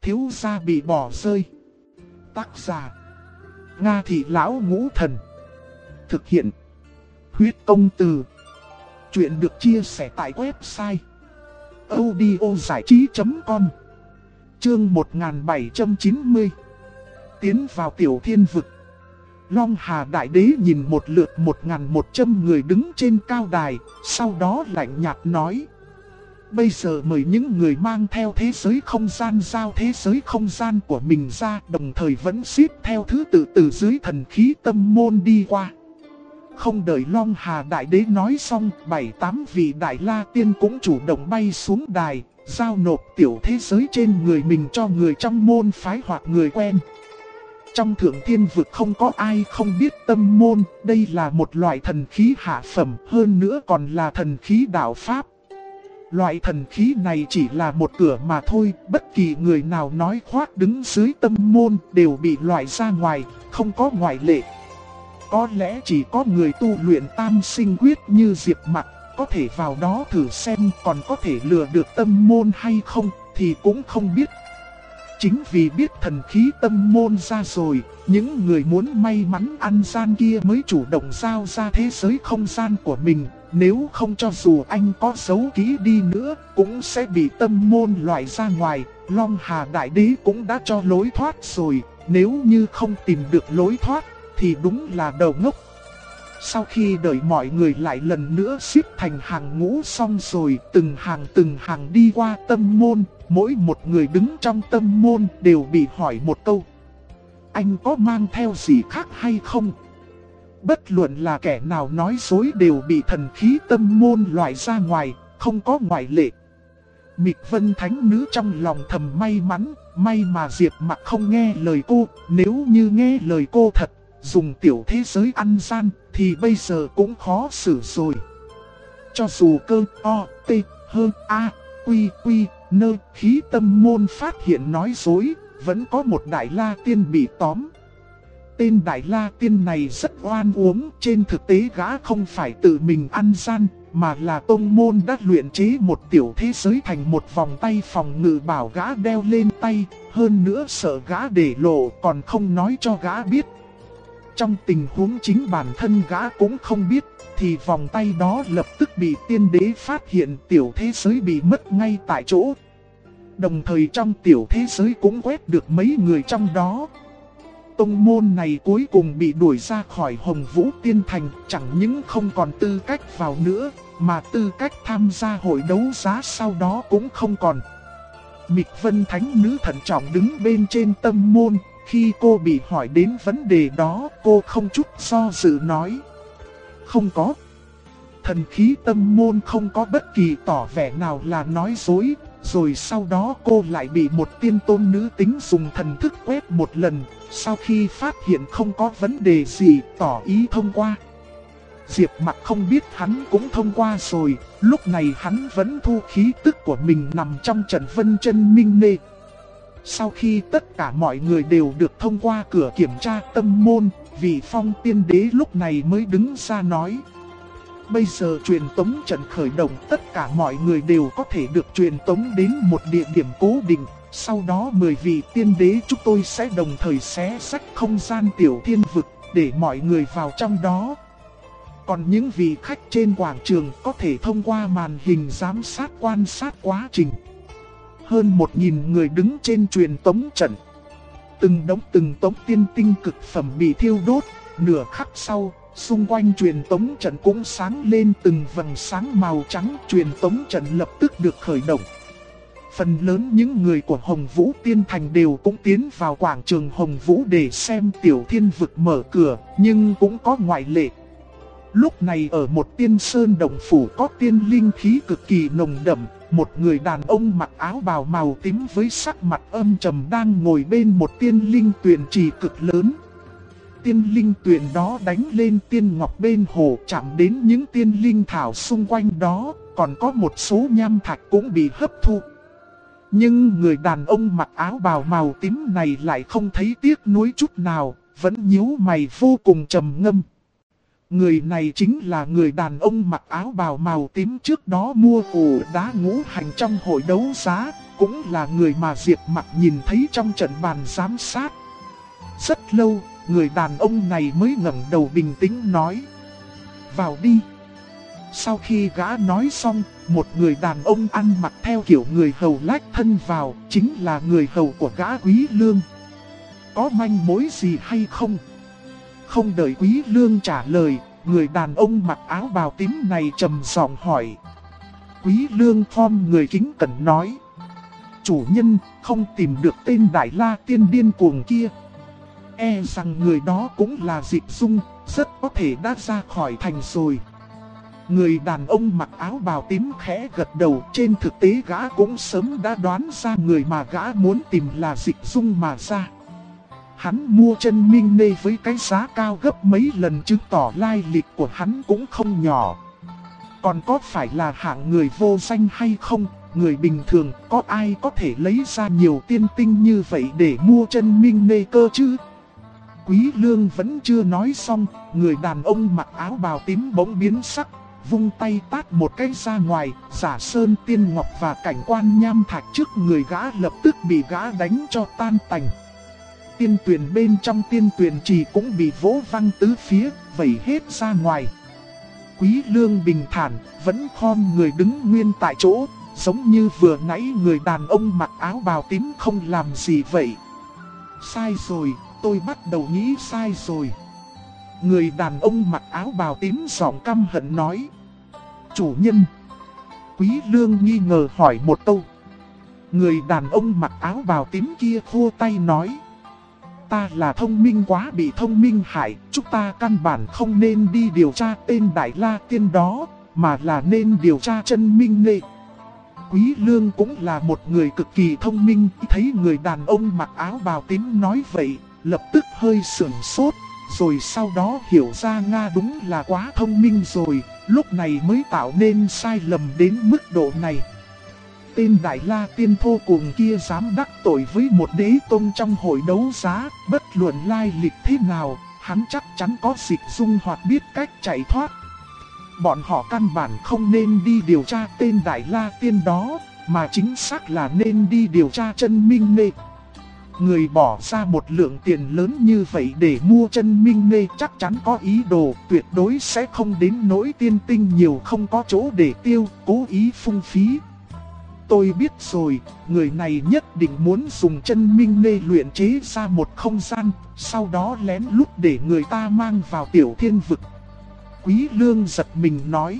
Thiếu gia bị bỏ rơi. Tác giả Nga Thị Lão Ngũ Thần. Thực hiện Huyết Công Từ. Chuyện được chia sẻ tại website audiozảichí.com. Chương 1790. Tiến vào Tiểu Thiên Vực. Long Hà Đại Đế nhìn một lượt 1100 người đứng trên cao đài, sau đó lạnh nhạt nói: bây giờ mời những người mang theo thế giới không gian giao thế giới không gian của mình ra, đồng thời vẫn xếp theo thứ tự từ dưới thần khí tâm môn đi qua. Không đợi Long Hà Đại Đế nói xong, 7-8 vị Đại La Tiên cũng chủ động bay xuống đài, giao nộp tiểu thế giới trên người mình cho người trong môn phái hoặc người quen. Trong Thượng Thiên Vực không có ai không biết tâm môn, đây là một loại thần khí hạ phẩm, hơn nữa còn là thần khí đạo pháp. Loại thần khí này chỉ là một cửa mà thôi, bất kỳ người nào nói khoác đứng dưới tâm môn đều bị loại ra ngoài, không có ngoại lệ. Có lẽ chỉ có người tu luyện tam sinh quyết như Diệp Mặc có thể vào đó thử xem, còn có thể lừa được tâm môn hay không thì cũng không biết. Chính vì biết thần khí tâm môn ra rồi, những người muốn may mắn ăn gian kia mới chủ động giao ra thế giới không gian của mình. Nếu không, cho dù anh có giấu kỹ đi nữa cũng sẽ bị tâm môn loại ra ngoài. Long Hà Đại Đế cũng đã cho lối thoát rồi, nếu như không tìm được lối thoát thì đúng là đầu ngốc. Sau khi đợi mọi người lại lần nữa xếp thành hàng ngũ xong rồi, từng hàng đi qua tâm môn, mỗi một người đứng trong tâm môn đều bị hỏi một câu: anh có mang theo gì khác hay không? Bất luận là kẻ nào nói dối đều bị thần khí tâm môn loại ra ngoài, không có ngoại lệ. Mịch Vân Thánh Nữ trong lòng thầm may mắn, may mà Diệp Mặc không nghe lời cô, nếu như nghe lời cô thật, dùng tiểu thế giới ăn gian thì bây giờ cũng khó xử rồi. Cho dù cơ o, t, hơn a, quy quy, nơ, khí tâm môn phát hiện nói dối, vẫn có một Đại La Tiên bị tóm. Tên Đại La Tiên này rất oan uổng, trên thực tế gã không phải tự mình ăn gian, mà là tông môn đã luyện chế một tiểu thế giới thành một vòng tay phòng ngự bảo gã đeo lên tay, hơn nữa sợ gã để lộ còn không nói cho gã biết. Trong tình huống chính bản thân gã cũng không biết, thì vòng tay đó lập tức bị tiên đế phát hiện, tiểu thế giới bị mất ngay tại chỗ. Đồng thời trong tiểu thế giới cũng quét được mấy người trong đó. Tông môn này cuối cùng bị đuổi ra khỏi Hồng Vũ Tiên Thành, chẳng những không còn tư cách vào nữa, mà tư cách tham gia hội đấu giá sau đó cũng không còn. Mịch Vân Thánh Nữ thận trọng đứng bên trên tâm môn, khi cô bị hỏi đến vấn đề đó, cô không chút do dự nói: không có. Thần khí tâm môn không có bất kỳ tỏ vẻ nào là nói dối. Rồi sau đó cô lại bị một tiên tôn nữ tính dùng thần thức quét một lần, sau khi phát hiện không có vấn đề gì, tỏ ý thông qua. Diệp Mặc không biết hắn cũng thông qua rồi, lúc này hắn vẫn thu khí tức của mình nằm trong trận Vân Chân Minh Nê. Sau khi tất cả mọi người đều được thông qua cửa kiểm tra tâm môn, vị Phong Tiên Đế lúc này mới đứng ra nói: bây giờ truyền tống trận khởi động, tất cả mọi người đều có thể được truyền tống đến một địa điểm cố định. Sau đó 10 vị tiên đế chúng tôi sẽ đồng thời xé rách không gian Tiểu Thiên Vực để mọi người vào trong đó. Còn những vị khách trên quảng trường có thể thông qua màn hình giám sát quan sát quá trình. Hơn 1000 người đứng trên truyền tống trận. Từng đống tiên tinh cực phẩm bị thiêu đốt, nửa khắc sau, xung quanh truyền tống trận cũng sáng lên từng vầng sáng màu trắng, truyền tống trận lập tức được khởi động. Phần lớn những người của Hồng Vũ Tiên Thành đều cũng tiến vào quảng trường Hồng Vũ để xem Tiểu Thiên Vực mở cửa, nhưng cũng có ngoại lệ. Lúc này ở một tiên sơn động phủ có tiên linh khí cực kỳ nồng đậm, một người đàn ông mặc áo bào màu tím với sắc mặt âm trầm đang ngồi bên một tiên linh tuyền trì cực lớn. Tiên linh tuyền đó đánh lên tiên ngọc bên hồ, chạm đến những tiên linh thảo xung quanh đó, còn có một số nham thạch cũng bị hấp thu. Nhưng người đàn ông mặc áo bào màu tím này lại không thấy tiếc nuối chút nào, vẫn nhíu mày vô cùng trầm ngâm. Người này chính là người đàn ông mặc áo bào màu tím trước đó mua ổ đá ngũ hành trong hội đấu giá, cũng là người mà Diệp Mặc nhìn thấy trong trận bàn giám sát. Rất lâu, người đàn ông này mới ngẩng đầu bình tĩnh nói: vào đi. Sau khi gã nói xong, một người đàn ông ăn mặc theo kiểu người hầu lách thân vào, chính là người hầu của gã Quý Lương. Có manh mối gì hay không? Không đợi Quý Lương trả lời, người đàn ông mặc áo bào tím này trầm giọng hỏi. Quý Lương khom người kính cẩn nói: chủ nhân, không tìm được tên Đại La Tiên điên cuồng kia. E rằng người đó cũng là Dịch Dung, rất có thể đã ra khỏi thành rồi. Người đàn ông mặc áo bào tím khẽ gật đầu, trên thực tế gã cũng sớm đã đoán ra người mà gã muốn tìm là Dịch Dung mà ra. Hắn mua chân Minh Nê với cái giá cao gấp mấy lần, chứng tỏ lai lịch của hắn cũng không nhỏ. Còn có phải là hạng người vô danh hay không? Người bình thường có ai có thể lấy ra nhiều tiên tinh như vậy để mua chân Minh Nê cơ chứ? Quý Lương vẫn chưa nói xong, người đàn ông mặc áo bào tím bỗng biến sắc, vung tay tát một cái ra ngoài, Giả Sơn Tiên Ngọc và cảnh quan nham thạch trước người gã lập tức bị gã đánh cho tan tành. Tiên tuyền bên trong tiên tuyền trì cũng bị vỗ văng tứ phía, vẩy hết ra ngoài. Quý Lương bình thản, vẫn khom người đứng nguyên tại chỗ, giống như vừa nãy người đàn ông mặc áo bào tím không làm gì vậy. Sai rồi, tôi bắt đầu nghĩ sai rồi. Người đàn ông mặc áo bào tím giọng căm hận nói: chủ nhân. Quý Lương nghi ngờ hỏi một câu. Người đàn ông mặc áo bào tím kia khua tay nói: ta là thông minh quá bị thông minh hại, chúng ta căn bản không nên đi điều tra tên Đại La Tiên đó, mà là nên điều tra chân Minh Nê. Quý Lương cũng là một người cực kỳ thông minh, thấy người đàn ông mặc áo bào tím nói vậy, lập tức hơi sửng sốt, rồi sau đó hiểu ra Nga đúng là quá thông minh rồi, lúc này mới tạo nên sai lầm đến mức độ này. Tên Đại La Tiên thô cùng kia dám đắc tội với một đế tôn trong hội đấu giá, bất luận lai lịch thế nào, hắn chắc chắn có Dịch Dung hoặc biết cách chạy thoát. Bọn họ căn bản không nên đi điều tra tên Đại La Tiên đó, mà chính xác là nên đi điều tra chân Minh Nê. Người bỏ ra một lượng tiền lớn như vậy để mua chân Minh Nê chắc chắn có ý đồ, tuyệt đối sẽ không đến nỗi tiên tinh nhiều không có chỗ để tiêu, cố ý phung phí. Tôi biết rồi, người này nhất định muốn dùng chân Minh Nê luyện chế ra một không gian, sau đó lén lút để người ta mang vào Tiểu Thiên Vực. Quý Lương giật mình nói.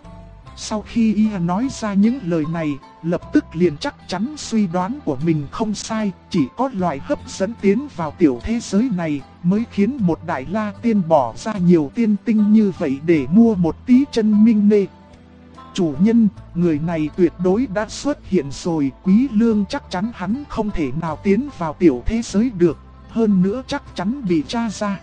Sau khi y nói ra những lời này, lập tức liền chắc chắn suy đoán của mình không sai, chỉ có loại hấp dẫn tiến vào tiểu thế giới này mới khiến một Đại La Tiên bỏ ra nhiều tiên tinh như vậy để mua một tí chân Minh Nê. Chủ nhân, người này tuyệt đối đã xuất hiện rồi, Quý Lương chắc chắn hắn không thể nào tiến vào tiểu thế giới được, hơn nữa chắc chắn bị tra ra.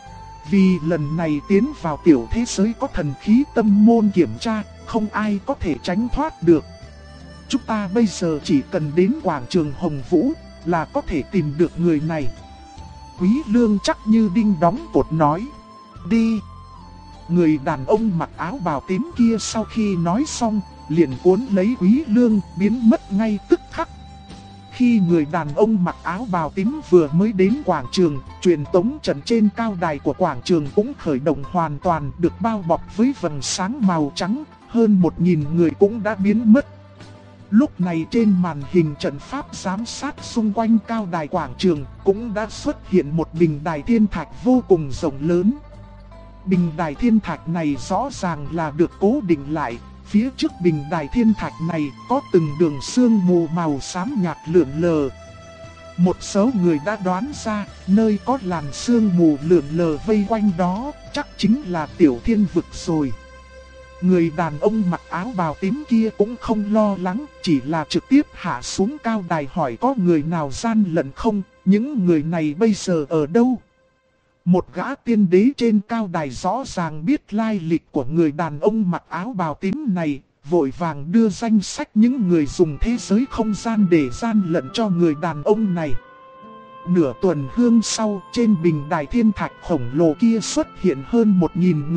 Vì lần này tiến vào tiểu thế giới có thần khí tâm môn kiểm tra, không ai có thể tránh thoát được. Chúng ta bây giờ chỉ cần đến quảng trường Hồng Vũ là có thể tìm được người này. Quý Lương chắc như đinh đóng cột nói. Đi. Người đàn ông mặc áo bào tím kia sau khi nói xong, liền cuốn lấy Quý Lương biến mất ngay tức khắc. Khi người đàn ông mặc áo bào tím vừa mới đến quảng trường, truyền tống trận trên cao đài của quảng trường cũng khởi động hoàn toàn, được bao bọc với vầng sáng màu trắng, hơn 1000 người cũng đã biến mất. Lúc này trên màn hình trận pháp giám sát xung quanh cao đài quảng trường cũng đã xuất hiện một bình đài thiên thạch vô cùng rộng lớn. Bình đài thiên thạch này rõ ràng là được cố định lại, phía trước bình đài thiên thạch này có từng đường sương mù màu xám nhạt lượn lờ. Một số người đã đoán ra, nơi có làn sương mù lượn lờ vây quanh đó, chắc chính là Tiểu Thiên Vực rồi. Người đàn ông mặc áo bào tím kia cũng không lo lắng, chỉ là trực tiếp hạ xuống cao đài hỏi có người nào gian lận không, những người này bây giờ ở đâu? Một gã tiên đế trên cao đài rõ ràng biết lai lịch của người đàn ông mặc áo bào tím này, vội vàng đưa danh sách những người dùng thế giới không gian để gian lận cho người đàn ông này. Nửa tuần hương sau, trên bình đài thiên thạch khổng lồ kia xuất hiện hơn 1000 người,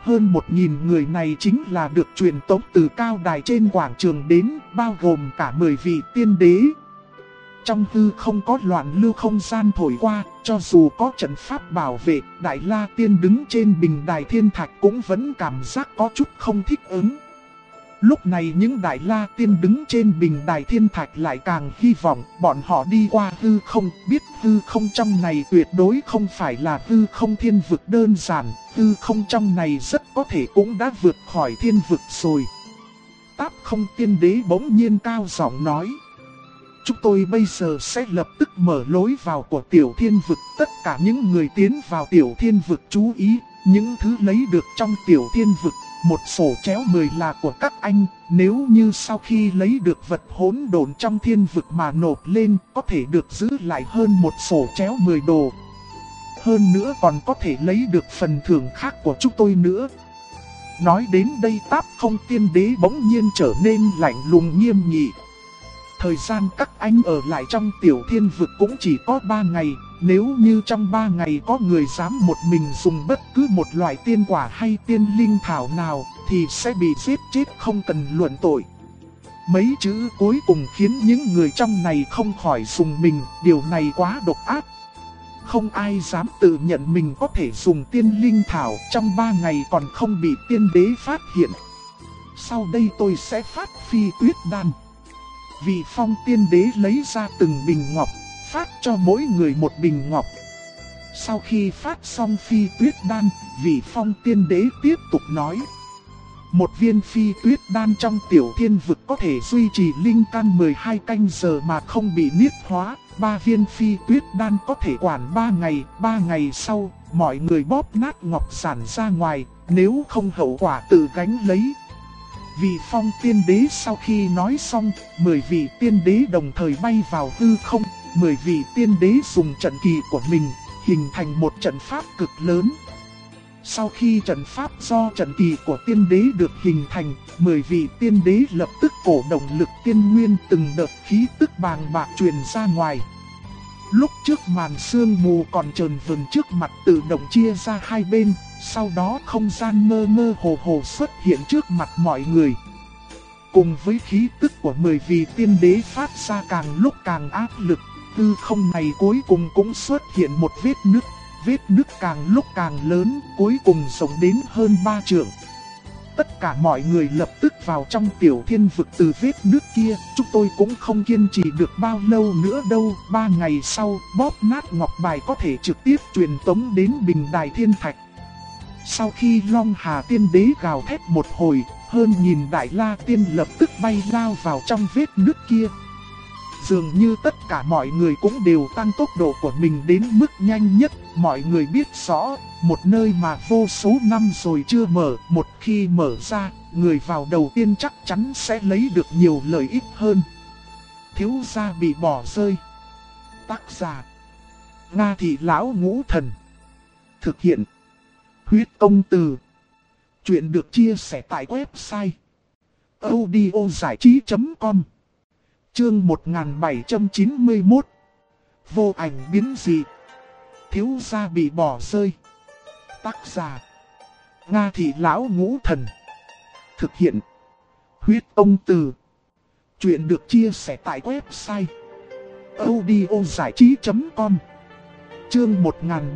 Hơn 1000 người này chính là được truyền tống từ cao đài trên quảng trường đến, bao gồm cả 10 vị tiên đế. Trong hư không có loạn lưu không gian thổi qua, cho dù có trận pháp bảo vệ, Đại La Tiên đứng trên bình đài thiên thạch cũng vẫn cảm giác có chút không thích ứng. Lúc này những Đại La Tiên đứng trên bình đài thiên thạch lại càng hy vọng bọn họ đi qua hư không, biết hư không trong này tuyệt đối không phải là hư không thiên vực đơn giản, hư không trong này rất có thể cũng đã vượt khỏi thiên vực rồi. Táp Không Tiên Đế bỗng nhiên cao giọng nói: chúng tôi bây giờ sẽ lập tức mở lối vào của tiểu thiên vực. Tất cả những người tiến vào tiểu thiên vực chú ý, những thứ lấy được trong tiểu thiên vực, một sổ chéo 10 là của các anh. Nếu như sau khi lấy được vật hỗn độn trong thiên vực mà nộp lên, có thể được giữ lại hơn một sổ chéo 10 đồ. Hơn nữa còn có thể lấy được phần thưởng khác của chúng tôi nữa. Nói đến đây Táp Không Tiên Đế bỗng nhiên trở nên lạnh lùng nghiêm nghị. Thời gian các anh ở lại trong tiểu thiên vực cũng chỉ có 3 ngày. Nếu như trong 3 ngày có người dám một mình dùng bất cứ một loại tiên quả hay tiên linh thảo nào, thì sẽ bị giết chết không cần luận tội. Mấy chữ cuối cùng khiến những người trong này không khỏi rùng mình, điều này quá độc ác. Không ai dám tự nhận mình có thể dùng tiên linh thảo trong 3 ngày còn không bị tiên đế phát hiện. Sau đây tôi sẽ phát phi tuyết đan. Vị Phong Tiên Đế lấy ra từng bình ngọc, phát cho mỗi người một bình ngọc. Sau khi phát xong phi tuyết đan, vị Phong Tiên Đế tiếp tục nói: một viên phi tuyết đan trong tiểu thiên vực có thể duy trì linh căn 12 canh giờ mà không bị niết hóa. 3 viên phi tuyết đan có thể quản 3 ngày, 3 ngày sau, mọi người bóp nát ngọc giản ra ngoài, nếu không hậu quả tự gánh lấy. Vị Phong Tiên Đế sau khi nói xong, 10 vị tiên đế đồng thời bay vào hư không. 10 vị tiên đế dùng trận kỳ của mình, hình thành một trận pháp cực lớn. Sau khi trận pháp do trận kỳ của tiên đế được hình thành, 10 vị tiên đế lập tức cổ động lực tiên nguyên, từng đợt khí tức bàng bạc truyền ra ngoài. Lúc trước màn sương mù còn trờn vừng trước mặt tự động chia ra hai bên, sau đó không gian mơ mơ hồ hồ xuất hiện trước mặt mọi người. Cùng với khí tức của 10 vị tiên đế phát ra càng lúc càng áp lực, hư không này cuối cùng cũng xuất hiện một vết nứt. Vết nứt càng lúc càng lớn, cuối cùng rộng đến hơn 3 trượng. Tất cả mọi người lập tức vào trong tiểu thiên vực từ vết nứt kia. Chúng tôi cũng không kiên trì được bao lâu nữa đâu. 3 ngày sau, bóp nát ngọc bài có thể trực tiếp truyền tống đến bình đài thiên thạch. Sau khi Long Hà Tiên Đế gào thét một hồi, hơn nghìn Đại La Tiên lập tức bay lao vào trong vết nứt kia. Dường như tất cả mọi người cũng đều tăng tốc độ của mình đến mức nhanh nhất. Mọi người biết rõ, một nơi mà vô số năm rồi chưa mở, một khi mở ra, người vào đầu tiên chắc chắn sẽ lấy được nhiều lợi ích hơn. Thiếu gia bị bỏ rơi. Tác giả: Nga Thị Lão Ngũ Thần. Thực hiện: Huyết Công Từ. Chuyện được chia sẻ tại website audiozảichí.com. Chương 1791. Vô ảnh biến dị. Thiếu gia bị bỏ rơi. Tác giả: Nga Thị Lão Ngũ Thần. Thực hiện: Huyết Công Từ. Chuyện được chia sẻ tại website audiozảichí.com. Chương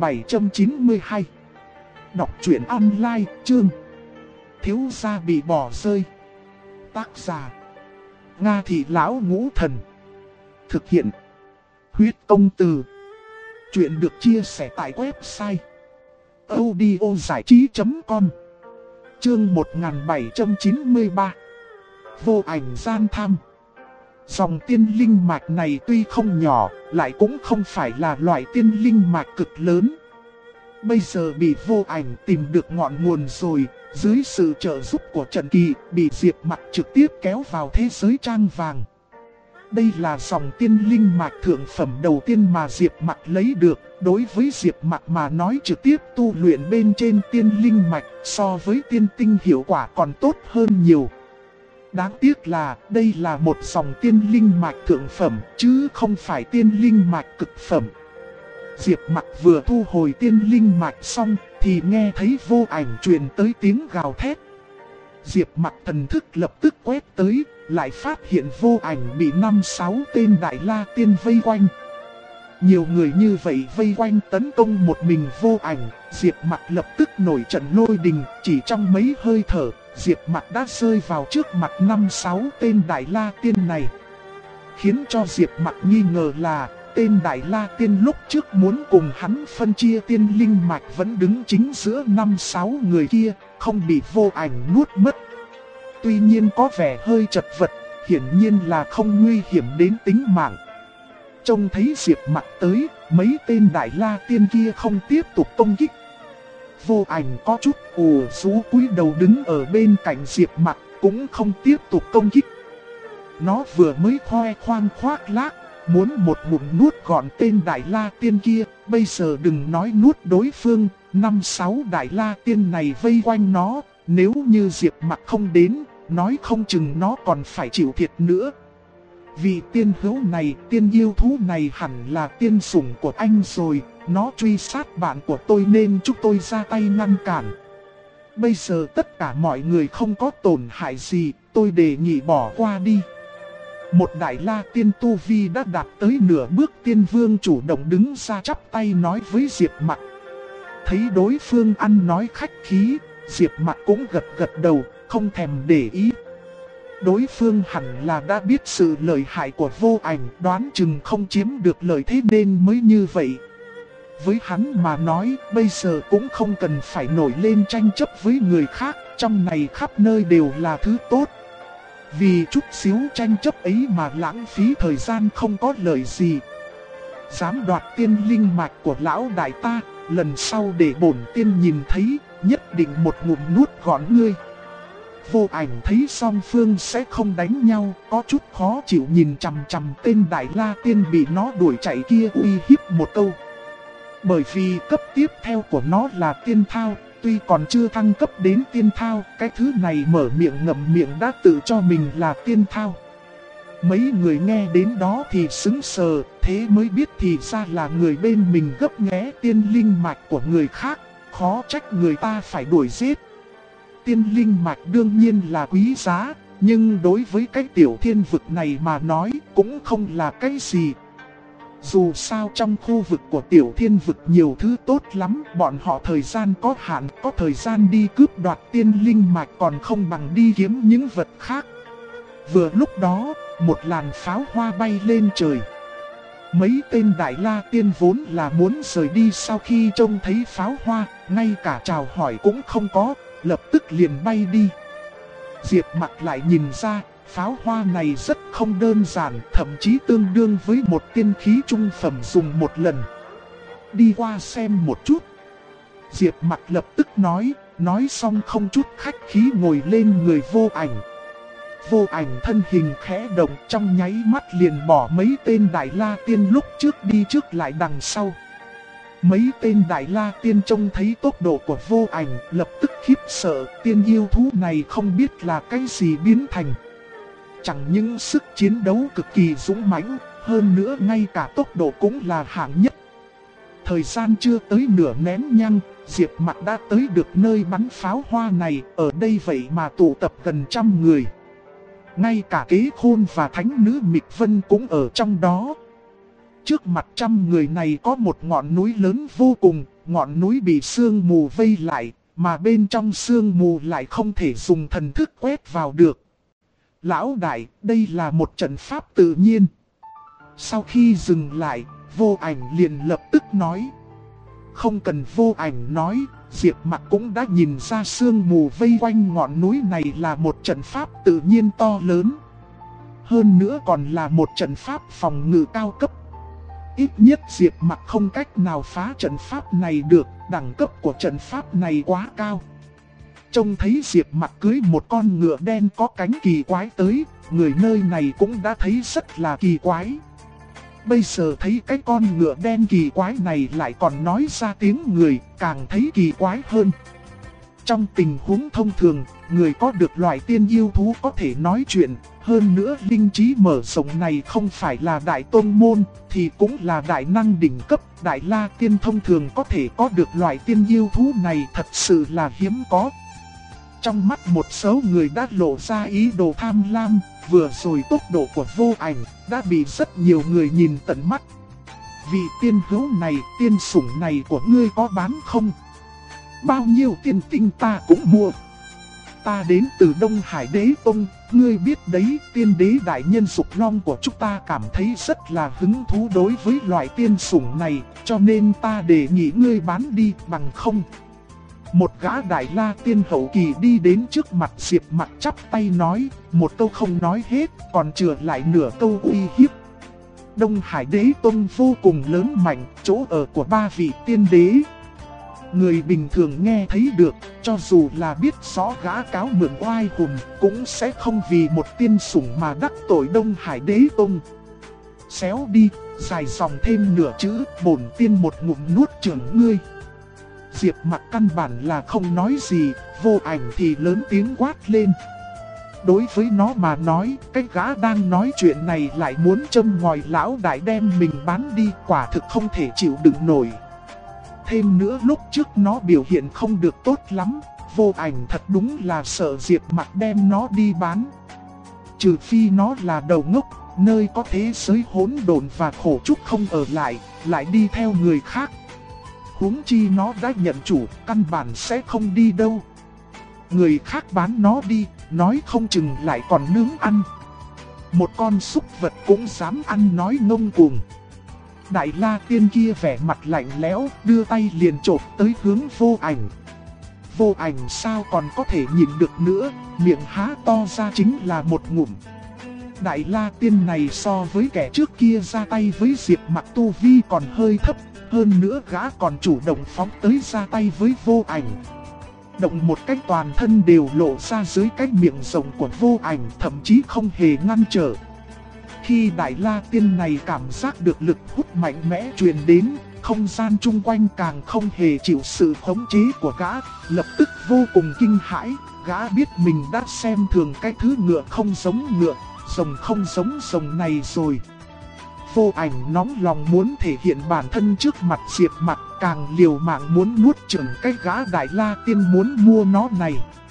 1792. Đọc truyện online chương Thiếu gia bị bỏ rơi. Tác giả: Nga Thị Lão Ngũ Thần. Thực hiện: Huyết Công Từ. Chuyện được chia sẻ tại website audiozảichí.com. Chương 1793. Vô ảnh gian tham. Dòng tiên linh mạch này tuy không nhỏ, lại cũng không phải là loại tiên linh mạch cực lớn. Bây giờ bị vô ảnh tìm được ngọn nguồn rồi, dưới sự trợ giúp của trận kỳ, bị Diệp Mặc trực tiếp kéo vào thế giới trang vàng. Đây là dòng tiên linh mạch thượng phẩm đầu tiên mà Diệp Mặc lấy được. Đối với Diệp Mặc mà nói, trực tiếp tu luyện bên trên tiên linh mạch so với tiên tinh hiệu quả còn tốt hơn nhiều. Đáng tiếc là đây là một dòng tiên linh mạch thượng phẩm chứ không phải tiên linh mạch cực phẩm. Diệp Mặc vừa thu hồi tiên linh mạch xong, thì nghe thấy Vô Ảnh truyền tới tiếng gào thét. Diệp Mặc thần thức lập tức quét tới, lại phát hiện Vô Ảnh bị 5-6 tên Đại La Tiên vây quanh. Nhiều người như vậy vây quanh tấn công một mình Vô Ảnh, Diệp Mặc lập tức nổi trận lôi đình, chỉ trong mấy hơi thở, Diệp Mặc đã rơi vào trước mặt 5-6 tên Đại La Tiên này. Khiến cho Diệp Mặc nghi ngờ là tên Đại La Tiên lúc trước muốn cùng hắn phân chia tiên linh mạch vẫn đứng chính giữa 5-6 người kia, không bị Vô Ảnh nuốt mất. Tuy nhiên có vẻ hơi chật vật, hiển nhiên là không nguy hiểm đến tính mạng. Trông thấy Diệp Mặc tới, mấy tên Đại La Tiên kia không tiếp tục công kích. Vô Ảnh có chút ủ rũ cúi đầu đứng ở bên cạnh Diệp Mặc, cũng không tiếp tục công kích. Nó vừa mới khoe khoang khoác lác, muốn một ngụm nuốt gọn tên Đại La Tiên kia, bây giờ đừng nói nuốt đối phương, 5-6 Đại La Tiên này vây quanh nó, nếu như Diệp Mặc không đến, nói không chừng nó còn phải chịu thiệt nữa. Vì tiên hữu này, tiên yêu thú này hẳn là tiên sủng của anh rồi, nó truy sát bạn của tôi nên chúng tôi ra tay ngăn cản. Bây giờ tất cả mọi người không có tổn hại gì, tôi đề nghị bỏ qua đi. Một Đại La Tiên tu vi đã đạt tới nửa bước tiên vương chủ động đứng ra chắp tay nói với Diệp Mặc. Thấy đối phương ăn nói khách khí, Diệp Mặc cũng gật gật đầu, không thèm để ý. Đối phương hẳn là đã biết sự lợi hại của Vô Ảnh, đoán chừng không chiếm được lợi thế nên mới như vậy. Với hắn mà nói, bây giờ cũng không cần phải nổi lên tranh chấp với người khác, trong này khắp nơi đều là thứ tốt. Vì chút xíu tranh chấp ấy mà lãng phí thời gian không có lợi gì. Dám đoạt tiên linh mạch của lão đại ta, lần sau để bổn tiên nhìn thấy, nhất định một ngụm nuốt gọn ngươi. Vô Ảnh thấy song phương sẽ không đánh nhau, có chút khó chịu nhìn chằm chằm tên Đại La Tiên bị nó đuổi chạy kia uy hiếp một câu. Bởi vì cấp tiếp theo của nó là tiên thao, tuy còn chưa thăng cấp đến tiên thao, cái thứ này mở miệng ngậm miệng đã tự cho mình là tiên thao. Mấy người nghe đến đó thì sững sờ, thế mới biết thì ra là người bên mình gấp nghé tiên linh mạch của người khác, khó trách người ta phải đuổi giết. Tiên linh mạch đương nhiên là quý giá, nhưng đối với cái tiểu thiên vực này mà nói cũng không là cái gì. Dù sao trong khu vực của tiểu thiên vực nhiều thứ tốt lắm, bọn họ thời gian có hạn, có thời gian đi cướp đoạt tiên linh mạch còn không bằng đi kiếm những vật khác. Vừa lúc đó, một làn pháo hoa bay lên trời. Mấy tên Đại La Tiên vốn là muốn rời đi sau khi trông thấy pháo hoa, ngay cả chào hỏi cũng không có, lập tức liền bay đi. Diệp Mặc lại nhìn ra, pháo hoa này rất không đơn giản, thậm chí tương đương với một tiên khí trung phẩm dùng một lần. Đi qua xem một chút. Diệp Mặc lập tức nói xong không chút khách khí ngồi lên người Vô Ảnh. Vô Ảnh thân hình khẽ động, trong nháy mắt liền bỏ mấy tên Đại La Tiên lúc trước đi trước lại đằng sau. Mấy tên Đại La Tiên trông thấy tốc độ của Vô Ảnh lập tức khiếp sợ, tiên yêu thú này không biết là cái gì biến thành. Chẳng những sức chiến đấu cực kỳ dũng mãnh, hơn nữa ngay cả tốc độ cũng là hạng nhất. Thời gian chưa tới nửa nén nhang, Diệp Mặc đã tới được nơi bắn pháo hoa này, ở đây vậy mà tụ tập gần 100 người. Ngay cả Kế Khôn và thánh nữ Mịch Vân cũng ở trong đó. Trước mặt 100 người này có một ngọn núi lớn vô cùng, ngọn núi bị sương mù vây lại, mà bên trong sương mù lại không thể dùng thần thức quét vào được. Lão đại, đây là một trận pháp tự nhiên. Sau khi dừng lại, Vô Ảnh liền lập tức nói. Không cần Vô Ảnh nói, Diệp Mặc cũng đã nhìn ra sương mù vây quanh ngọn núi này là một trận pháp tự nhiên to lớn. Hơn nữa còn là một trận pháp phòng ngự cao cấp. Ít nhất Diệp Mặc không cách nào phá trận pháp này được, đẳng cấp của trận pháp này quá cao. Trông thấy Diệp Mặc cưới một con ngựa đen có cánh kỳ quái tới, người nơi này cũng đã thấy rất là kỳ quái. Bây giờ thấy cái con ngựa đen kỳ quái này lại còn nói ra tiếng người, càng thấy kỳ quái hơn. Trong tình huống thông thường, người có được loại tiên yêu thú có thể nói chuyện, hơn nữa linh trí mở rộng này không phải là đại tôn môn, thì cũng là đại năng đỉnh cấp. Đại La Tiên thông thường có thể có được loại tiên yêu thú này thật sự là hiếm có. Trong mắt một số người đã lộ ra ý đồ tham lam, vừa rồi tốc độ của Vô Ảnh đã bị rất nhiều người nhìn tận mắt. Vị tiên hữu này, tiên sủng này của ngươi có bán không? Bao nhiêu tiên tinh ta cũng mua. Ta đến từ Đông Hải Đế Tông, ngươi biết đấy, tiên đế đại nhân Dục Long của chúng ta cảm thấy rất là hứng thú đối với loại tiên sủng này, cho nên ta đề nghị ngươi bán đi, bằng không. Một gã đại la tiên hậu kỳ đi đến trước mặt Diệp Mặc chắp tay nói, một câu không nói hết, còn chừa lại nửa câu uy hiếp. Đông Hải Đế Tông vô cùng lớn mạnh, chỗ ở của 3 vị tiên đế. Người bình thường nghe thấy được, cho dù là biết rõ gã cáo mượn oai hùng, cũng sẽ không vì một tiên sủng mà đắc tội Đông Hải Đế Tông. Xéo đi, dài dòng thêm nửa chữ, bổn tiên một ngụm nuốt chửng ngươi. Diệp Mặc căn bản là không nói gì, Vô Ảnh thì lớn tiếng quát lên. Đối với nó mà nói, cái gã đang nói chuyện này lại muốn châm ngòi lão đại đem mình bán đi, quả thực không thể chịu đựng nổi. Thêm nữa lúc trước nó biểu hiện không được tốt lắm, Vô Ảnh thật đúng là sợ Diệp Mặc đem nó đi bán. Trừ phi nó là đầu ngốc, nơi có thế giới hỗn độn và khổ trúc không ở lại đi theo người khác. Huống chi nó đã nhận chủ, căn bản sẽ không đi đâu. Người khác bán nó đi, nói không chừng lại còn nướng ăn. Một con súc vật cũng dám ăn nói ngông cuồng. Đại La Tiên kia vẻ mặt lạnh lẽo, đưa tay liền chộp tới hướng Vô Ảnh. Vô Ảnh sao còn có thể nhìn được nữa, miệng há to ra chính là một ngụm. Đại La Tiên này so với kẻ trước kia ra tay với Diệp Mặc tu vi còn hơi thấp, hơn nữa gã còn chủ động phóng tới ra tay với Vô Ảnh. Động một cách toàn thân đều lộ ra dưới cái miệng rộng của Vô Ảnh, thậm chí không hề ngăn trở. Khi Đại La Tiên này cảm giác được lực hút mạnh mẽ truyền đến, không gian chung quanh càng không hề chịu sự khống chế của gã, lập tức vô cùng kinh hãi. Gã biết mình đã xem thường cái thứ ngựa không giống ngựa, rồng không giống rồng này rồi. Vô Ảnh nóng lòng muốn thể hiện bản thân trước mặt Diệp Mặc, càng liều mạng muốn nuốt chửng cái gã Đại La Tiên muốn mua nó này.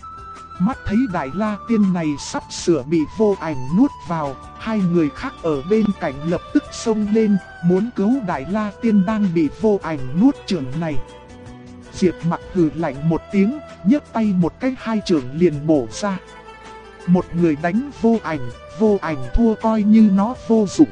Mắt thấy Đại La Tiên này sắp sửa bị Vô Ảnh nuốt vào, hai người khác ở bên cạnh lập tức xông lên, muốn cứu Đại La Tiên đang bị Vô Ảnh nuốt chửng này. Diệp Mặc hừ lạnh một tiếng, nhấc tay một cái hai chưởng liền bổ ra. Một người đánh Vô Ảnh thua coi như nó vô dụng.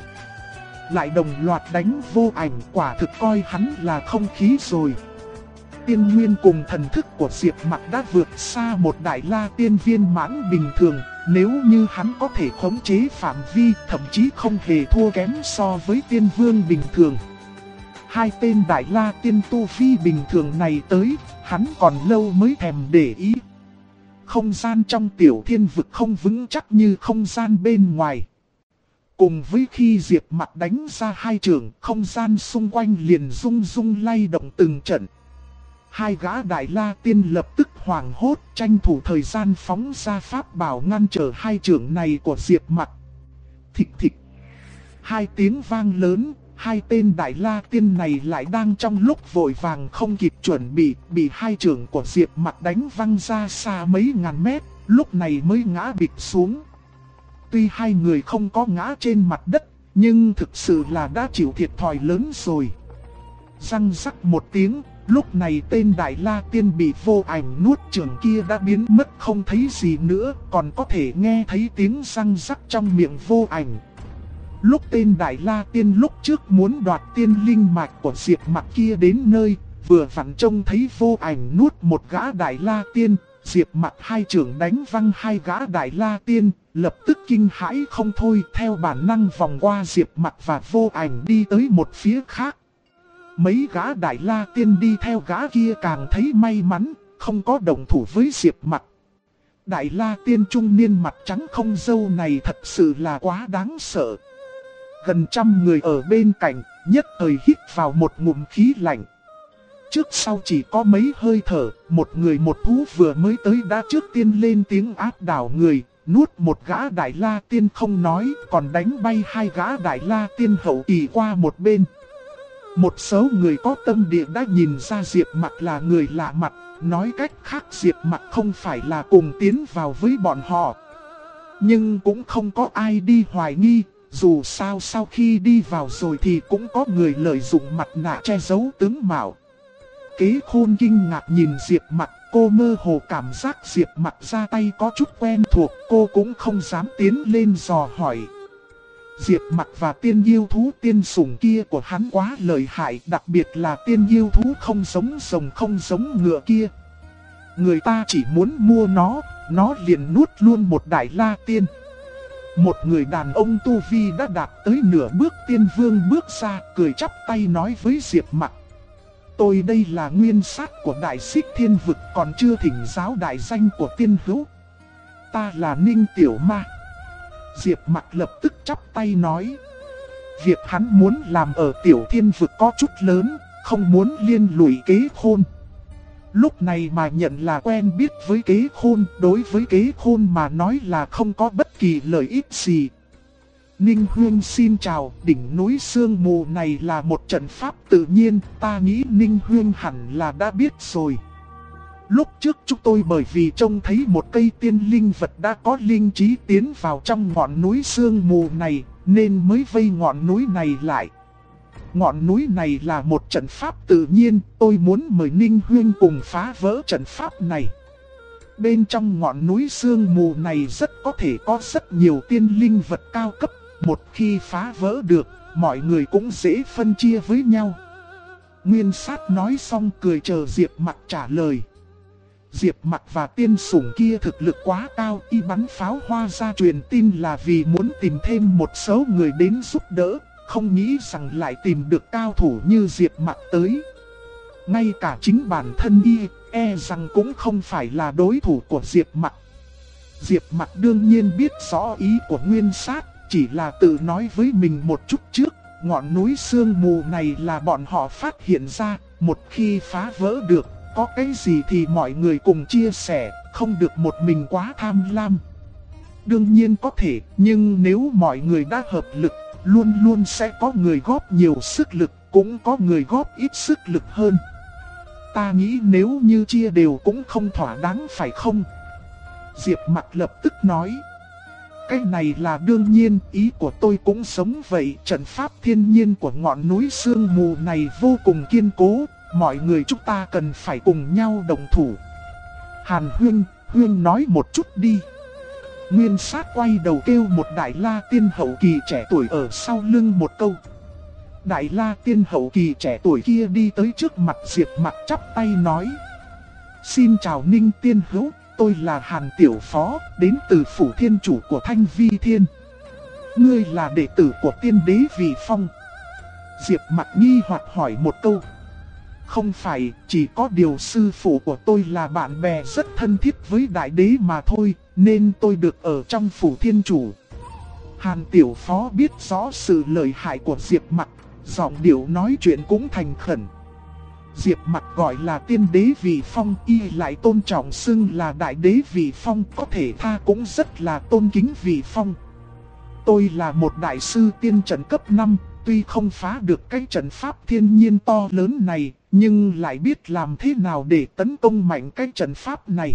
Lại đồng loạt đánh Vô Ảnh, quả thực coi hắn là không khí rồi. Tiên nguyên cùng thần thức của Diệp Mặc đã vượt xa một Đại La Tiên viên mãn bình thường. Nếu như hắn có thể khống chế phạm vi, thậm chí không hề thua kém so với tiên vương bình thường. Hai tên Đại La Tiên tu vi bình thường này tới, hắn còn lâu mới thèm để ý. Không gian trong tiểu thiên vực không vững chắc như không gian bên ngoài. Cùng với khi Diệp Mặc đánh ra hai chưởng, không gian xung quanh liền rung rung lay động từng trận. Hai gã Đại La Tiên lập tức hoảng hốt, tranh thủ thời gian phóng ra pháp bảo ngăn trở hai chưởng này của Diệp Mặc. Thịch thịch. Hai tiếng vang lớn, hai tên Đại La Tiên này lại đang trong lúc vội vàng không kịp chuẩn bị hai chưởng của Diệp Mặc đánh văng ra xa mấy ngàn mét, lúc này mới ngã bịch xuống. Tuy hai người không có ngã trên mặt đất, nhưng thực sự là đã chịu thiệt thòi lớn rồi. Răng rắc một tiếng, lúc này tên Đại La Tiên bị Vô Ảnh nuốt chửng kia đã biến mất không thấy gì nữa, còn có thể nghe thấy tiếng răng rắc trong miệng Vô Ảnh. Lúc tên Đại La Tiên lúc trước muốn đoạt tiên linh mạch của Diệp Mặc kia đến nơi, vừa vặn trông thấy Vô Ảnh nuốt một gã Đại La Tiên, Diệp Mặc hai chưởng đánh văng hai gã Đại La Tiên, lập tức kinh hãi không thôi, theo bản năng vòng qua Diệp Mặc và Vô Ảnh đi tới một phía khác. Mấy gã Đại La Tiên đi theo gã kia càng thấy may mắn, không có động thủ với Diệp Mặc. Đại La Tiên trung niên mặt trắng không râu này thật sự là quá đáng sợ. Gần trăm người ở bên cạnh, nhất thời hít vào một ngụm khí lạnh. trước sau chỉ có mấy hơi thở, một người một thú vừa mới tới đã trước tiên lên tiếng áp đảo người, nuốt một gã Đại La Tiên không nói, còn đánh bay hai gã Đại La Tiên hậu kỳ qua một bên. Một số người có tâm địa đã nhìn ra Diệp Mặc là người lạ mặt, nói cách khác Diệp Mặc không phải là cùng tiến vào với bọn họ. Nhưng cũng không có ai đi hoài nghi, dù sao sau khi đi vào rồi thì cũng có người lợi dụng mặt nạ che giấu tướng mạo. Kế Khôn kinh ngạc nhìn Diệp Mặc, cô mơ hồ cảm giác Diệp Mặc ra tay có chút quen thuộc, cô cũng không dám tiến lên dò hỏi. Diệp Mặc và tiên yêu thú tiên sủng kia của hắn quá lợi hại, đặc biệt là tiên yêu thú không giống rồng không giống ngựa kia. Người ta chỉ muốn mua nó liền nuốt luôn một Đại La Tiên. Một người đàn ông tu vi đã đạt tới nửa bước tiên vương bước ra, cười chắp tay nói với Diệp Mặc. Tôi đây là nguyên sát của Đại Xích Thiên Vực, còn chưa thỉnh giáo đại danh của tiên hữu. Ta là Ninh Tiểu Ma. Diệp Mặc lập tức chắp tay nói. Việc hắn muốn làm ở Tiểu Thiên Vực có chút lớn, không muốn liên lụy Kế Khôn. Lúc này mà nhận là quen biết với Kế Khôn, đối với Kế Khôn mà nói là không có bất kỳ lợi ích gì. Ninh Huyên xin chào, đỉnh núi sương mù này là một trận pháp tự nhiên, ta nghĩ Ninh Huyên hẳn là đã biết rồi. Lúc trước chúng tôi bởi vì trông thấy một cây tiên linh vật đã có linh trí tiến vào trong ngọn núi sương mù này, nên mới vây ngọn núi này lại. Ngọn núi này là một trận pháp tự nhiên, tôi muốn mời Ninh Huyên cùng phá vỡ trận pháp này. Bên trong ngọn núi sương mù này rất có thể có rất nhiều tiên linh vật cao cấp, một khi phá vỡ được, mọi người cũng dễ phân chia với nhau. Nguyên sát nói xong cười chờ Diệp Mặc trả lời. Diệp Mặc và tiên sủng kia thực lực quá cao, y bắn pháo hoa ra truyền tin là vì muốn tìm thêm một số người đến giúp đỡ, không nghĩ rằng lại tìm được cao thủ như Diệp Mặc tới. Ngay cả chính bản thân y, rằng cũng không phải là đối thủ của Diệp Mặc. Diệp Mặc đương nhiên biết rõ ý của Nguyên sát, chỉ là tự nói với mình một chút trước, ngọn núi sương mù này là bọn họ phát hiện ra, một khi phá vỡ được, có cái gì thì mọi người cùng chia sẻ, không được một mình quá tham lam. Đương nhiên có thể, nhưng nếu mọi người đã hợp lực, luôn luôn sẽ có người góp nhiều sức lực, cũng có người góp ít sức lực hơn. Ta nghĩ nếu như chia đều cũng không thỏa đáng phải không? Diệp Mặc lập tức nói. Cái này là đương nhiên, ý của tôi cũng sống vậy. Trận pháp thiên nhiên của ngọn núi sương mù này vô cùng kiên cố, mọi người chúng ta cần phải cùng nhau đồng thủ. Hàn Huyên nói một chút đi. Nguyên sát quay đầu kêu một Đại La Tiên hậu kỳ trẻ tuổi ở sau lưng một câu. Đại La Tiên hậu kỳ trẻ tuổi kia đi tới trước mặt Diệp Mặc chắp tay nói. Xin chào Ninh Tiên hữu, tôi là Hàn Tiểu Phó, đến từ phủ thiên chủ của Thanh Vi Thiên. Ngươi là đệ tử của tiên đế Vị Phong. Diệp Mặc nghi hoặc hỏi một câu. Không phải, chỉ có điều sư phụ của tôi là bạn bè rất thân thiết với đại đế mà thôi, nên tôi được ở trong phủ thiên chủ. Hàn Tiểu Phó biết rõ sự lợi hại của Diệp Mặc, giọng điệu nói chuyện cũng thành khẩn. Diệp Mặc gọi là tiên đế Vị Phong, y lại tôn trọng xưng là đại đế Vị Phong, có thể tha cũng rất là tôn kính Vị Phong. Tôi là một đại sư tiên trận cấp 5, tuy không phá được cái trận pháp thiên nhiên to lớn này, nhưng lại biết làm thế nào để tấn công mạnh cái trận pháp này.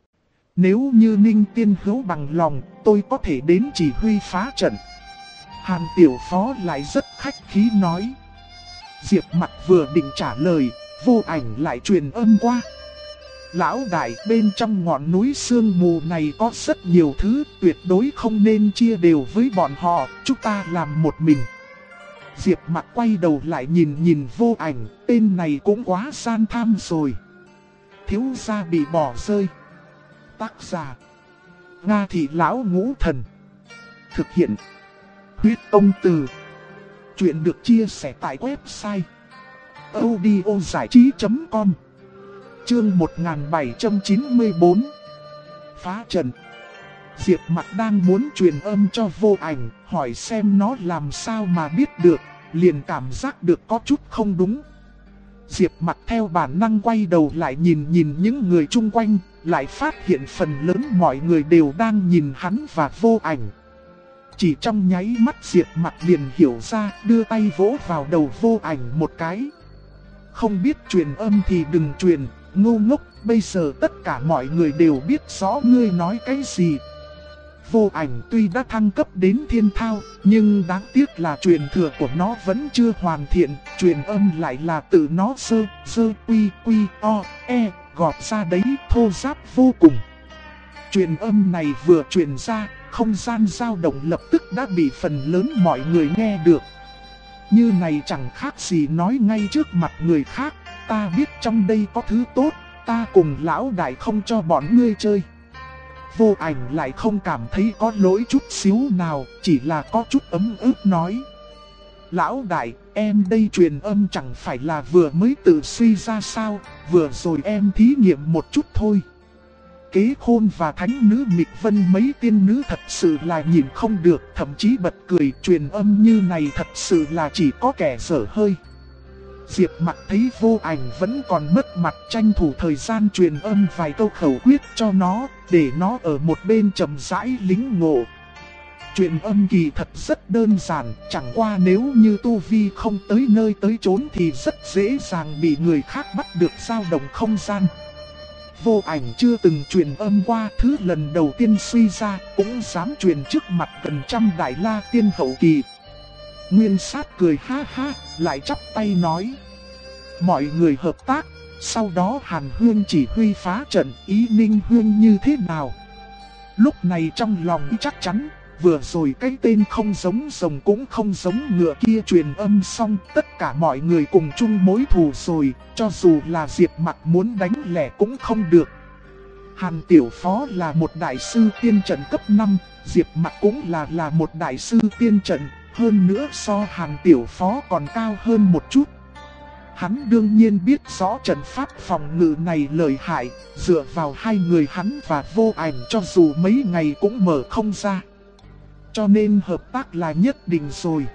Nếu như Ninh Tiên hữu bằng lòng, tôi có thể đến chỉ huy phá trận. Hàn Tiểu Phó lại rất khách khí nói. Diệp Mặc vừa định trả lời, Vô Ảnh lại truyền âm qua. Lão đại, bên trong ngọn núi sương mù này có rất nhiều thứ, tuyệt đối không nên chia đều với bọn họ, chúng ta làm một mình. Diệp Mặc quay đầu lại nhìn Vô Ảnh, tên này cũng quá gian tham rồi. Thiếu gia bị bỏ rơi. Tác giả Nga Thị Lão Ngũ Thần. Thực hiện Huyết Ông Từ. Chuyện được chia sẻ tại website audiozảichí.com. Chương 1794. Phá trận. Diệp Mặc đang muốn truyền âm cho Vô Ảnh, hỏi xem nó làm sao mà biết được, liền cảm giác được có chút không đúng. Diệp Mặc theo bản năng quay đầu lại nhìn những người chung quanh, lại phát hiện phần lớn mọi người đều đang nhìn hắn và Vô Ảnh. Chỉ trong nháy mắt Diệp Mặc liền hiểu ra, đưa tay vỗ vào đầu Vô Ảnh một cái. Không biết truyền âm thì đừng truyền, ngu ngốc, bây giờ tất cả mọi người đều biết rõ ngươi nói cái gì. Vô Ảnh tuy đã thăng cấp đến thiên thao, nhưng đáng tiếc là truyền thừa của nó vẫn chưa hoàn thiện, truyền âm lại là tự nó sơ quy o e gọt ra đấy, thô ráp vô cùng. Truyền âm này vừa truyền ra, không gian dao động lập tức đã bị phần lớn mọi người nghe được. Như này chẳng khác gì nói ngay trước mặt người khác, ta biết trong đây có thứ tốt, ta cùng lão đại không cho bọn ngươi chơi. Vô Ảnh lại không cảm thấy có lỗi chút xíu nào, chỉ là có chút ấm ức nói. Lão đại, em đây truyền âm chẳng phải là vừa mới tự suy ra sao, vừa rồi em thí nghiệm một chút thôi. Kế Khôn và thánh nữ Mịch Vân mấy tiên nữ thật sự là nhìn không được, thậm chí bật cười, truyền âm như này thật sự là chỉ có kẻ dở hơi. Diệp Mặc thấy Vô Ảnh vẫn còn mất mặt, tranh thủ thời gian truyền âm vài câu khẩu quyết cho nó, để nó ở một bên chậm rãi lĩnh ngộ. Truyền âm kỳ thật rất đơn giản, chẳng qua nếu như tu vi không tới nơi tới chốn thì rất dễ dàng bị người khác bắt được dao động không gian. Vô Ảnh chưa từng truyền âm qua, thứ lần đầu tiên suy ra cũng dám truyền trước mặt gần trăm đại la tiên hậu kỳ. Nguyên Sát cười ha ha, lại chắp tay nói. Mọi người hợp tác, sau đó Hàn Hương chỉ huy phá trận, ý Ninh Hương như thế nào? Lúc này trong lòng chắc chắn, vừa rồi cái tên không giống rồng cũng không giống ngựa kia truyền âm xong, tất cả mọi người cùng chung mối thù rồi, cho dù là Diệp Mặc muốn đánh lẻ cũng không được. Hàn Tiểu Phó là một đại sư tiên trận cấp 5, Diệp Mặc cũng là một đại sư tiên trận, hơn nữa so Hàn Tiểu Phó còn cao hơn một chút. Hắn đương nhiên biết rõ trận pháp phòng ngự này lợi hại, dựa vào hai người hắn và Vô Ảnh cho dù mấy ngày cũng mở không ra. Cho nên hợp tác là nhất định rồi.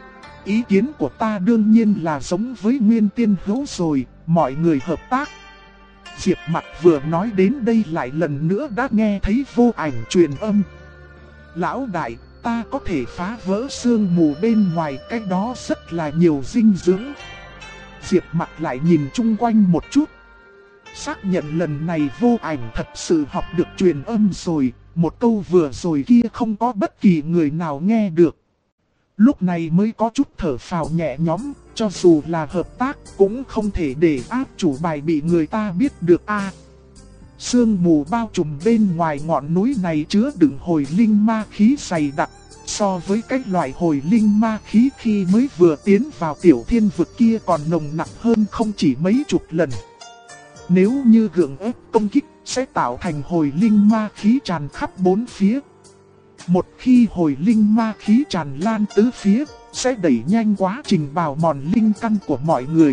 Ý kiến của ta đương nhiên là giống với Nguyên Tiên Hữu rồi, mọi người hợp tác. Diệp Mặc vừa nói đến đây lại lần nữa đã nghe thấy Vô Ảnh truyền âm. Lão đại, ta có thể phá vỡ sương mù bên ngoài, cái đó rất là nhiều dinh dưỡng. Diệp Mặc lại nhìn chung quanh một chút. Xác nhận lần này Vô Ảnh thật sự học được truyền âm rồi, một câu vừa rồi kia không có bất kỳ người nào nghe được. Lúc này mới có chút thở phào nhẹ nhõm, cho dù là hợp tác cũng không thể để áp chủ bài bị người ta biết được a. Sương mù bao trùm bên ngoài ngọn núi này chứa đựng hồi linh ma khí dày đặc. So với cái loại hồi linh ma khí khi mới vừa tiến vào tiểu thiên vực kia còn nồng nặng hơn không chỉ mấy chục lần. Nếu như gượng ép công kích sẽ tạo thành hồi linh ma khí tràn khắp bốn phía. Một khi hồi linh ma khí tràn lan tứ phía, sẽ đẩy nhanh quá trình bào mòn linh căn của mọi người.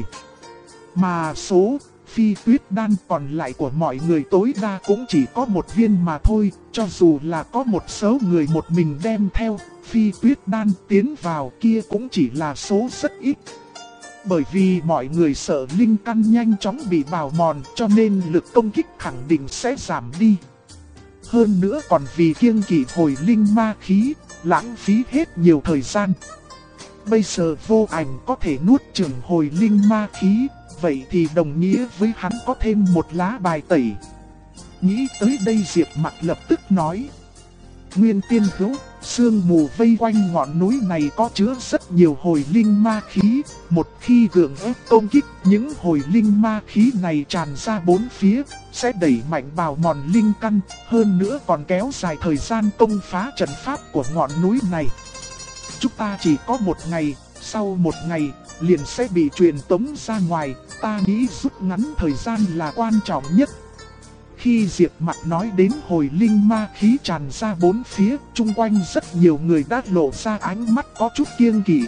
Mà số phi tuyết đan còn lại của mọi người tối đa cũng chỉ có một viên mà thôi, cho dù là có một số người một mình đem theo phi tuyết đan tiến vào kia cũng chỉ là số rất ít. Bởi vì mọi người sợ linh căn nhanh chóng bị bào mòn cho nên lực công kích khẳng định sẽ giảm đi. Hơn nữa còn vì kiêng kỵ hồi linh ma khí, lãng phí hết nhiều thời gian. Bây giờ Vô Ảnh có thể nuốt chửng hồi linh ma khí, vậy thì đồng nghĩa với hắn có thêm một lá bài tẩy. Nghĩ tới đây Diệp Mặc lập tức nói. Nguyên Tiên Hữu, sương mù vây quanh ngọn núi này có chứa rất nhiều hồi linh ma khí. Một khi gượng ép công kích, những hồi linh ma khí này tràn ra bốn phía, sẽ đẩy mạnh bào mòn linh căn, hơn nữa còn kéo dài thời gian công phá trận pháp của ngọn núi này. Chúng ta chỉ có một ngày, sau một ngày, liền sẽ bị truyền tống ra ngoài, ta nghĩ rút ngắn thời gian là quan trọng nhất. Khi Diệp Mặc nói đến hồi linh ma khí tràn ra bốn phía, chung quanh rất nhiều người đã lộ ra ánh mắt có chút kiêng kỵ.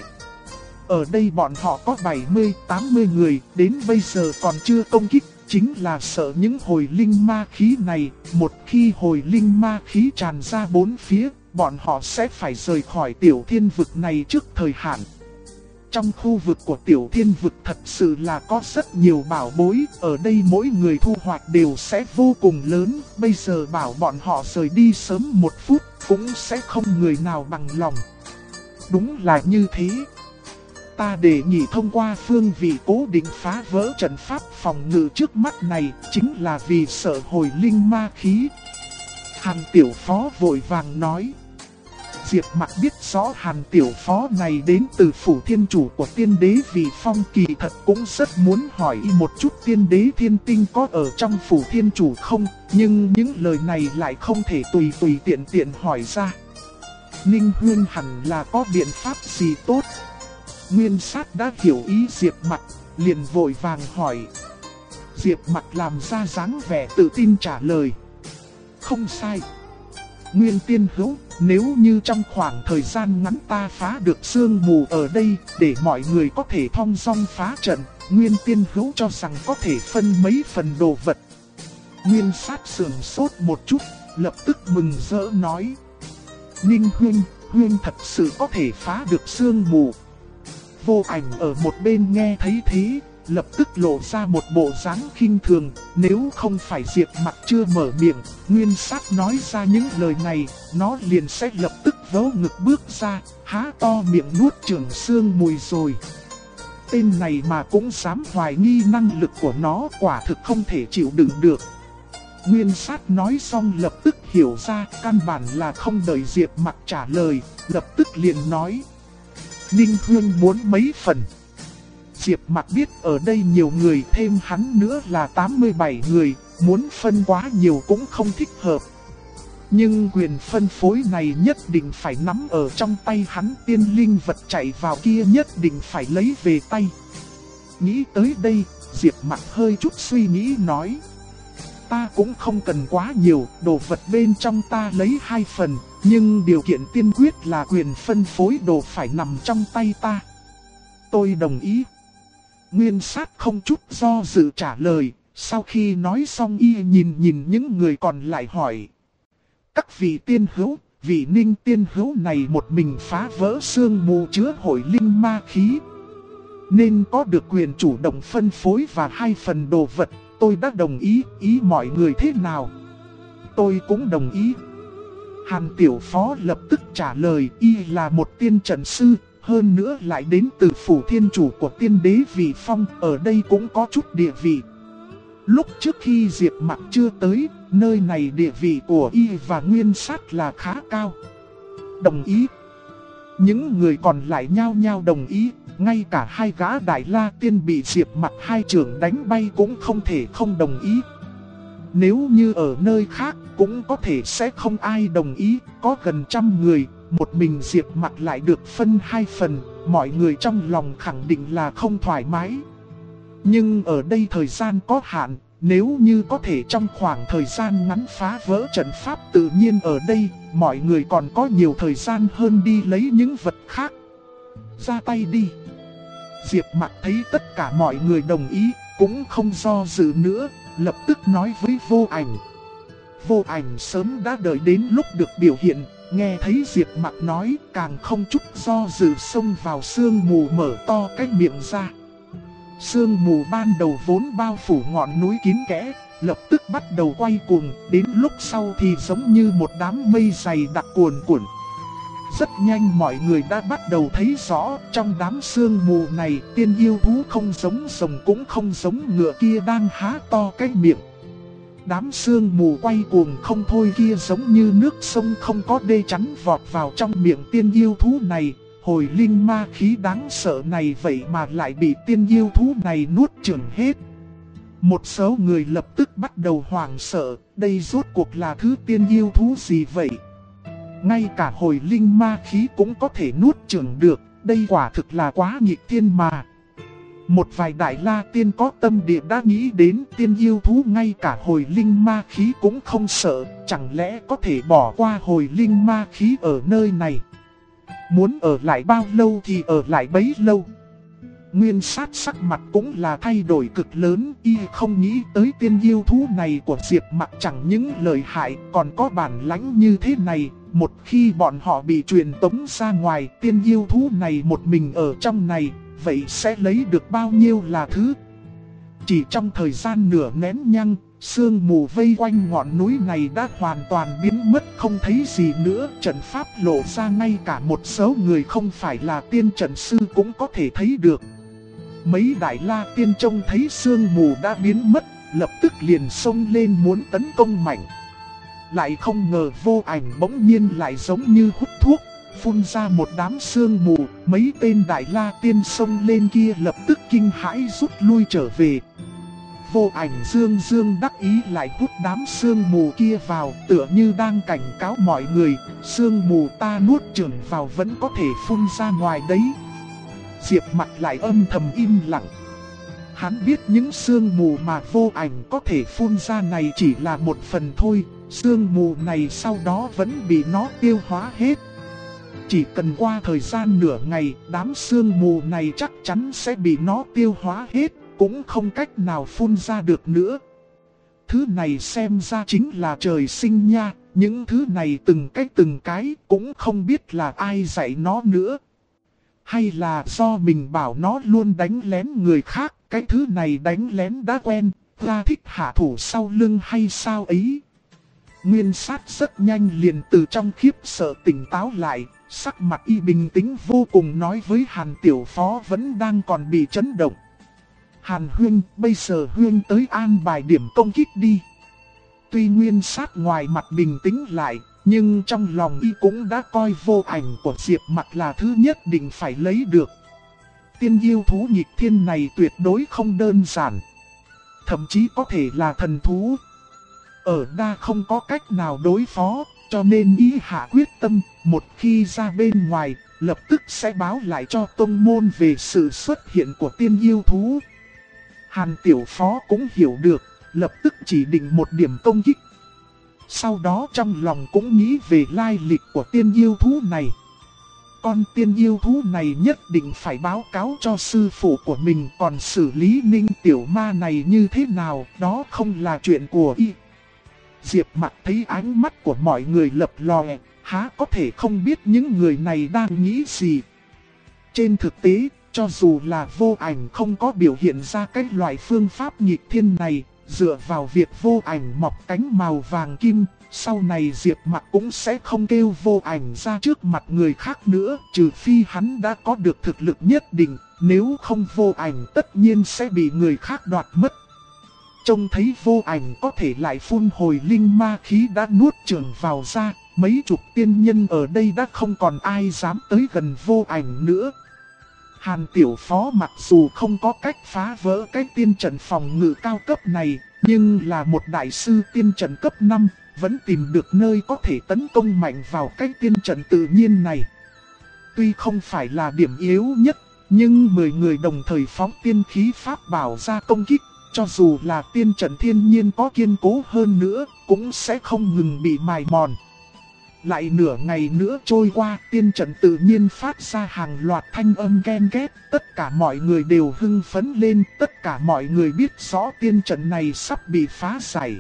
Ở đây bọn họ có 70-80 người, đến bây giờ còn chưa công kích, chính là sợ những hồi linh ma khí này. Một khi hồi linh ma khí tràn ra bốn phía, bọn họ sẽ phải rời khỏi tiểu thiên vực này trước thời hạn. Trong khu vực của Tiểu Thiên Vực thật sự là có rất nhiều bảo bối, ở đây mỗi người thu hoạch đều sẽ vô cùng lớn, bây giờ bảo bọn họ rời đi sớm một phút cũng sẽ không người nào bằng lòng. Đúng là như thế. Ta đề nghị thông qua phương vị cố định phá vỡ trận pháp phòng ngự trước mắt này chính là vì sợ hồi linh ma khí. Hàn Tiểu Phó vội vàng nói. Diệp Mặc biết rõ Hàn Tiểu Phó này đến từ phủ thiên chủ của tiên đế Vị Phong, kỳ thật cũng rất muốn hỏi một chút tiên đế thiên tinh có ở trong phủ thiên chủ không, nhưng những lời này lại không thể tùy tiện hỏi ra. Ninh Huyên hẳn là có biện pháp gì tốt. Nguyên Sát đã hiểu ý Diệp Mặc, liền vội vàng hỏi. Diệp Mặc làm ra dáng vẻ tự tin trả lời. Không sai. Nguyên Tiên Hữu, nếu như trong khoảng thời gian ngắn ta phá được sương mù ở đây, để mọi người có thể thong dong phá trận, Nguyên Tiên Hữu cho rằng có thể phân mấy phần đồ vật. Nguyên Sát sườn sốt một chút, lập tức mừng rỡ nói. Ninh Huyên thật sự có thể phá được sương mù. Vô Ảnh ở một bên nghe thấy thế, lập tức lộ ra một bộ dáng khinh thường, nếu không phải Diệp Mặc chưa mở miệng, Nguyên Sát nói ra những lời này, nó liền sẽ lập tức vớ ngực bước ra, há to miệng nuốt chửng sương mùi rồi. Tên này mà cũng dám hoài nghi năng lực của nó, quả thực không thể chịu đựng được. Nguyên Sát nói xong lập tức hiểu ra, căn bản là không đợi Diệp Mặc trả lời, lập tức liền nói. Ninh Huyên muốn mấy phần? Diệp Mặc biết ở đây nhiều người, thêm hắn nữa là 87 người, muốn phân quá nhiều cũng không thích hợp. Nhưng quyền phân phối này nhất định phải nắm ở trong tay hắn, tiên linh vật chạy vào kia nhất định phải lấy về tay. Nghĩ tới đây, Diệp Mặc hơi chút suy nghĩ nói. Ta cũng không cần quá nhiều, đồ vật bên trong ta lấy 2 phần, nhưng điều kiện tiên quyết là quyền phân phối đồ phải nằm trong tay ta. Tôi đồng ý. Nguyên Sát không chút do dự trả lời, sau khi nói xong y nhìn những người còn lại hỏi. Các vị tiên hữu, vị Ninh tiên hữu này một mình phá vỡ sương mù chứa hội linh ma khí, nên có được quyền chủ động phân phối và 2 phần đồ vật, tôi đã đồng ý, ý mọi người thế nào? Tôi cũng đồng ý. Hàn Tiểu Phó lập tức trả lời, y là một tiên trận sư, hơn nữa lại đến từ phủ thiên chủ của tiên đế Vị Phong, ở đây cũng có chút địa vị. Lúc trước khi Diệp Mặc chưa tới, nơi này địa vị của y và Nguyên Sát là khá cao. Đồng ý. Những người còn lại nhao nhao đồng ý, ngay cả 2 gã Đại La Tiên bị Diệp Mặc 2 chưởng đánh bay cũng không thể không đồng ý. Nếu như ở nơi khác cũng có thể sẽ không ai đồng ý, có gần 100 người, một mình Diệp Mặc lại được phân 2 phần, mọi người trong lòng khẳng định là không thoải mái. Nhưng ở đây thời gian có hạn, nếu như có thể trong khoảng thời gian ngắn phá vỡ trận pháp tự nhiên ở đây, mọi người còn có nhiều thời gian hơn đi lấy những vật khác. Ra tay đi. Diệp Mặc thấy tất cả mọi người đồng ý, cũng không do dự nữa, lập tức nói với Vô Ảnh. Vô Ảnh sớm đã đợi đến lúc được biểu hiện, nghe thấy Diệp Mặc nói càng không chút do dự xông vào sương mù mở to cái miệng ra. Sương mù ban đầu vốn bao phủ ngọn núi kín kẽ, lập tức bắt đầu quay cuồng, đến lúc sau thì giống như một đám mây dày đặc cuồn cuộn. Rất nhanh mọi người đã bắt đầu thấy rõ, trong đám sương mù này tiên yêu thú không giống rồng cũng không giống ngựa kia đang há to cái miệng. Đám sương mù quay cuồng không thôi kia giống như nước sông không có đê chắn vọt vào trong miệng tiên yêu thú này. Hồi linh ma khí đáng sợ này vậy mà lại bị tiên yêu thú này nuốt chửng hết. Một số người lập tức bắt đầu hoảng sợ, đây rốt cuộc là thứ tiên yêu thú gì vậy? Ngay cả hồi linh ma khí cũng có thể nuốt chửng được, đây quả thực là quá nghịch thiên mà. Một vài Đại La Tiên có tâm địa đã nghĩ đến tiên yêu thú ngay cả hồi linh ma khí cũng không sợ, chẳng lẽ có thể bỏ qua hồi linh ma khí ở nơi này? Muốn ở lại bao lâu thì ở lại bấy lâu. Nguyên Sát sắc mặt cũng là thay đổi cực lớn, y không nghĩ tới tiên yêu thú này của Diệp Mặc chẳng những lợi hại còn có bản lãnh như thế này. Một khi bọn họ bị truyền tống ra ngoài, tiên yêu thú này một mình ở trong này, vậy sẽ lấy được bao nhiêu là thứ. Chỉ trong thời gian nửa nén nhang, sương mù vây quanh ngọn núi này đã hoàn toàn biến mất không thấy gì nữa. Trận pháp lộ ra ngay cả một số người không phải là tiên trận sư cũng có thể thấy được. Mấy đại la tiên trông thấy sương mù đã biến mất, lập tức liền xông lên muốn tấn công mạnh. Lại không ngờ Vô Ảnh bỗng nhiên lại giống như hút thuốc, phun ra một đám sương mù. Mấy tên đại la tiên xông lên kia lập tức kinh hãi rút lui trở về. Vô Ảnh dương dương đắc ý lại hút đám sương mù kia vào, tựa như đang cảnh cáo mọi người, sương mù ta nuốt chửng vào vẫn có thể phun ra ngoài đấy. Diệp Mặc lại âm thầm im lặng. Hắn biết những sương mù mà Vô Ảnh có thể phun ra này chỉ là một phần thôi, sương mù này sau đó vẫn bị nó tiêu hóa hết. Chỉ cần qua thời gian nửa ngày, đám sương mù này chắc chắn sẽ bị nó tiêu hóa hết, cũng không cách nào phun ra được nữa. Thứ này xem ra chính là trời sinh nha, những thứ này từng cái cũng không biết là ai dạy nó nữa. Hay là do mình bảo nó luôn đánh lén người khác, cái thứ này đánh lén đã quen, ra thích hạ thủ sau lưng hay sao ấy. Nguyên Sát rất nhanh liền từ trong khiếp sợ tỉnh táo lại, sắc mặt y bình tĩnh vô cùng nói với Hàn Tiểu Phó vẫn đang còn bị chấn động. Hàn Huynh, bây giờ Huynh tới an bài điểm công kích đi. Tuy Nguyên Sát ngoài mặt bình tĩnh lại, nhưng trong lòng y cũng đã coi Vô Ảnh của Diệp Mặc là thứ nhất định phải lấy được. Tiên yêu thú nghịch thiên này tuyệt đối không đơn giản, thậm chí có thể là thần thú. Ở đa không có cách nào đối phó, cho nên y hạ quyết tâm, một khi ra bên ngoài, lập tức sẽ báo lại cho tông môn về sự xuất hiện của tiên yêu thú. Hàn Tiểu Phó cũng hiểu được, lập tức chỉ định một điểm công kích. Sau đó trong lòng cũng nghĩ về lai lịch của tiên yêu thú này. Con tiên yêu thú này nhất định phải báo cáo cho sư phụ của mình, còn xử lý Ninh Tiểu Ma này như thế nào, đó không là chuyện của y. Diệp Mặc thấy ánh mắt của mọi người lập lòe, há có thể không biết những người này đang nghĩ gì. Trên thực tế, cho dù là Vô Ảnh không có biểu hiện ra cái loại phương pháp nghịch thiên này, dựa vào việc Vô Ảnh mọc cánh màu vàng kim, sau này Diệp Mặc cũng sẽ không kêu Vô Ảnh ra trước mặt người khác nữa, trừ phi hắn đã có được thực lực nhất định, nếu không Vô Ảnh tất nhiên sẽ bị người khác đoạt mất. Trông thấy Vô Ảnh có thể lại phun hồi linh ma khí đã nuốt chửng vào ra, mấy chục tiên nhân ở đây đã không còn ai dám tới gần Vô Ảnh nữa. Hàn Tiểu Phó mặc dù không có cách phá vỡ cái tiên trận phòng ngự cao cấp này, nhưng là một đại sư tiên trận cấp 5, vẫn tìm được nơi có thể tấn công mạnh vào cái tiên trận tự nhiên này. Tuy không phải là điểm yếu nhất, nhưng 10 người đồng thời phóng tiên khí pháp bảo ra công kích, cho dù là tiên trận thiên nhiên có kiên cố hơn nữa, cũng sẽ không ngừng bị mài mòn. Lại nửa ngày nữa trôi qua, tiên trận tự nhiên phát ra hàng loạt thanh âm ken két, tất cả mọi người đều hưng phấn lên, tất cả mọi người biết rõ tiên trận này sắp bị phá giải.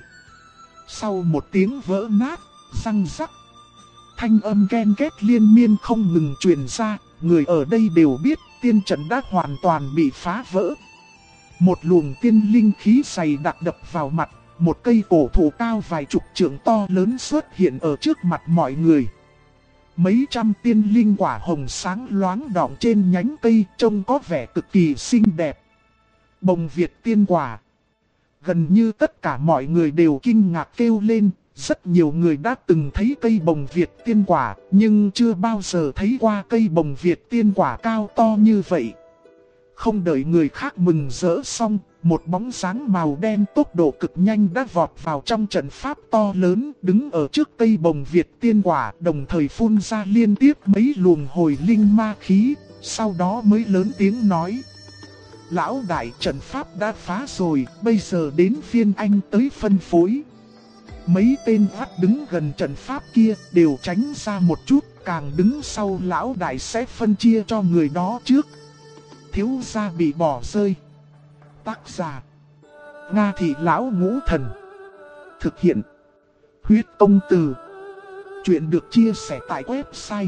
Sau một tiếng vỡ nát, răng rắc, thanh âm ken két liên miên không ngừng truyền ra, người ở đây đều biết tiên trận đã hoàn toàn bị phá vỡ. Một luồng tiên linh khí dày đặc đập vào mặt, một cây cổ thụ cao vài chục trượng to lớn xuất hiện ở trước mặt mọi người. Mấy trăm tiên linh quả hồng sáng loáng đọng trên nhánh cây trông có vẻ cực kỳ xinh đẹp. Bồng Việt tiên quả. Gần như tất cả mọi người đều kinh ngạc kêu lên, rất nhiều người đã từng thấy cây bồng Việt tiên quả, nhưng chưa bao giờ thấy qua cây bồng Việt tiên quả cao to như vậy. Không đợi người khác mừng rỡ xong, một bóng dáng màu đen tốc độ cực nhanh đã vọt vào trong trận pháp to lớn, đứng ở trước cây bồng Việt tiên quả, đồng thời phun ra liên tiếp mấy luồng hồi linh ma khí, sau đó mới lớn tiếng nói: Lão đại, trận pháp đã phá rồi, bây giờ đến phiên anh tới phân phối. Mấy tên oát đứng gần trận pháp kia đều tránh ra một chút, càng đứng sau lão đại sẽ phân chia cho người đó trước. thiếu gia bị bỏ rơi. Tác giả Nga Thị Lão Ngũ Thần. Thực hiện Huyết Công Từ. Chuyện được chia sẻ tại website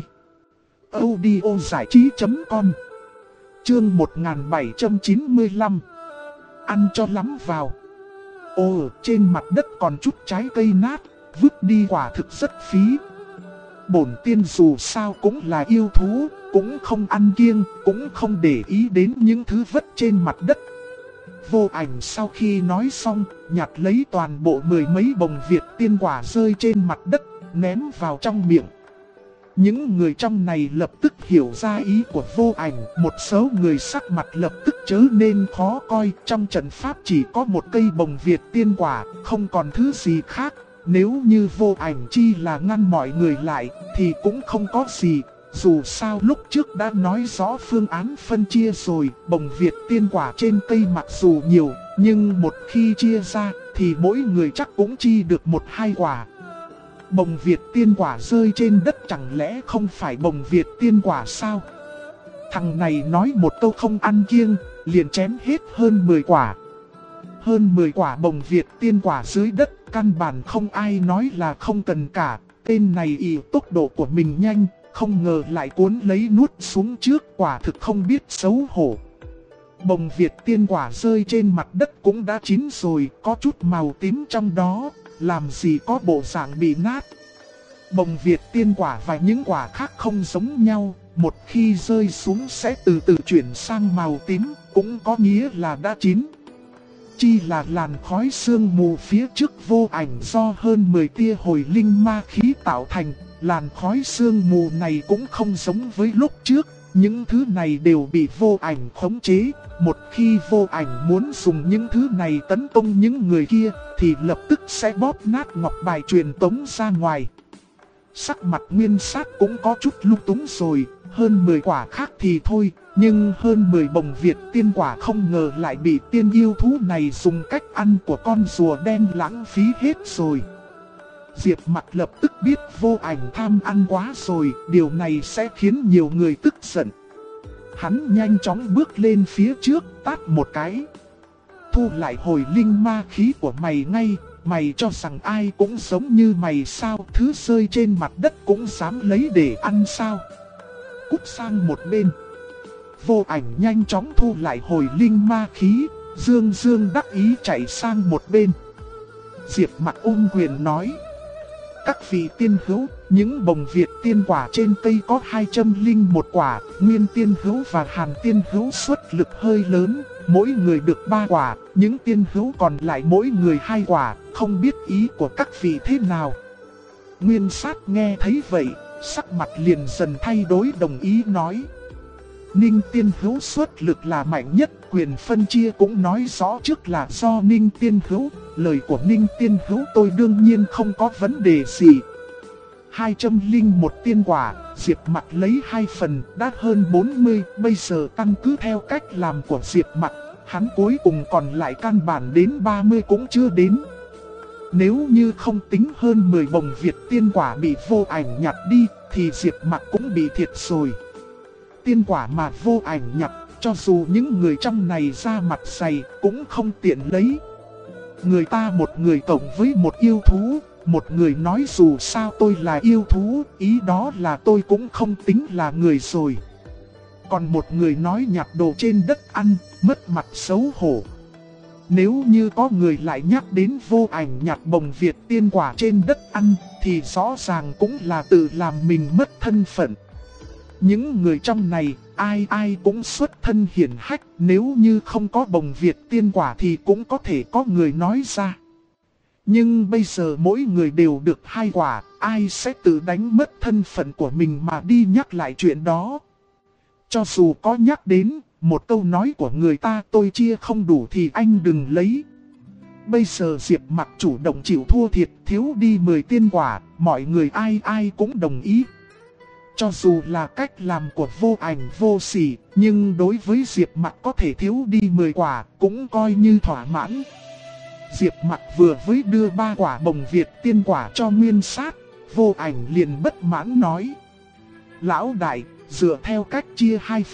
audiozảichí.com. Chương 1795. Ăn cho lắm vào. Ồ, trên mặt đất còn chút trái cây nát, vứt đi quả thực rất phí. Bổn tiên dù sao cũng là yêu thú, cũng không ăn kiêng, cũng không để ý đến những thứ vứt trên mặt đất. Vô Ảnh sau khi nói xong, nhặt lấy toàn bộ mười mấy bồng Việt tiên quả rơi trên mặt đất, ném vào trong miệng. Những người trong này lập tức hiểu ra ý của Vô Ảnh, một số người sắc mặt lập tức trở nên khó coi. Trong trận pháp chỉ có một cây bồng Việt tiên quả, không còn thứ gì khác. Nếu như Vô Ảnh chi là ngăn mọi người lại, thì cũng không có gì. Dù sao lúc trước đã nói rõ phương án phân chia rồi, bồng Việt tiên quả trên cây mặc dù nhiều, nhưng một khi chia ra, thì mỗi người chắc cũng chi được 1-2 quả. Bồng Việt tiên quả rơi trên đất chẳng lẽ không phải bồng Việt tiên quả sao? Thằng này nói một câu không ăn kiêng, liền chém hết hơn 10 quả. Hơn 10 quả bồng Việt tiên quả dưới đất, căn bản không ai nói là không cần cả. Tên này ỷ tốc độ của mình nhanh, không ngờ lại cuốn lấy nuốt xuống trước, quả thực không biết xấu hổ. Bồng Việt tiên quả rơi trên mặt đất cũng đã chín rồi, có chút màu tím trong đó, làm gì có bộ dạng bị nát. Bồng Việt tiên quả và những quả khác không giống nhau, một khi rơi xuống sẽ từ từ chuyển sang màu tím, cũng có nghĩa là đã chín. Chi là làn khói sương mù phía trước Vô Ảnh do hơn 10 tia hồi linh ma khí tạo thành. Làn khói sương mù này cũng không giống với lúc trước, những thứ này đều bị Vô Ảnh khống chế. Một khi Vô Ảnh muốn dùng những thứ này tấn công những người kia, thì lập tức sẽ bóp nát ngọc bài truyền tống ra ngoài. Sắc mặt Nguyên Sát cũng có chút lung túng rồi, hơn 10 quả khác thì thôi, nhưng hơn 10 bồng Việt tiên quả không ngờ lại bị tiên yêu thú này dùng cách ăn của con rùa đen lãng phí hết rồi. Diệp Mặc lập tức biết Vô Ảnh tham ăn quá rồi, điều này sẽ khiến nhiều người tức giận. Hắn nhanh chóng bước lên phía trước, tát một cái. Thu lại hồi linh ma khí của mày ngay, mày cho rằng ai cũng giống như mày sao, thứ rơi trên mặt đất cũng dám lấy để ăn sao. Cút sang một bên. Vô Ảnh nhanh chóng thu lại hồi linh ma khí, dương dương đắc ý chạy sang một bên. Diệp Mặc ôm quyền nói: các vị tiên hữu, những bồng Việt tiên quả trên cây có 201 quả, Nguyên tiên hữu và Hàn tiên hữu xuất lực hơi lớn, mỗi người được 3 quả, những tiên hữu còn lại mỗi người 2 quả, không biết ý của các vị thế nào. Nguyên Sát nghe thấy vậy, sắc mặt liền dần thay đổi, đồng ý nói: Ninh tiên hữu xuất lực là mạnh nhất, quyền phân chia cũng nói rõ trước là do Ninh tiên hữu, lời của Ninh tiên hữu tôi đương nhiên không có vấn đề gì. 201 tiên quả, Diệp Mặc lấy 2 phần, đã hơn 40, bây giờ căn cứ theo cách làm của Diệp Mặc, hắn cuối cùng còn lại căn bản đến 30 cũng chưa đến. Nếu như không tính hơn 10 bồng Việt tiên quả bị Vô Ảnh nhặt đi, thì Diệp Mặc cũng bị thiệt rồi. Tiên quả mà Vô Ảnh nhặt, cho dù những người trong này ra mặt dày, cũng không tiện lấy. Người ta một người cộng với một yêu thú, một người nói dù sao tôi là yêu thú, ý đó là tôi cũng không tính là người rồi. Còn một người nói nhặt đồ trên đất ăn, mất mặt xấu hổ. Nếu như có người lại nhắc đến Vô Ảnh nhặt bồng Việt tiên quả trên đất ăn, thì rõ ràng cũng là tự làm mình mất thân phận. Những người trong này, ai ai cũng xuất thân hiển hách, nếu như không có bồng Việt tiên quả thì cũng có thể có người nói ra. Nhưng bây giờ mỗi người đều được 2 quả, ai sẽ tự đánh mất thân phận của mình mà đi nhắc lại chuyện đó. Cho dù có nhắc đến, một câu nói của người ta tôi chia không đủ thì anh đừng lấy. Bây giờ Diệp Mặc chủ động chịu thua thiệt, thiếu đi 10 tiên quả, mọi người ai ai cũng đồng ý. Cho dù là cách làm của Vô Ảnh vô sỉ, nhưng đối với Diệp Mặc có thể thiếu đi 10 quả cũng coi như thỏa mãn. Diệp Mặc vừa mới đưa 3 quả bồng Việt tiên quả cho Nguyên Sát, Vô Ảnh liền bất mãn nói: Lão đại, dựa theo cách chia 2 phần,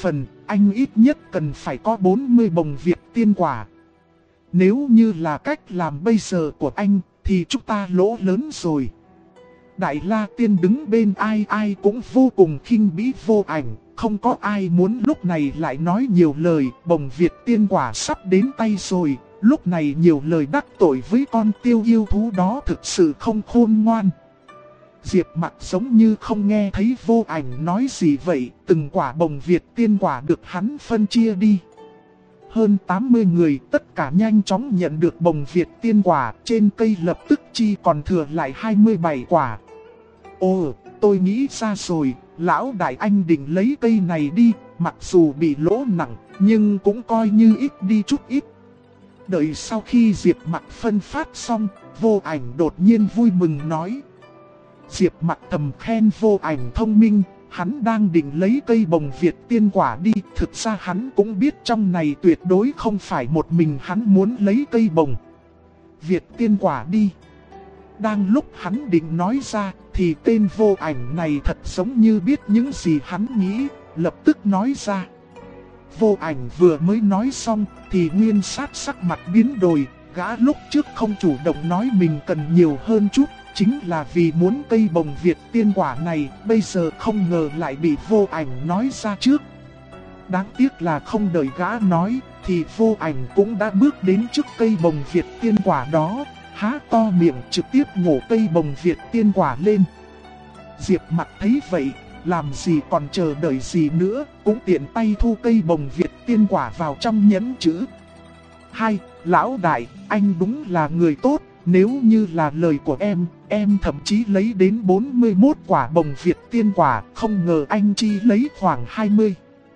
anh ít nhất cần phải có 40 bồng Việt tiên quả. Nếu như là cách làm bây giờ của anh, thì chúng ta lỗ lớn rồi. Đại La Tiên đứng bên ai cũng vô cùng khinh bỉ Vô Ảnh, không có ai muốn lúc này lại nói nhiều lời. Bồng Việt tiên quả sắp đến tay rồi, lúc này nhiều lời đắc tội với con tiêu yêu thú đó thực sự không khôn ngoan. Diệp Mặc giống như không nghe thấy Vô Ảnh nói gì vậy, từng quả bồng Việt tiên quả được hắn phân chia đi. Hơn 80 người tất cả nhanh chóng nhận được bồng Việt tiên quả, trên cây lập tức chi còn thừa lại 27 quả. Ồ, tôi nghĩ ra rồi, lão đại anh định lấy cây này đi, mặc dù bị lỗ nặng, nhưng cũng coi như ít đi chút ít. Đợi sau khi Diệp Mặc phân phát xong, Vô Ảnh đột nhiên vui mừng nói. Diệp Mặc thầm khen Vô Ảnh thông minh, hắn đang định lấy cây bồng Việt tiên quả đi. Thực ra hắn cũng biết trong này tuyệt đối không phải một mình hắn muốn lấy cây bồng Việt tiên quả đi. Đang lúc hắn định nói ra, thì tên Vô Ảnh này thật giống như biết những gì hắn nghĩ, lập tức nói ra. Vô Ảnh vừa mới nói xong, thì Nguyên Sát sắc mặt biến đổi. Gã lúc trước không chủ động nói mình cần nhiều hơn chút, chính là vì muốn cây bồng Việt tiên quả này, bây giờ không ngờ lại bị Vô Ảnh nói ra trước. Đáng tiếc là không đợi gã nói, thì Vô Ảnh cũng đã bước đến trước cây bồng Việt tiên quả đó, há to miệng trực tiếp nhổ cây bồng Việt tiên quả lên. Diệp Mặc thấy vậy, làm gì còn chờ đợi gì nữa, cũng tiện tay thu cây bồng Việt tiên quả vào trong nhẫn chữ. Hai, lão đại, anh đúng là người tốt, nếu như là lời của em thậm chí lấy đến 41 quả bồng Việt tiên quả, không ngờ anh chỉ lấy khoảng 20.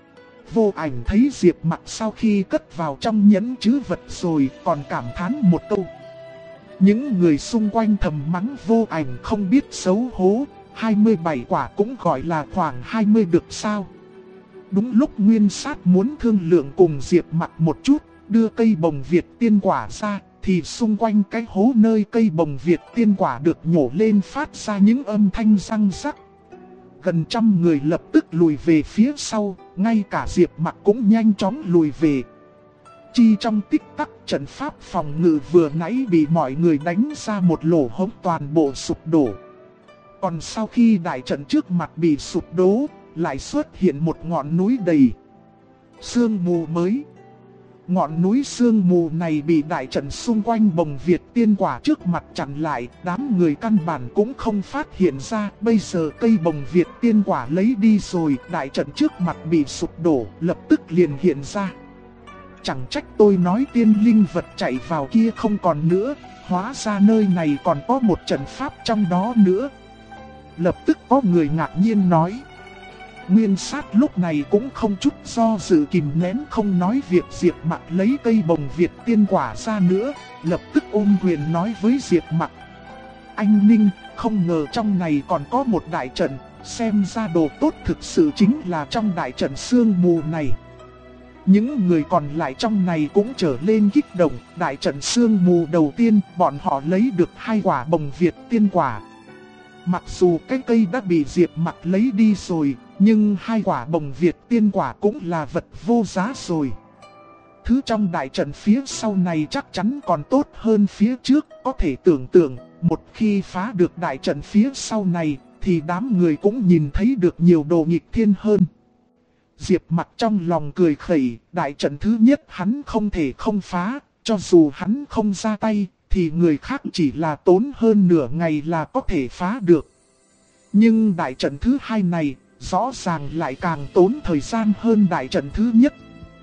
Vô Ảnh thấy Diệp Mặc sau khi cất vào trong nhẫn chữ vật rồi còn cảm thán một câu. Những người xung quanh thầm mắng Vô Ảnh không biết xấu hổ, 27 quả cũng gọi là khoảng 20 được sao. Đúng lúc Nguyên Sát muốn thương lượng cùng Diệp Mặc một chút, đưa cây bồng Việt tiên quả ra, thì xung quanh cái hố nơi cây bồng Việt tiên quả được nhổ lên phát ra những âm thanh răng rắc. Gần trăm người lập tức lùi về phía sau, ngay cả Diệp Mặc cũng nhanh chóng lùi về. Chi trong tích tắc, trận pháp phòng ngự vừa nãy bị mọi người đánh ra một lỗ hổng, toàn bộ sụp đổ. Còn sau khi đại trận trước mặt bị sụp đổ, lại xuất hiện một ngọn núi đầy sương mù mới. Ngọn núi sương mù này bị đại trận xung quanh bồng Việt tiên quả trước mặt chặn lại, đám người căn bản cũng không phát hiện ra. Bây giờ cây bồng Việt tiên quả lấy đi rồi, đại trận trước mặt bị sụp đổ, lập tức liền hiện ra. Chẳng trách tôi nói tiên linh vật chạy vào kia không còn nữa, hóa ra nơi này còn có một trận pháp trong đó nữa. Lập tức có người ngạc nhiên nói. Nguyên Sát lúc này cũng không chút do dự kìm nén không nói việc Diệp Mặc lấy cây bồng Việt tiên quả ra nữa, lập tức ôm quyền nói với Diệp Mặc. Anh Ninh, không ngờ trong này còn có một đại trận, xem ra đồ tốt thực sự chính là trong đại trận sương mù này. Những người còn lại trong này cũng trở lên kích động, đại trận sương mù đầu tiên bọn họ lấy được 2 quả bồng Việt tiên quả. Mặc dù cái cây đã bị Diệp Mặc lấy đi rồi, nhưng 2 quả bồng Việt tiên quả cũng là vật vô giá rồi. Thứ trong đại trận phía sau này chắc chắn còn tốt hơn phía trước, có thể tưởng tượng, một khi phá được đại trận phía sau này, thì đám người cũng nhìn thấy được nhiều đồ nghịch thiên hơn. Diệp Mặc trong lòng cười khẩy, đại trận thứ nhất hắn không thể không phá, cho dù hắn không ra tay, thì người khác chỉ là tốn hơn nửa ngày là có thể phá được. Nhưng đại trận thứ hai này, rõ ràng lại càng tốn thời gian hơn đại trận thứ nhất.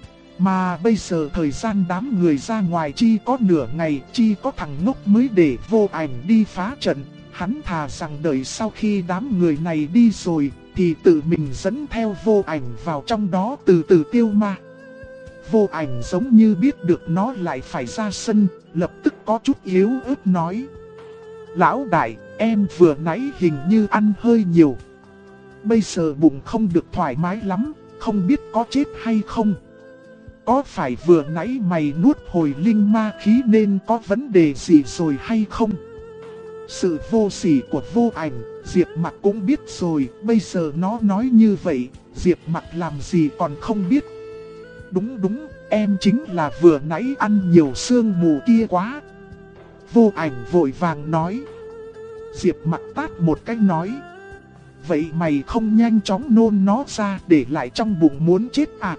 Mà bây giờ thời gian đám người ra ngoài chi có nửa ngày, chi có thằng ngốc mới để Vô Ảnh đi phá trận. Hắn thà rằng đợi sau khi đám người này đi rồi, thì tự mình dẫn theo Vô Ảnh vào trong đó từ từ tiêu ma. Vô Ảnh giống như biết được nó lại phải ra sân, lập tức có chút yếu ớt nói. Lão đại, em vừa nãy hình như ăn hơi nhiều. Bây giờ bụng không được thoải mái lắm, không biết có chết hay không. Có phải vừa nãy mày nuốt hồi linh ma khí nên có vấn đề gì rồi hay không? Sự vô sỉ của Vô Ảnh, Diệp Mặc cũng biết rồi, bây giờ nó nói như vậy, Diệp Mặc làm gì còn không biết, Đúng, em chính là vừa nãy ăn nhiều sương mù kia quá. Vô Ảnh vội vàng nói. Diệp Mặc tát một cái nói. Vậy mày không nhanh chóng nôn nó ra để lại trong bụng muốn chết à?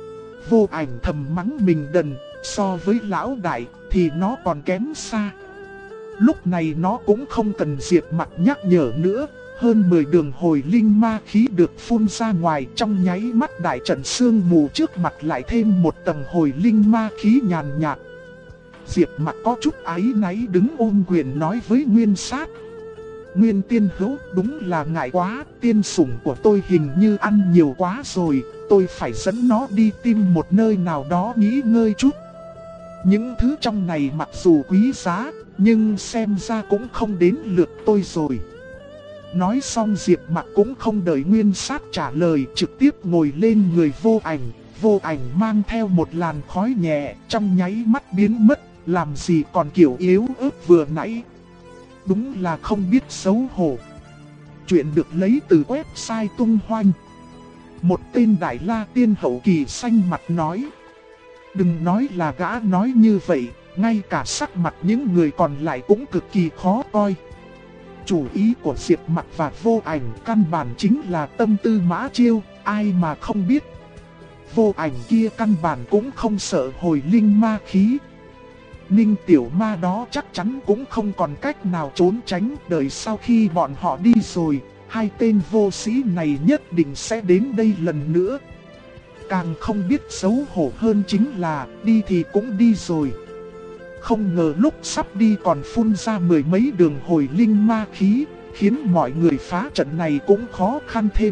Vô Ảnh thầm mắng mình đần, so với lão đại thì nó còn kém xa. Lúc này nó cũng không cần Diệp Mặc nhắc nhở nữa. Hơn 10 đường hồi linh ma khí được phun ra ngoài, trong nháy mắt đại trận sương mù trước mặt lại thêm một tầng hồi linh ma khí nhàn nhạt. Diệp Mặc có chút áy náy đứng ôm quyền nói với Nguyên Sát. Nguyên tiên hữu, đúng là ngại quá, tiên sủng của tôi hình như ăn nhiều quá rồi, tôi phải dẫn nó đi tìm một nơi nào đó nghỉ ngơi chút. Những thứ trong này mặc dù quý giá, nhưng xem ra cũng không đến lượt tôi rồi. Nói xong Diệp Mặc cũng không đợi Nguyên Sát trả lời, trực tiếp ngồi lên người Vô Ảnh. Vô Ảnh mang theo một làn khói nhẹ, trong nháy mắt biến mất, làm gì còn kiểu yếu ớt vừa nãy. Đúng là không biết xấu hổ. Chuyện được lấy từ website Tung Hoanh. Một tên Đại La Tiên hậu kỳ xanh mặt nói. Đừng nói là gã nói như vậy, ngay cả sắc mặt những người còn lại cũng cực kỳ khó coi. Chủ ý của Diệp Mặc và Vô Ảnh căn bản chính là tâm tư Mã Chiêu, ai mà không biết. Vô Ảnh kia căn bản cũng không sợ hồi linh ma khí. Ninh tiểu ma đó chắc chắn cũng không còn cách nào trốn tránh, đợi sau khi bọn họ đi rồi, hai tên vô sĩ này nhất định sẽ đến đây lần nữa. Càng không biết xấu hổ hơn chính là đi thì cũng đi rồi. Không ngờ lúc sắp đi còn phun ra mười mấy đường hồi linh ma khí, khiến mọi người phá trận này cũng khó khăn thêm.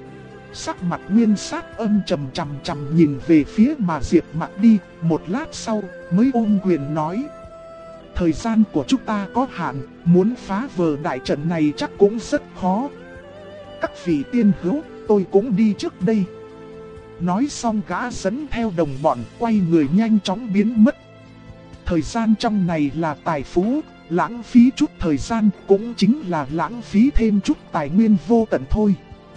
Sắc mặt Nguyên Sát âm trầm trầm nhìn về phía mà Diệp Mặc đi, một lát sau mới ôm quyền nói. Thời gian của chúng ta có hạn, muốn phá vỡ đại trận này chắc cũng rất khó. Các vị tiên hữu, tôi cũng đi trước đây. Nói xong gã dẫn theo đồng bọn quay người nhanh chóng biến mất. Thời gian trong này là tài phú, lãng phí chút thời gian cũng chính là lãng phí thêm chút tài nguyên vô tận thôi.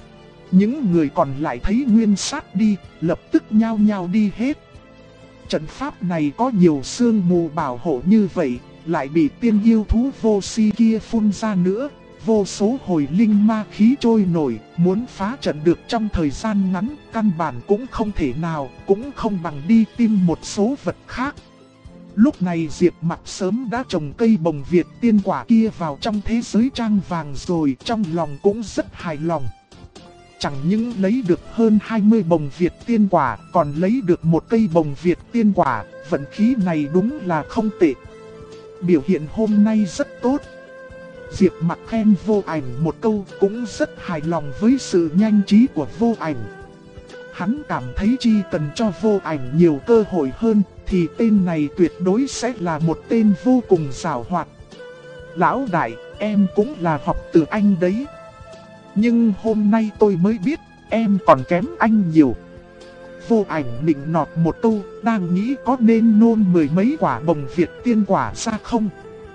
Những người còn lại thấy Nguyên Sát đi, lập tức nhao nhao đi hết. Trận pháp này có nhiều sương mù bảo hộ như vậy, lại bị tiên yêu thú vô si kia phun ra nữa. Vô số hồi linh ma khí trôi nổi, muốn phá trận được trong thời gian ngắn, căn bản cũng không thể nào, cũng không bằng đi tìm một số vật khác. Lúc này Diệp Mặc sớm đã trồng cây bồng Việt tiên quả kia vào trong thế giới trang vàng rồi, trong lòng cũng rất hài lòng. Chẳng những lấy được hơn 20 bồng Việt tiên quả, còn lấy được một cây bồng Việt tiên quả, vận khí này đúng là không tệ. Biểu hiện hôm nay rất tốt. Diệp Mặc khen Vô Ảnh một câu, cũng rất hài lòng với sự nhanh trí của Vô Ảnh. Hắn cảm thấy chỉ cần cho Vô Ảnh nhiều cơ hội hơn, thì tên này tuyệt đối sẽ là một tên vô cùng xảo hoạt. Lão đại, em cũng là học từ anh đấy. Nhưng hôm nay tôi mới biết, em còn kém anh nhiều. Vô Ảnh nịnh nọt một câu, đang nghĩ có nên nôn mười mấy quả bồng Việt tiên quả ra không.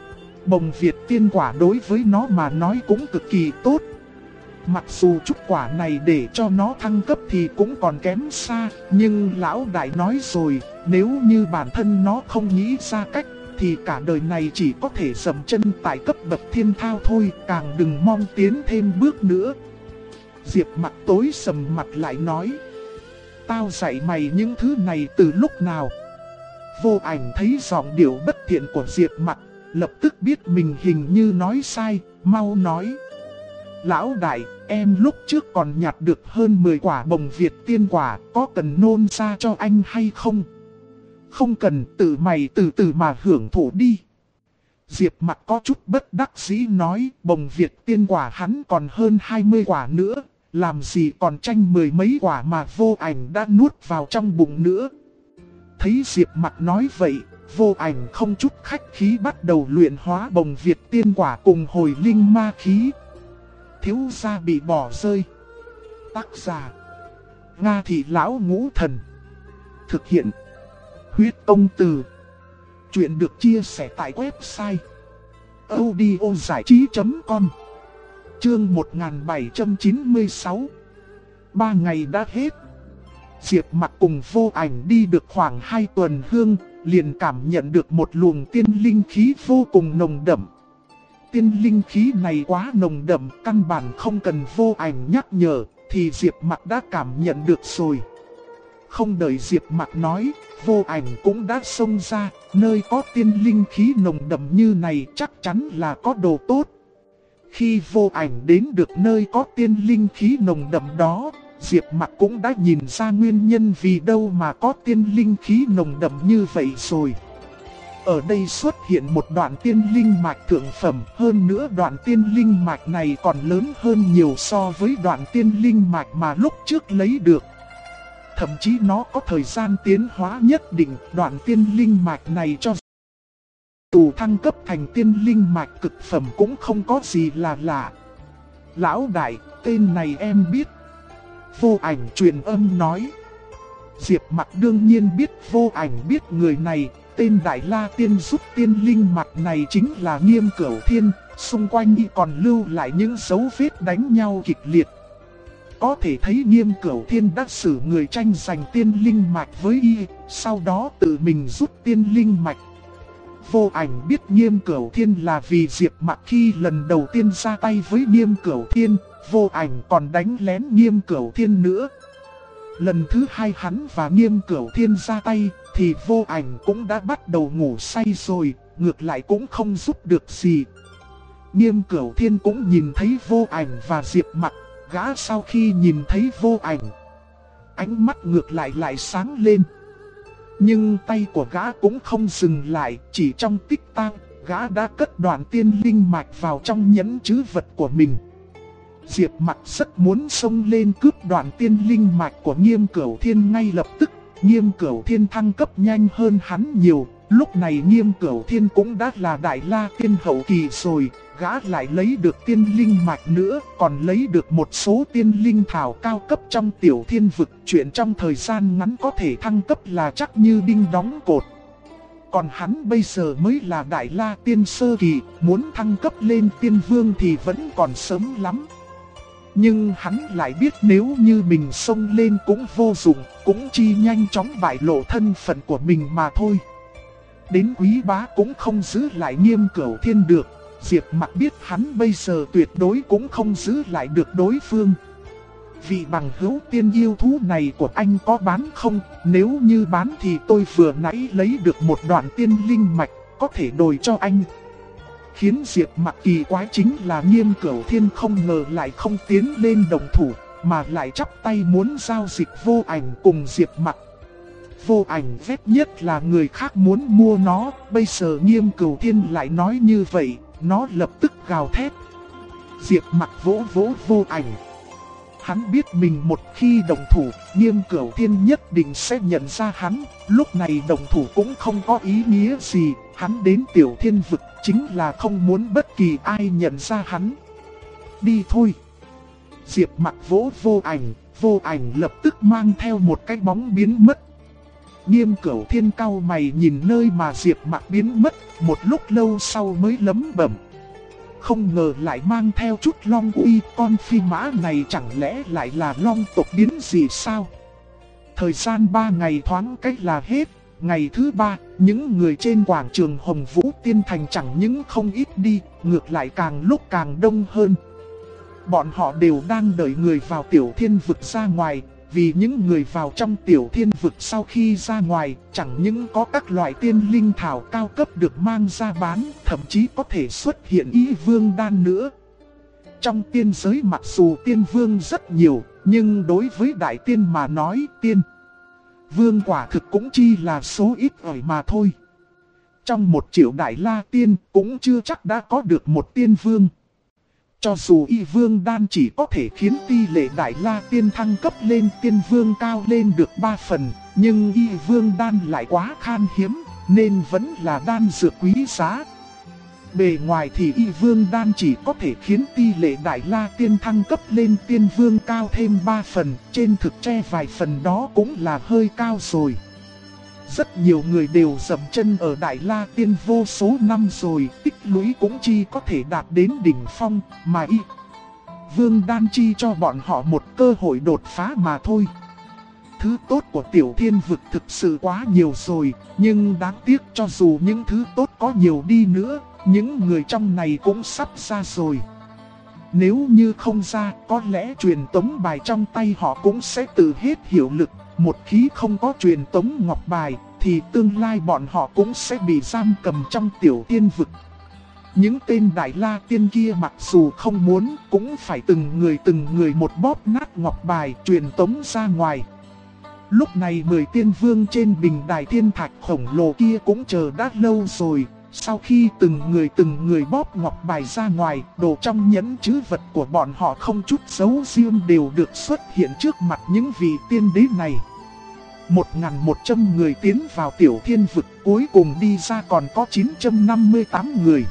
Bồng Việt tiên quả đối với nó mà nói cũng cực kỳ tốt. Mặc dù chút quả này để cho nó thăng cấp thì cũng còn kém xa, nhưng lão đại nói rồi, nếu như bản thân nó không nghĩ ra cách, thì cả đời này chỉ có thể dậm chân tại cấp bậc thiên thao thôi, càng đừng mong tiến thêm bước nữa. Diệp Mặc tối sầm mặt lại nói, tao dạy mày những thứ này từ lúc nào? Vô Ảnh thấy giọng điệu bất thiện của Diệp Mặc, lập tức biết mình hình như nói sai, mau nói. Lão đại, em lúc trước còn nhặt được hơn 10 quả bồng Việt tiên quả, có cần nôn ra cho anh hay không? Không cần, tự mày từ từ mà hưởng thụ đi. Diệp Mặc có chút bất đắc dĩ nói, bồng Việt tiên quả hắn còn hơn 20 quả nữa, làm gì còn tranh mười mấy quả mà Vô Ảnh đã nuốt vào trong bụng nữa. Thấy Diệp Mặc nói vậy, Vô Ảnh không chút khách khí bắt đầu luyện hóa bồng Việt tiên quả cùng hồi linh ma khí. Thiếu gia bị bỏ rơi. Tác giả Nga Thị Lão Ngũ Thần. Thực hiện Huyết Tông Từ. Chuyện được chia sẻ tại website audiozảichí.com. Chương 1796. 3 ngày đã hết. Diệp Mặc cùng Vô Ảnh đi được khoảng 2 tuần hương, liền cảm nhận được một luồng tiên linh khí vô cùng nồng đậm. Tiên linh khí này quá nồng đậm, căn bản không cần Vô Ảnh nhắc nhở, thì Diệp Mặc đã cảm nhận được rồi. Không đợi Diệp Mặc nói, Vô Ảnh cũng đã xông ra, nơi có tiên linh khí nồng đậm như này chắc chắn là có đồ tốt. Khi Vô Ảnh đến được nơi có tiên linh khí nồng đậm đó, Diệp Mặc cũng đã nhìn ra nguyên nhân vì đâu mà có tiên linh khí nồng đậm như vậy rồi. Ở đây xuất hiện một đoạn tiên linh mạch thượng phẩm, hơn nữa đoạn tiên linh mạch này còn lớn hơn nhiều so với đoạn tiên linh mạch mà lúc trước lấy được. Thậm chí nó có thời gian tiến hóa nhất định, đoạn tiên linh mạch này cho dù thăng cấp thành tiên linh mạch cực phẩm cũng không có gì là lạ. Lão đại, tên này em biết. Vô Ảnh truyền âm nói. Diệp Mặc đương nhiên biết Vô Ảnh biết người này, tên Đại La Tiên giúp tiên linh mạch này chính là Nghiêm Cửu Thiên, xung quanh y còn lưu lại những dấu vết đánh nhau kịch liệt. Có thể thấy Nghiêm Cửu Thiên đã xử người tranh giành tiên linh mạch với y, sau đó tự mình rút tiên linh mạch. Vô Ảnh biết Nghiêm Cửu Thiên là vì Diệp Mặc khi lần đầu tiên ra tay với Nghiêm Cửu Thiên, Vô Ảnh còn đánh lén Nghiêm Cửu Thiên nữa. Lần thứ hai hắn và Nghiêm Cửu Thiên ra tay, thì Vô Ảnh cũng đã bắt đầu ngủ say rồi, ngược lại cũng không giúp được gì. Nghiêm Cửu Thiên cũng nhìn thấy Vô Ảnh và Diệp Mặc, gã sau khi nhìn thấy Vô Ảnh, ánh mắt ngược lại sáng lên. Nhưng tay của gã cũng không dừng lại, chỉ trong tích tắc, gã đã cất đoạn tiên linh mạch vào trong nhẫn trữ vật của mình. Diệp Mặc rất muốn xông lên cướp đoạn tiên linh mạch của Nghiêm Cửu Thiên ngay lập tức. Nghiêm Cửu Thiên thăng cấp nhanh hơn hắn nhiều, lúc này Nghiêm Cửu Thiên cũng đã là Đại La Tiên hậu kỳ rồi, gã lại lấy được tiên linh mạch nữa, còn lấy được một số tiên linh thảo cao cấp trong Tiểu Thiên vực, chuyện trong thời gian ngắn có thể thăng cấp là chắc như đinh đóng cột. Còn hắn bây giờ mới là Đại La Tiên sơ kỳ, muốn thăng cấp lên Tiên Vương thì vẫn còn sớm lắm. Nhưng hắn lại biết nếu như mình xông lên cũng vô dụng, cũng chỉ nhanh chóng bại lộ thân phận của mình mà thôi. Đến Quý Bá cũng không giữ lại Nghiêm Cửu Thiên được, Diệp Mặc biết hắn bây giờ tuyệt đối cũng không giữ lại được đối phương. Vị bằng hữu tiên yêu thú này của anh có bán không? Nếu như bán thì tôi vừa nãy lấy được một đoạn tiên linh mạch, có thể đổi cho anh. Khiến Diệp Mặc kỳ quái chính là Nghiêm Cửu Thiên không ngờ lại không tiến lên đồng thủ, mà lại chắp tay muốn giao dịch Vô Ảnh cùng Diệp Mặc. Vô Ảnh ghét nhất là người khác muốn mua nó, bây giờ Nghiêm Cửu Thiên lại nói như vậy, nó lập tức gào thét. Diệp Mặc vỗ vỗ Vô Ảnh. Hắn biết mình một khi đồng thủ, Nghiêm Cửu Thiên nhất định sẽ nhận ra hắn, lúc này đồng thủ cũng không có ý nghĩa gì, hắn đến Tiểu Thiên vực chính là không muốn bất kỳ ai nhận ra hắn. Đi thôi. Diệp Mặc vỗ Vô Ảnh lập tức mang theo một cái bóng biến mất. Nghiêm Cửu Thiên cau mày nhìn nơi mà Diệp Mặc biến mất, một lúc lâu sau mới lẩm bẩm. Không ngờ lại mang theo chút long uy, con phi mã này chẳng lẽ lại là long tộc biến gì sao? Thời gian 3 ngày thoáng cách là hết, ngày thứ 3, những người trên quảng trường Hồng Vũ Tiên Thành chẳng những không ít đi, ngược lại càng lúc càng đông hơn. Bọn họ đều đang đợi người vào Tiểu Thiên vực ra ngoài, vì những người vào trong Tiểu Thiên vực sau khi ra ngoài, chẳng những có các loại tiên linh thảo cao cấp được mang ra bán, thậm chí có thể xuất hiện Y Vương đan nữa. Trong tiên giới mặc dù tiên vương rất nhiều, nhưng đối với đại tiên mà nói, tiên vương quả thực cũng chỉ là số ít ỏi mà thôi. Trong 1 triệu Đại La Tiên cũng chưa chắc đã có được một tiên vương. Cho dù Y Vương đan chỉ có thể khiến tỷ lệ Đại La Tiên thăng cấp lên tiên vương cao lên được 3 phần, nhưng Y Vương đan lại quá khan hiếm, nên vẫn là đan dược quý giá. Bề ngoài thì Y Vương đan chỉ có thể khiến tỷ lệ Đại La Tiên thăng cấp lên tiên vương cao thêm 3 phần, trên thực che vài phần đó cũng là hơi cao rồi. Rất nhiều người đều dậm chân ở Đại La Tiên vô số năm rồi, tích lũy cũng chỉ có thể đạt đến đỉnh phong, mà Y Vương đan chi cho bọn họ một cơ hội đột phá mà thôi. Thứ tốt của tiểu thiên vực thực sự quá nhiều rồi, nhưng đáng tiếc cho dù những thứ tốt có nhiều đi nữa, những người trong này cũng sắp ra rồi. Nếu như không ra, có lẽ truyền tống bài trong tay họ cũng sẽ tự hết hiệu lực. Một khi không có truyền tống ngọc bài, thì tương lai bọn họ cũng sẽ bị giam cầm trong tiểu thiên vực. Những tên Đại La Tiên kia mặc dù không muốn, cũng phải từng người một bóp nát ngọc bài truyền tống ra ngoài. Lúc này 10 tiên vương trên bình đài thiên thạch khổng lồ kia cũng chờ đã lâu rồi. Sau khi từng người bóp ngọc bài ra ngoài, đồ trong nhẫn trữ vật của bọn họ không chút giấu riêng đều được xuất hiện trước mặt những vị tiên đế này. 1.100 người tiến vào tiểu thiên vực, cuối cùng đi ra còn có 958 người.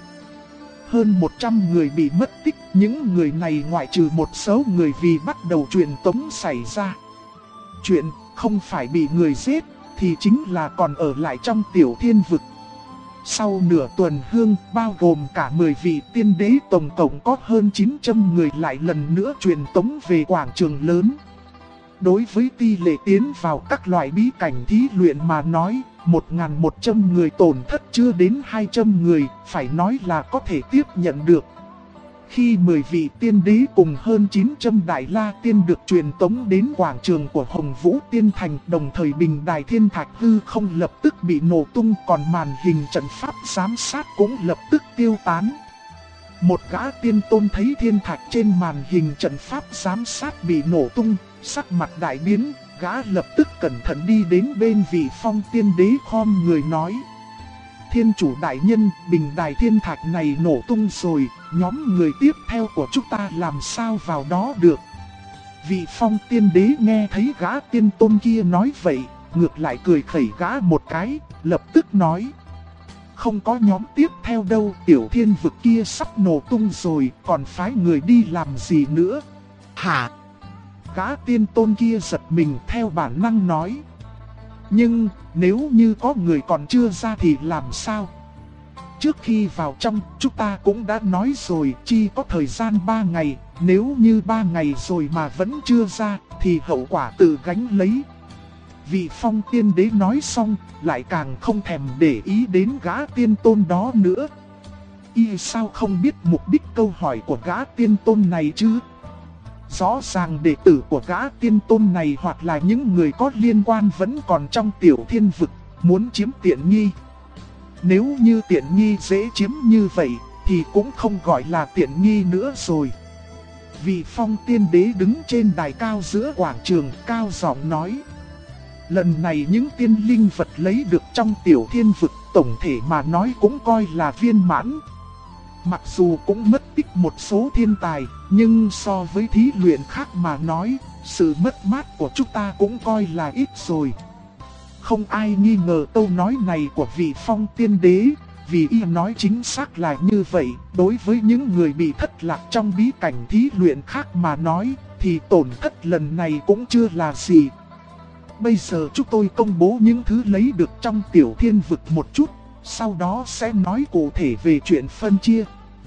Hơn 100 người bị mất tích, những người này ngoại trừ một số người vì bắt đầu truyền tống xảy ra. Chuyện không phải bị người giết, thì chính là còn ở lại trong tiểu thiên vực. Sau nửa tuần hương, bao gồm cả 10 vị tiên đế, tổng cộng có hơn 900 người lại lần nữa truyền tống về quảng trường lớn. Đối với tỷ lệ tiến vào các loại bí cảnh thí luyện mà nói, 1.100 người tổn thất chưa đến 200 người, phải nói là có thể tiếp nhận được. Khi 10 vị tiên đế cùng hơn 900 Đại La Tiên được truyền tống đến quảng trường của Hồng Vũ Tiên Thành, đồng thời bình đài thiên thạch hư không lập tức bị nổ tung, còn màn hình trận pháp giám sát cũng lập tức tiêu tán. Một gã tiên tôn thấy thiên thạch trên màn hình trận pháp giám sát bị nổ tung, sắc mặt đại biến, gã lập tức cẩn thận đi đến bên vị Phong Tiên Đế khom người nói: Thiên chủ đại nhân, bình đài thiên thạch này nổ tung rồi, nhóm người tiếp theo của chúng ta làm sao vào đó được? Vị Phong Tiên Đế nghe thấy gã tiên tôn kia nói vậy, ngược lại cười khẩy gã một cái, lập tức nói: Không có nhóm tiếp theo đâu, tiểu thiên vực kia sắp nổ tung rồi, còn phái người đi làm gì nữa? Hả? Gã tiên tôn kia giật mình theo bản năng nói: Nhưng nếu như có người còn chưa ra thì làm sao? Trước khi vào trong, chúng ta cũng đã nói rồi, chỉ có thời gian 3 ngày, nếu như 3 ngày rồi mà vẫn chưa ra, thì hậu quả tự gánh lấy. Vị Phong Tiên Đế nói xong, lại càng không thèm để ý đến gã tiên tôn đó nữa. Y sao không biết mục đích câu hỏi của gã tiên tôn này chứ? Rõ ràng đệ tử của gã tiên tôn này hoặc là những người có liên quan vẫn còn trong tiểu thiên vực, muốn chiếm tiện nghi. Nếu như tiện nghi dễ chiếm như vậy, thì cũng không gọi là tiện nghi nữa rồi. Vị Phong Tiên Đế đứng trên đài cao giữa quảng trường, cao giọng nói: Lần này những tiên linh vật lấy được trong tiểu thiên vực, tổng thể mà nói cũng coi là viên mãn. Mặc dù cũng mất tích một số thiên tài, nhưng so với thí luyện khác mà nói, sự mất mát của chúng ta cũng coi là ít rồi. Không ai nghi ngờ câu nói này của vị Phong Tiên Đế, vì y nói chính xác là như vậy. Đối với những người bị thất lạc trong bí cảnh thí luyện khác mà nói, thì tổn thất lần này cũng chưa là gì. Bây giờ chúng tôi công bố những thứ lấy được trong tiểu thiên vực một chút, sau đó sẽ nói cụ thể về chuyện phân chia.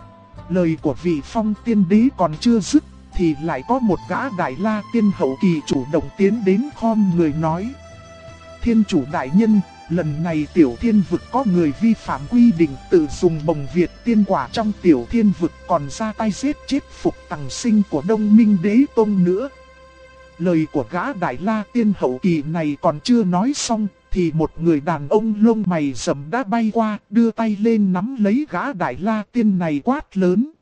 Lời của vị Phong Tiên Đế còn chưa dứt, thì lại có một gã Đại La Tiên hậu kỳ chủ động tiến đến khom người nói: Thiên chủ đại nhân, lần này tiểu thiên vực có người vi phạm quy định tự dùng bồng Việt tiên quả trong tiểu thiên vực, còn ra tay giết chết Phục Tằng Sinh của Đông Minh Đế Tông nữa. Lời của gã Đại La Tiên hậu kỳ này còn chưa nói xong, thì một người đàn ông lông mày rậm đã bay qua, đưa tay lên nắm lấy gã Đại La Tiên này quát lớn: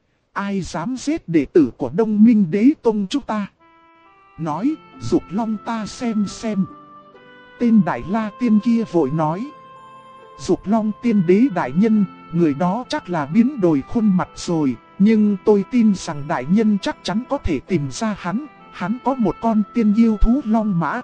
Ai dám giết đệ tử của Đông Minh Đế Tông chúng ta? Nói, Dục Long ta xem. Tên Đại La Tiên kia vội nói: Dục Long Tiên Đế đại nhân, người đó chắc là biến đổi khuôn mặt rồi, nhưng tôi tin rằng đại nhân chắc chắn có thể tìm ra hắn có một con tiên yêu thú long mã.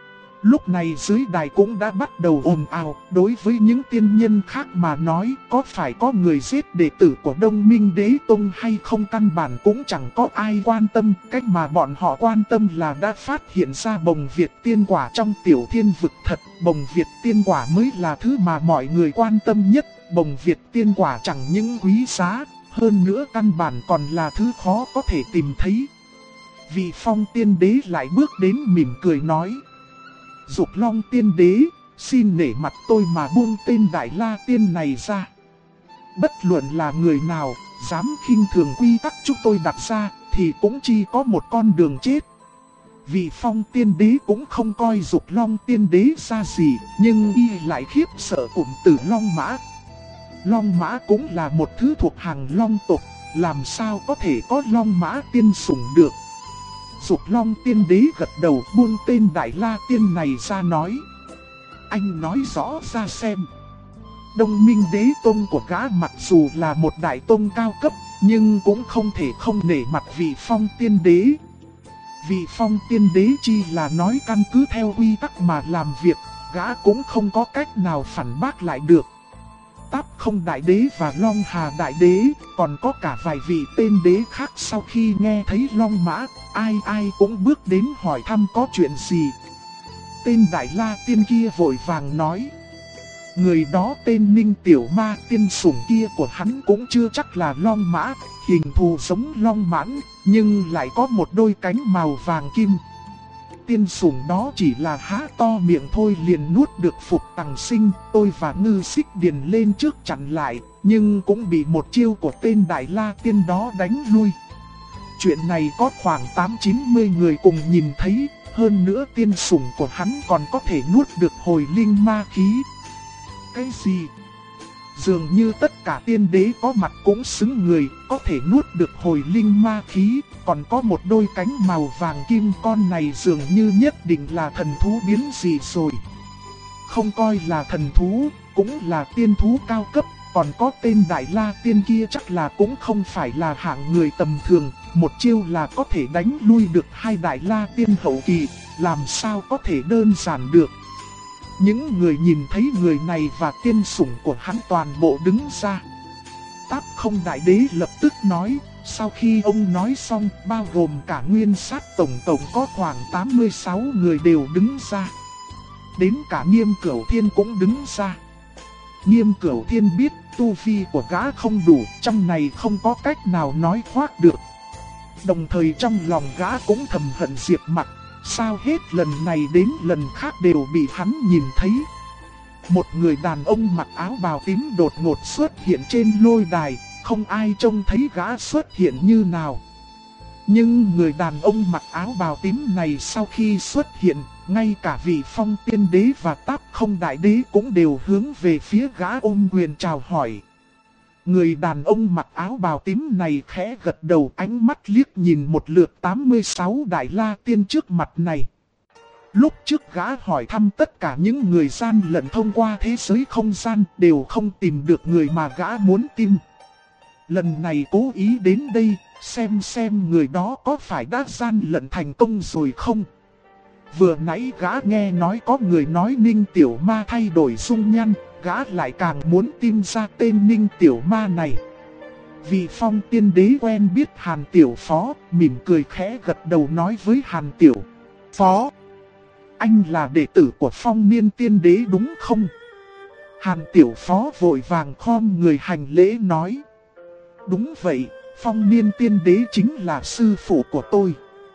Lúc này dưới đài cũng đã bắt đầu ồn ào, đối với những tiên nhân khác mà nói, có phải có người giết đệ tử của Đông Minh Đế Tông hay không căn bản cũng chẳng có ai quan tâm. Cách mà bọn họ quan tâm là đã phát hiện ra bồng Việt tiên quả trong tiểu thiên vực thật. Bồng Việt tiên quả mới là thứ mà mọi người quan tâm nhất. Bồng Việt tiên quả chẳng những quý giá, hơn nữa căn bản còn là thứ khó có thể tìm thấy. Vị Phong Tiên Đế lại bước đến mỉm cười nói: Dục Long Tiên Đế, xin nể mặt tôi mà buông tên Đại La Tiên này ra. Bất luận là người nào, dám khinh thường quy tắc chúng tôi đặt ra, thì cũng chỉ có một con đường chết. Vị Phong Tiên Đế cũng không coi Dục Long Tiên Đế ra gì, nhưng y lại khiếp sợ cụm từ Long Mã. Long Mã cũng là một thứ thuộc hàng Long tộc, làm sao có thể có Long Mã tiên sủng được. Dục Long Tiên Đế gật đầu buông tên Đại La Tiên này ra nói. Anh nói rõ ra xem. Đông Minh Đế Tông của gã mặc dù là một đại tông cao cấp, nhưng cũng không thể không nể mặt vị Phong Tiên Đế. Vị Phong Tiên Đế chi là nói căn cứ theo quy tắc mà làm việc, gã cũng không có cách nào phản bác lại được. Táp Không Đại Đế và Long Hà Đại Đế, còn có cả vài vị tên đế khác sau khi nghe thấy Long Mã, ai cũng bước đến hỏi thăm có chuyện gì. Tên Đại La Tiên kia vội vàng nói. Người đó tên Ninh Tiểu Ma, tiên sủng kia của hắn cũng chưa chắc là Long Mã, hình thù giống Long Mãn, nhưng lại có một đôi cánh màu vàng kim. Tiên sủng đó chỉ là há to miệng thôi liền nuốt được Phục Tằng Sinh, tôi và Ngư Xích Điền lên trước chặn lại, nhưng cũng bị một chiêu của tên Đại La Tiên đó đánh lui. Chuyện này có khoảng 8-90 người cùng nhìn thấy, hơn nữa tiên sủng của hắn còn có thể nuốt được hồi linh ma khí. Cái gì? Dường như tất cả tiên đế có mặt cũng xứng người, có thể nuốt được hồi linh ma khí, còn có một đôi cánh màu vàng kim, con này dường như nhất định là thần thú biến dị rồi. Không coi là thần thú, cũng là tiên thú cao cấp, còn có tên Đại La Tiên kia chắc là cũng không phải là hạng người tầm thường, một chiêu là có thể đánh lui được hai Đại La Tiên hậu kỳ, làm sao có thể đơn giản được. Những người nhìn thấy người này và tiên sủng của hắn toàn bộ đứng ra. Táp Không Đại Đế lập tức nói, sau khi ông nói xong, bao gồm cả nguyên sát tổng có khoảng 86 người đều đứng ra. Đến cả Nghiêm Cửu Thiên cũng đứng ra. Nghiêm Cửu Thiên biết tu vi của gã không đủ, trong này không có cách nào nói khoác được. Đồng thời trong lòng gã cũng thầm hận Diệp Mặc. Sao hết lần này đến lần khác đều bị hắn nhìn thấy. Một người đàn ông mặc áo bào tím đột ngột xuất hiện trên lôi đài, không ai trông thấy gã xuất hiện như nào. Nhưng người đàn ông mặc áo bào tím này sau khi xuất hiện, ngay cả vị Phong Tiên Đế và Táp Không Đại Đế cũng đều hướng về phía gã ôm quyền chào hỏi. Người đàn ông mặc áo bào tím này khẽ gật đầu, ánh mắt liếc nhìn một lượt 86 Đại La Tiên trước mặt này. Lúc trước gã hỏi thăm tất cả những người gian lận thông qua thế giới không gian đều không tìm được người mà gã muốn tìm. Lần này cố ý đến đây, xem người đó có phải đã gian lận thành công rồi không. Vừa nãy gã nghe nói có người nói Ninh Tiểu Ma thay đổi dung nhan, gã lại càng muốn tìm ra tên Ninh Tiểu Ma này. Vị Phong Tiên Đế quen biết Hàn Tiểu Phó, mỉm cười khẽ gật đầu nói với Hàn Tiểu Phó. Anh là đệ tử của Phong Niên Tiên Đế đúng không? Hàn Tiểu Phó vội vàng khom người hành lễ nói. Đúng vậy, Phong Niên Tiên Đế chính là sư phụ của tôi.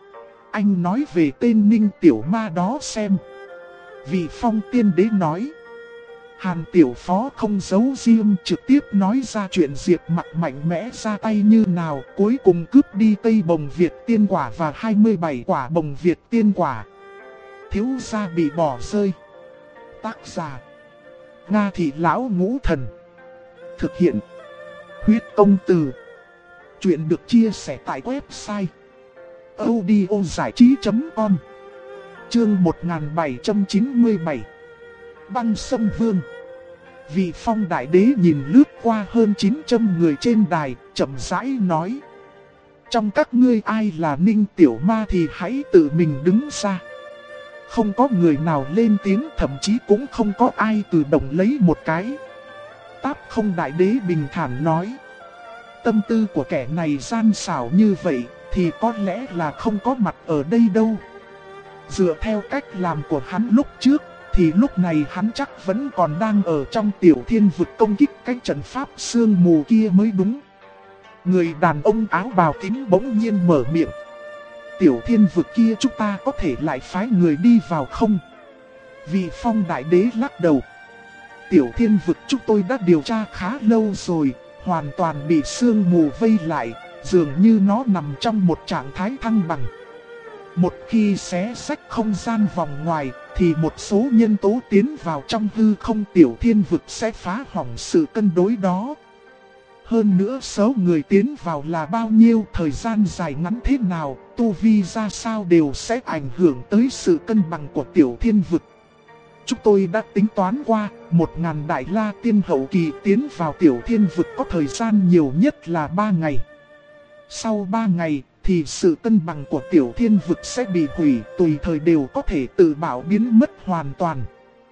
Anh nói về tên Ninh Tiểu Ma đó xem. Vị Phong Tiên Đế nói. Hàn Tiểu Phó không giấu riêng, trực tiếp nói ra chuyện Diệp Mặc mạnh mẽ ra tay như nào, cuối cùng cướp đi cây bồng Việt tiên quả và 27 quả bồng Việt tiên quả. Thiếu gia bị bỏ rơi. Tác giả Nga Thị Lão Ngũ Thần. Thực hiện Huyết Công Từ. Chuyện được chia sẻ tại website audiozảichí.com. Chương 1797. Băng Sâm Vương. Vị Phong Đại Đế nhìn lướt qua hơn 900 người trên đài, chậm rãi nói. Trong các ngươi ai là Ninh Tiểu Ma thì hãy tự mình đứng ra. Không có người nào lên tiếng, thậm chí cũng không có ai tự động lấy một cái. Táp Không Đại Đế bình thản nói. Tâm tư của kẻ này gian xảo như vậy thì có lẽ là không có mặt ở đây đâu. Dựa theo cách làm của hắn lúc trước thì lúc này hắn chắc vẫn còn đang ở trong Tiểu Thiên Vực công kích cái trận pháp sương mù kia mới đúng. Người đàn ông áo bào tím bỗng nhiên mở miệng. Tiểu Thiên Vực kia chúng ta có thể lại phái người đi vào không? Vị Phong đại đế lắc đầu. Tiểu thiên vực chúng tôi đã điều tra khá lâu rồi, hoàn toàn bị sương mù vây lại, dường như nó nằm trong một trạng thái thăng bằng. Một khi xé rách không gian vòng ngoài, thì một số nhân tố tiến vào trong hư không tiểu thiên vực sẽ phá hỏng sự cân đối đó. Hơn nữa số người tiến vào là bao nhiêu, thời gian dài ngắn thế nào, tu vi ra sao đều sẽ ảnh hưởng tới sự cân bằng của tiểu thiên vực. Chúng tôi đã tính toán qua, 1000 đại la tiên hậu kỳ tiến vào tiểu thiên vực có thời gian nhiều nhất là 3 ngày. Sau 3 ngày thì sự cân bằng của tiểu thiên vực sẽ bị hủy, tùy thời đều có thể tự bảo biến mất hoàn toàn.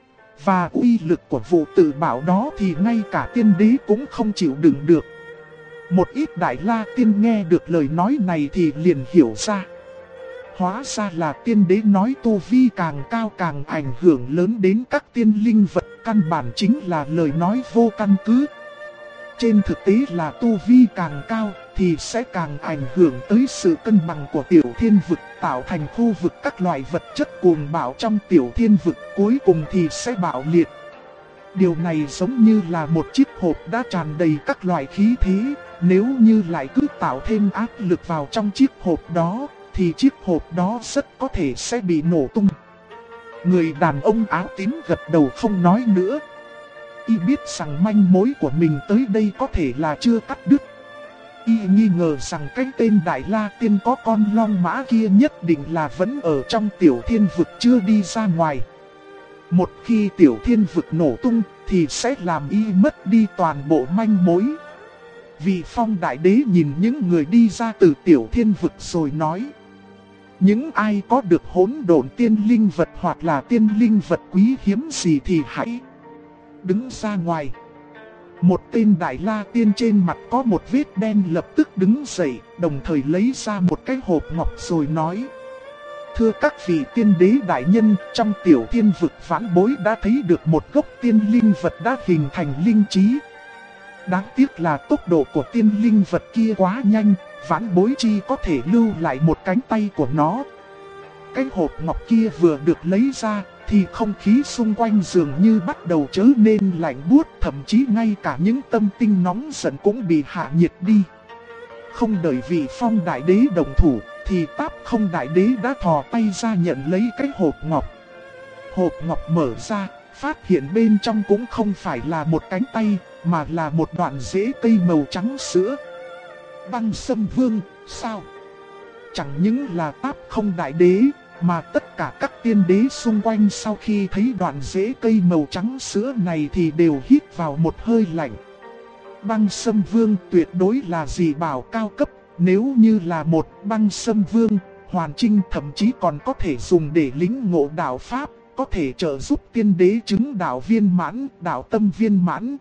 Và uy lực của vụ tự bảo đó thì ngay cả tiên đế cũng không chịu đựng được. Một ít đại la tiên nghe được lời nói này thì liền hiểu ra. Hóa ra là tiên đế nói tu vi càng cao càng ảnh hưởng lớn đến các tiên linh vật, căn bản chính là lời nói vô căn cứ. Trên thực tế là tu vi càng cao thì sẽ càng ảnh hưởng tới sự cân bằng của tiểu thiên vực, tạo thành khu vực các loại vật chất cuồng bạo trong tiểu thiên vực, cuối cùng thì sẽ bạo liệt. Điều này giống như là một chiếc hộp đã tràn đầy các loại khí thế, nếu như lại cứ tạo thêm áp lực vào trong chiếc hộp đó, thì chiếc hộp đó rất có thể sẽ bị nổ tung. Người đàn ông áo tím gật đầu không nói nữa. Y biết rằng manh mối của mình tới đây có thể là chưa cắt đứt. Y nghi ngờ rằng cái tên Đại La Tiên có con long mã kia nhất định là vẫn ở trong tiểu thiên vực chưa đi ra ngoài. Một khi tiểu thiên vực nổ tung thì sẽ làm Y mất đi toàn bộ manh mối. Vị Phong đại đế nhìn những người đi ra từ tiểu thiên vực rồi nói: những ai có được hỗn độn tiên linh vật hoặc là tiên linh vật quý hiếm gì thì hãy đứng ra ngoài. Một tên Đại La Tiên trên mặt có một vết đen lập tức đứng dậy, đồng thời lấy ra một cái hộp ngọc rồi nói: thưa các vị tiên đế đại nhân, trong tiểu thiên vực vãn bối đã thấy được một gốc tiên linh vật đã hình thành linh trí. Đáng tiếc là tốc độ của tiên linh vật kia quá nhanh, vãn bối chi có thể lưu lại một cánh tay của nó. Cái hộp ngọc kia vừa được lấy ra thì không khí xung quanh dường như bắt đầu trở nên lạnh buốt, thậm chí ngay cả những tâm tinh nóng giận cũng bị hạ nhiệt đi. Không đợi vị Phong đại đế đồng thủ thì Táp Không đại đế đã thò tay ra nhận lấy cái hộp ngọc. Hộp ngọc mở ra, phát hiện bên trong cũng không phải là một cánh tay, mà là một đoạn rễ cây màu trắng sữa. Băng Sâm Vương, sao? Chẳng những là Táp Không đại đế, mà tất cả các tiên đế xung quanh sau khi thấy đoạn rễ cây màu trắng sữa này thì đều hít vào một hơi lạnh. Băng Sâm Vương tuyệt đối là dị bảo cao cấp, nếu như là một Băng Sâm Vương, hoàn chỉnh thậm chí còn có thể dùng để lĩnh ngộ đạo pháp, có thể trợ giúp tiên đế chứng đạo viên mãn, đạo tâm viên mãn.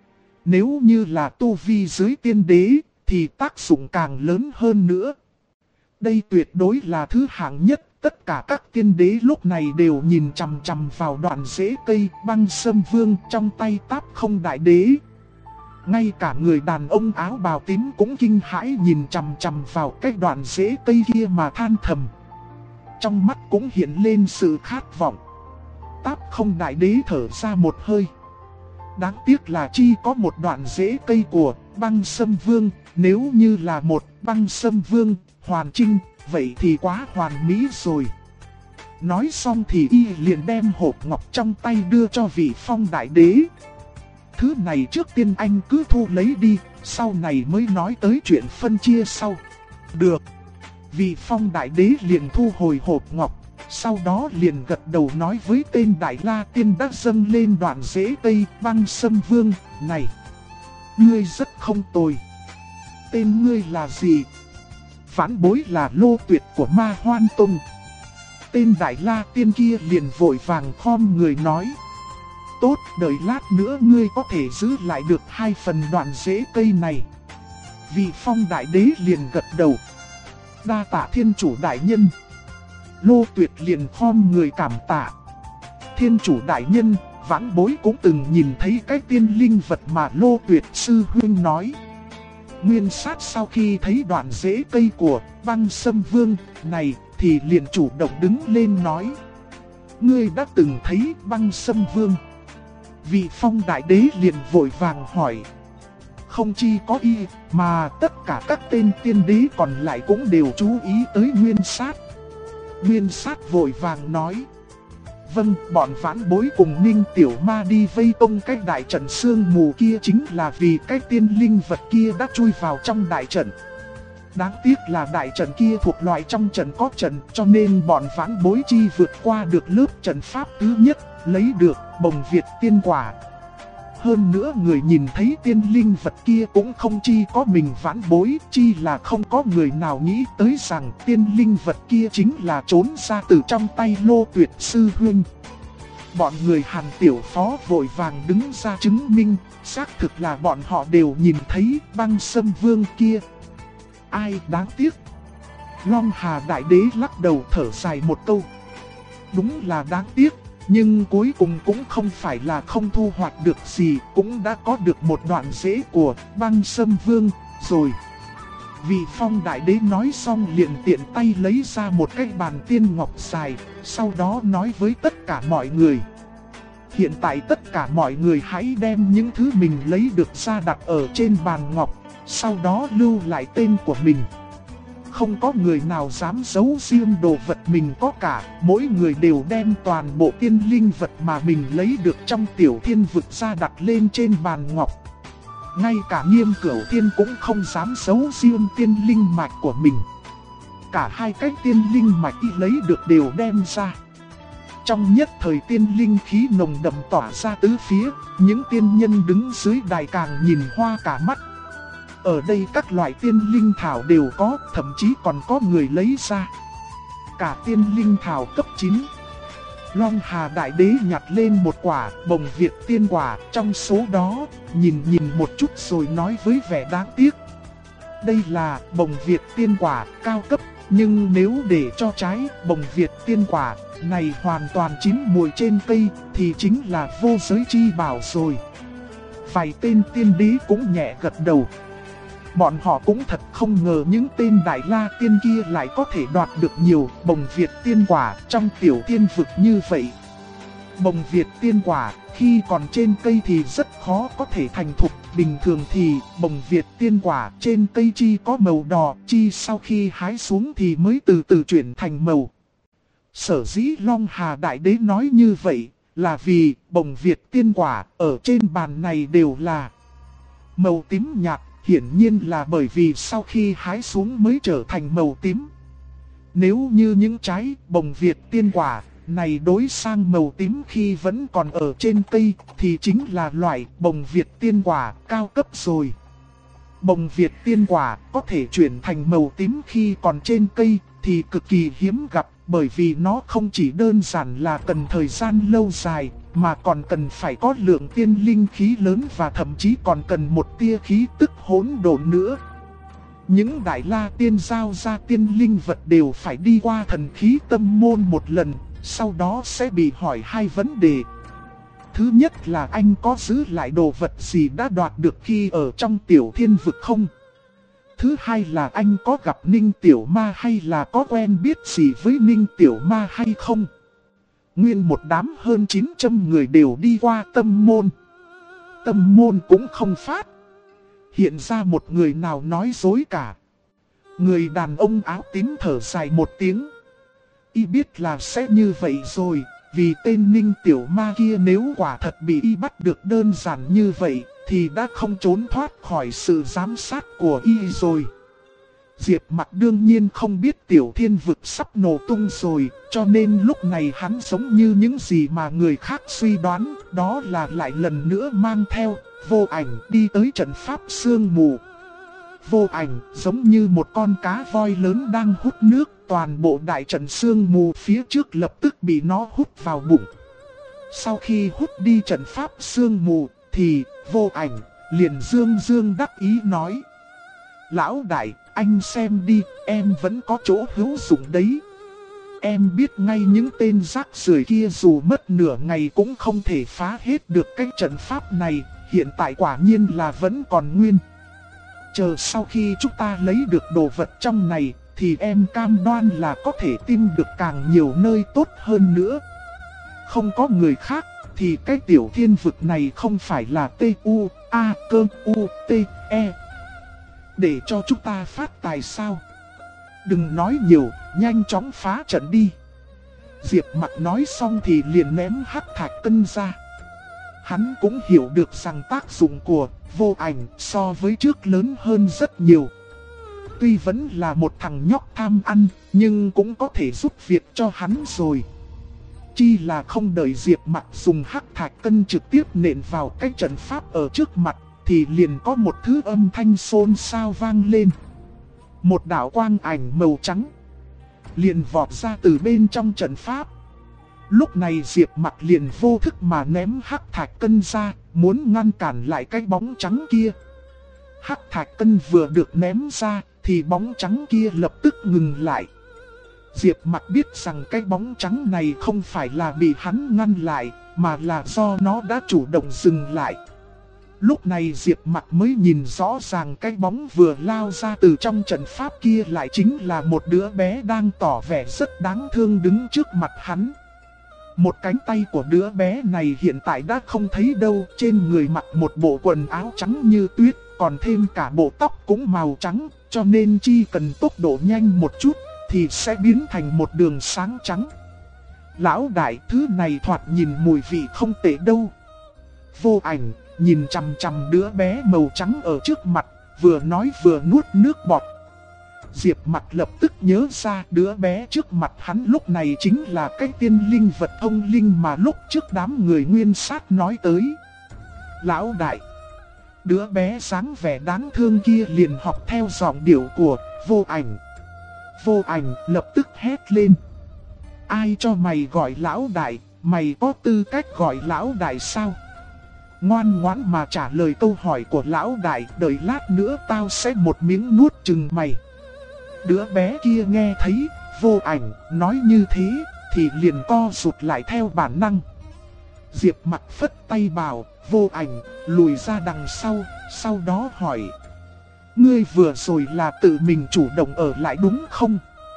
Nếu như là tu vi dưới tiên đế, thì tác dụng càng lớn hơn nữa. Đây tuyệt đối là thứ hạng nhất, tất cả các tiên đế lúc này đều nhìn chằm chằm vào đoạn rễ cây Băng Sâm Vương trong tay Táp Không đại đế. Ngay cả người đàn ông áo bào tím cũng kinh hãi nhìn chằm chằm vào cái đoạn rễ cây kia mà than thầm. Trong mắt cũng hiện lên sự khát vọng. Táp Không đại đế thở ra một hơi. Đáng tiếc là chi có một đoạn rễ cây của Băng Sâm Vương, nếu như là một Băng Sâm Vương hoàn chỉnh, vậy thì quá hoàn mỹ rồi. Nói xong thì y liền đem hộp ngọc trong tay đưa cho vị Phong đại đế. Thứ này trước tiên anh cứ thu lấy đi, sau này mới nói tới chuyện phân chia sau. Được. Vị Phong đại đế liền thu hồi hộp ngọc, sau đó liền gật đầu nói với tên Đại La Tiên đã dâng lên đoạn rễ cây Băng Sâm Vương này: ngươi rất không tồi. Tên ngươi là gì? Vãn bối là Lô Tuyệt của Ma Hoan Tông. Tên Đại La Tiên kia liền vội vàng khom người nói: tốt, đợi lát nữa ngươi có thể giữ lại được 2 phần đoạn rễ cây này. Vị Phong đại đế liền gật đầu: đa tạ thiên chủ đại nhân. Lô Tuyệt liền khom người cảm tạ: thiên chủ đại nhân, vãn bối cũng từng nhìn thấy cái tiên linh vật mà Lô Tuyệt sư huynh nói. Nguyên Sát sau khi thấy đoạn rễ cây của Băng Sâm Vương này thì liền chủ động đứng lên nói: ngươi đã từng thấy Băng Sâm Vương? Vị Phong đại đế liền vội vàng hỏi. Không chi có y, mà tất cả các tên tiên đế còn lại cũng đều chú ý tới Nguyên Sát. Nguyên Sát vội vàng nói. Vâng, bọn vãn bối cùng Ninh Tiểu Ma đi vây công cái đại trận sương mù kia chính là vì cái tiên linh vật kia đã chui vào trong đại trận. Đáng tiếc là đại trận kia thuộc loại trong trận có trận, cho nên bọn vãn bối chi vượt qua được lớp trận pháp thứ nhất, lấy được bồng Việt tiên quả. Hơn nữa người nhìn thấy tiên linh vật kia cũng không chi có mình vãn bối, chi là không có người nào nghĩ tới rằng tiên linh vật kia chính là trốn ra từ trong tay Lô Tuyệt sư huynh. Bọn người Hàn Tiểu Phó vội vàng đứng ra chứng minh, xác thực là bọn họ đều nhìn thấy Băng Sâm Vương kia. Ai đáng tiếc. Long Hà Đại Đế lắc đầu thở dài một câu. Đúng là đáng tiếc, nhưng cuối cùng cũng không phải là không thu hoạch được gì, cũng đã có được một đoạn rễ của Băng Sâm Vương rồi. Vị Phong Đại Đế nói xong liền tiện tay lấy ra một cái bàn tiên ngọc dài, sau đó nói với tất cả mọi người. Hiện tại tất cả mọi người hãy đem những thứ mình lấy được ra đặt ở trên bàn ngọc, sau đó lưu lại tên của mình. Không có người nào dám giấu riêng đồ vật mình có cả, mỗi người đều đem toàn bộ tiên linh vật mà mình lấy được trong Tiểu Thiên vực ra đặt lên trên bàn ngọc. Ngay cả Nghiêm Cửu Thiên cũng không dám giấu riêng tiên linh mạch của mình. Cả hai cái tiên linh mạch y lấy được đều đem ra. Trong nhất thời tiên linh khí nồng đậm tỏa ra tứ phía, những tiên nhân đứng dưới đài càng nhìn hoa cả mắt. Ở đây các loại tiên linh thảo đều có, thậm chí còn có người lấy ra. Cả tiên linh thảo cấp 9. Long Hà Đại Đế nhặt lên một quả bồng Việt tiên quả, trong số đó, nhìn một chút rồi nói với vẻ đáng tiếc. Đây là bồng Việt tiên quả cao cấp, nhưng nếu để cho trái bồng Việt tiên quả này hoàn toàn chín mùi trên cây thì chính là vô giới chi bảo rồi. Vài tên tiên đế cũng nhẹ gật đầu. Bọn họ cũng thật không ngờ những tên Đại La Tiên kia lại có thể đoạt được nhiều bồng Việt tiên quả trong Tiểu Thiên vực như vậy. Bồng Việt tiên quả khi còn trên cây thì rất khó có thể thành thục, bình thường thì bồng Việt tiên quả trên cây chi có màu đỏ, chi sau khi hái xuống thì mới từ từ chuyển thành màu. Sở dĩ Long Hà Đại Đế nói như vậy là vì bồng Việt tiên quả ở trên bàn này đều là màu tím nhạt. Hiển nhiên là bởi vì sau khi hái xuống mới trở thành màu tím. Nếu như những trái bồng Việt tiên quả này đối sang màu tím khi vẫn còn ở trên cây thì chính là loại bồng Việt tiên quả cao cấp rồi. Bồng Việt tiên quả có thể chuyển thành màu tím khi còn trên cây thì cực kỳ hiếm gặp, bởi vì nó không chỉ đơn giản là cần thời gian lâu dài, mà còn cần phải có lượng tiên linh khí lớn và thậm chí còn cần một tia khí tức hỗn độn nữa. Những Đại La Tiên giao ra tiên linh vật đều phải đi qua thần khí tâm môn một lần, sau đó sẽ bị hỏi hai vấn đề. Thứ nhất là anh có giữ lại đồ vật gì đã đoạt được khi ở trong Tiểu Thiên vực không? Thứ hai là anh có gặp Ninh Tiểu Ma hay là có quen biết gì với Ninh Tiểu Ma hay không? Nguyên một đám hơn 900 người đều đi qua tâm môn. Tâm môn cũng không phát hiện ra một người nào nói dối cả. Người đàn ông áo tím thở dài một tiếng. Y biết là sẽ như vậy rồi, vì tên Ninh Tiểu Ma kia nếu quả thật bị y bắt được đơn giản như vậy thì đã không trốn thoát khỏi sự giám sát của y rồi. Diệp Mặc đương nhiên không biết Tiểu Thiên vực sắp nổ tung rồi, cho nên lúc này hắn giống như những gì mà người khác suy đoán, đó là lại lần nữa mang theo Vô Ảnh đi tới trận pháp sương mù. Vô Ảnh giống như một con cá voi lớn đang hút nước, toàn bộ đại trận sương mù phía trước lập tức bị nó hút vào bụng. Sau khi hút đi trận pháp sương mù thì Vô Ảnh liền dương đắc ý nói: Lão đại, anh xem đi, em vẫn có chỗ hữu dụng đấy. Em biết ngay những tên rác rưởi kia dù mất nửa ngày cũng không thể phá hết được cái trận pháp này, hiện tại quả nhiên là vẫn còn nguyên. Chờ sau khi chúng ta lấy được đồ vật trong này, thì em cam đoan là có thể tìm được càng nhiều nơi tốt hơn nữa. không có người khác, thì cái tiểu thiên vực này không phải là T-U-A-K-U-T-E. Để cho chúng ta phát tài sao? Đừng nói nhiều, nhanh chóng phá trận đi. Diệp Mặc nói xong thì liền ném hắc thạch cân ra. Hắn cũng hiểu được rằng tác dụng của vô ảnh so với trước lớn hơn rất nhiều. Tuy vẫn là một thằng nhóc tham ăn, nhưng cũng có thể giúp việc cho hắn rồi. Chi là không đợi Diệp Mặc dùng hắc thạch cân trực tiếp nện vào cái trận pháp ở trước mặt, thì liền có một thứ âm thanh xôn xao vang lên. Một đạo quang ảnh màu trắng liền vọt ra từ bên trong trận pháp. Lúc này Diệp Mặc liền vô thức mà ném hắc thạch cân ra, muốn ngăn cản lại cái bóng trắng kia. Hắc thạch cân vừa được ném ra, thì bóng trắng kia lập tức ngừng lại. Diệp Mặc biết rằng cái bóng trắng này không phải là bị hắn ngăn lại, mà là do nó đã chủ động dừng lại. Lúc này Diệp Mặc mới nhìn rõ ràng cái bóng vừa lao ra từ trong trận pháp kia lại chính là một đứa bé đang tỏ vẻ rất đáng thương đứng trước mặt hắn. Một cánh tay của đứa bé này hiện tại đã không thấy đâu, trên người mặc một bộ quần áo trắng như tuyết, còn thêm cả bộ tóc cũng màu trắng, cho nên chỉ cần tốc độ nhanh một chút thì sẽ biến thành một đường sáng trắng. Lão đại, thứ này thoạt nhìn mùi vị không tệ đâu. Vô ảnh nhìn chằm chằm đứa bé màu trắng ở trước mặt, vừa nói vừa nuốt nước bọt. Diệp Mặc lập tức nhớ ra đứa bé trước mặt hắn lúc này chính là cái tiên linh vật thông linh mà lúc trước đám người Nguyên Sát nói tới. Lão đại, đứa bé dáng vẻ đáng thương kia liền học theo giọng điệu của vô ảnh. Vô ảnh lập tức hét lên. Ai cho mày gọi lão đại, mày có tư cách gọi lão đại sao? Ngoan ngoãn mà trả lời câu hỏi của lão đại, đợi lát nữa tao sẽ một miếng nuốt chừng mày. Đứa bé kia nghe thấy vô ảnh nói như thế thì liền co rụt lại theo bản năng. Diệp Mặc phất tay bảo vô ảnh lùi ra đằng sau đó hỏi. Ngươi vừa rồi là tự mình chủ động ở lại đúng không?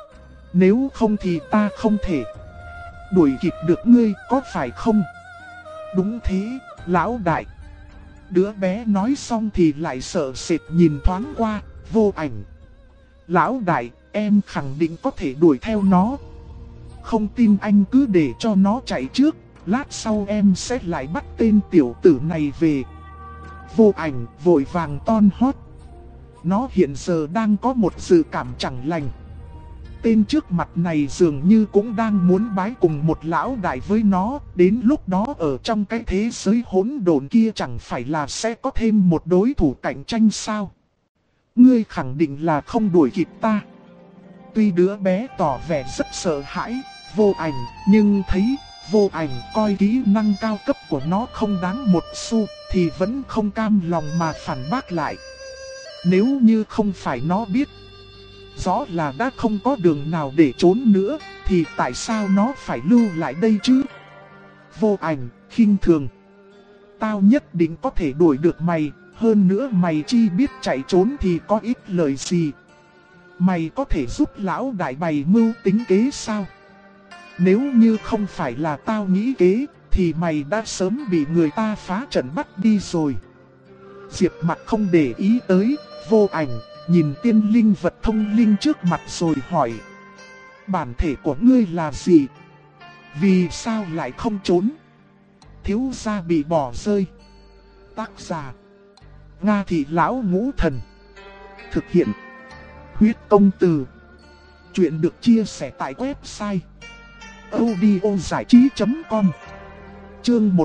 Nếu không thì ta không thể đuổi kịp được ngươi, có phải không? Đúng thế, lão đại. Đứa bé nói xong thì lại sợ sệt nhìn thoáng qua vô ảnh. Lão đại, em khẳng định có thể đuổi theo nó. Không tin anh cứ để cho nó chạy trước, lát sau em sẽ lại bắt tên tiểu tử này về. Vô ảnh vội vàng ton hót. Nó hiện giờ đang có một dự cảm chẳng lành. Tên trước mặt này dường như cũng đang muốn bái cùng một lão đại với nó. Đến lúc đó ở trong cái thế giới hỗn độn kia chẳng phải là sẽ có thêm một đối thủ cạnh tranh sao? Ngươi khẳng định là không đuổi kịp ta. Tuy đứa bé tỏ vẻ rất sợ hãi vô ảnh, nhưng thấy vô ảnh coi kỹ năng cao cấp của nó không đáng một xu, thì vẫn không cam lòng mà phản bác lại. Nếu như không phải nó biết rõ là đã không có đường nào để trốn nữa, thì tại sao nó phải lưu lại đây chứ? Vô ảnh khinh thường. Tao nhất định có thể đuổi được mày, hơn nữa mày chi biết chạy trốn thì có ích lợi gì. Mày có thể giúp lão đại bày mưu tính kế sao? Nếu như không phải là tao nghĩ kế, thì mày đã sớm bị người ta phá trận bắt đi rồi. Diệp Mặc không để ý tới vô ảnh, nhìn tiên linh vật thông linh trước mặt rồi hỏi. Bản thể của ngươi là gì? Vì sao lại không trốn? Thiếu gia bị bỏ rơi. Tác giả Nga Thị Lão Ngũ Thần. Thực hiện Huyết Công Từ. Chuyện được chia sẻ tại website audiozảichí.com. Chương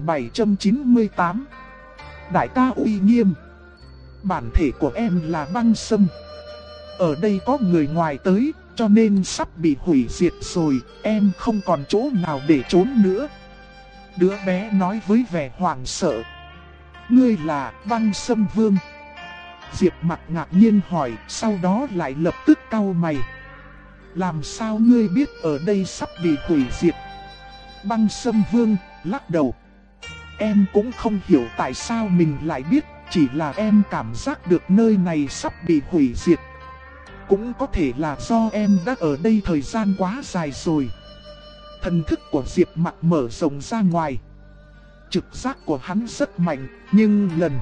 1798. Đại ca uy nghiêm. Bản thể của em là băng sâm. Ở đây có người ngoài tới, cho nên sắp bị hủy diệt rồi, em không còn chỗ nào để trốn nữa. Đứa bé nói với vẻ hoảng sợ. Ngươi là băng sâm vương? Diệp Mặc ngạc nhiên hỏi, sau đó lại lập tức cau mày. Làm sao ngươi biết ở đây sắp bị hủy diệt? Băng sâm vương lắc đầu. Em cũng không hiểu tại sao mình lại biết, chỉ là em cảm giác được nơi này sắp bị hủy diệt. Cũng có thể là do em đã ở đây thời gian quá dài rồi. Thần thức của Diệp Mặc mở rộng ra ngoài. Trực giác của hắn rất mạnh, nhưng lần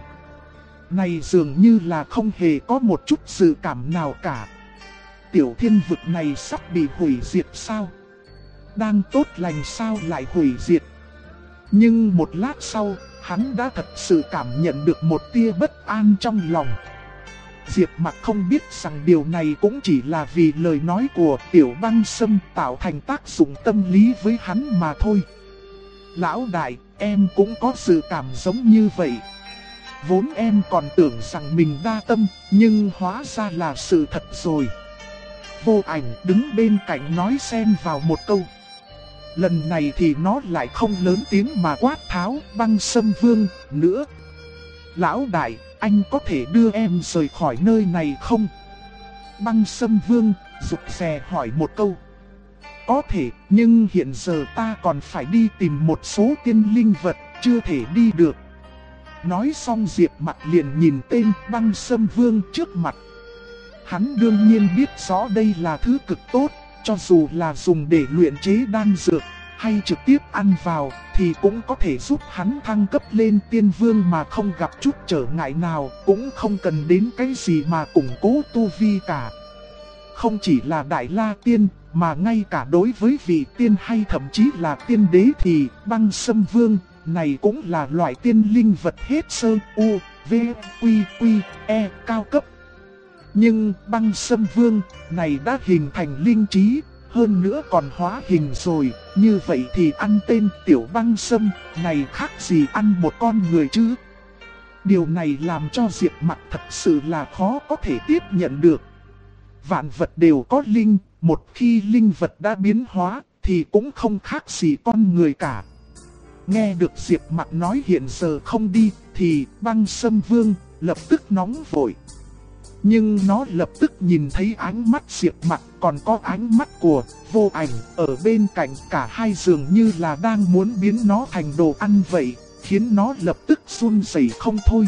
này dường như là không hề có một chút dự cảm nào cả. Tiểu thiên vực này sắp bị hủy diệt sao? Đang tốt lành sao lại hủy diệt? Nhưng một lát sau, hắn đã thật sự cảm nhận được một tia bất an trong lòng. Diệp Mặc không biết rằng điều này cũng chỉ là vì lời nói của Tiểu Băng Sâm tạo thành tác dụng tâm lý với hắn mà thôi. Lão đại, em cũng có sự cảm giống như vậy. Vốn em còn tưởng rằng mình đa tâm, nhưng hóa ra là sự thật rồi. Vô Ảnh đứng bên cạnh nói xen vào một câu. Lần này thì nó lại không lớn tiếng mà quát tháo Băng Sâm Vương nữa. Lão đại, anh có thể đưa em rời khỏi nơi này không? Băng Sâm Vương rụt rè hỏi một câu. Có thể, nhưng hiện giờ ta còn phải đi tìm một số tiên linh vật, chưa thể đi được. Nói xong Diệp Mặc liền nhìn tên Băng Sâm Vương trước mặt. Hắn đương nhiên biết rõ đây là thứ cực tốt, cho dù là dùng để luyện chế đan dược, hay trực tiếp ăn vào, thì cũng có thể giúp hắn thăng cấp lên tiên vương mà không gặp chút trở ngại nào, cũng không cần đến cái gì mà củng cố tu vi cả. Không chỉ là Đại La Tiên, mà ngay cả đối với vị tiên hay thậm chí là tiên đế thì Băng Sâm Vương này cũng là loại tiên linh vật hết sơ u, v, quy, quy, e cao cấp. Nhưng Băng Sâm Vương này đã hình thành linh trí, hơn nữa còn hóa hình rồi, như vậy thì ăn tên Tiểu Băng Sâm này khác gì ăn một con người chứ? Điều này làm cho Diệp Mặc thật sự là khó có thể tiếp nhận được. Vạn vật đều có linh, một khi linh vật đã biến hóa thì cũng không khác gì con người cả. Nghe được Diệp Mặc nói hiện giờ không đi thì Băng Sâm Vương lập tức nóng vội. Nhưng nó lập tức nhìn thấy ánh mắt Diệp Mặc còn có ánh mắt của Vô Ảnh ở bên cạnh, cả hai dường như là đang muốn biến nó thành đồ ăn vậy, khiến nó lập tức run rẩy không thôi.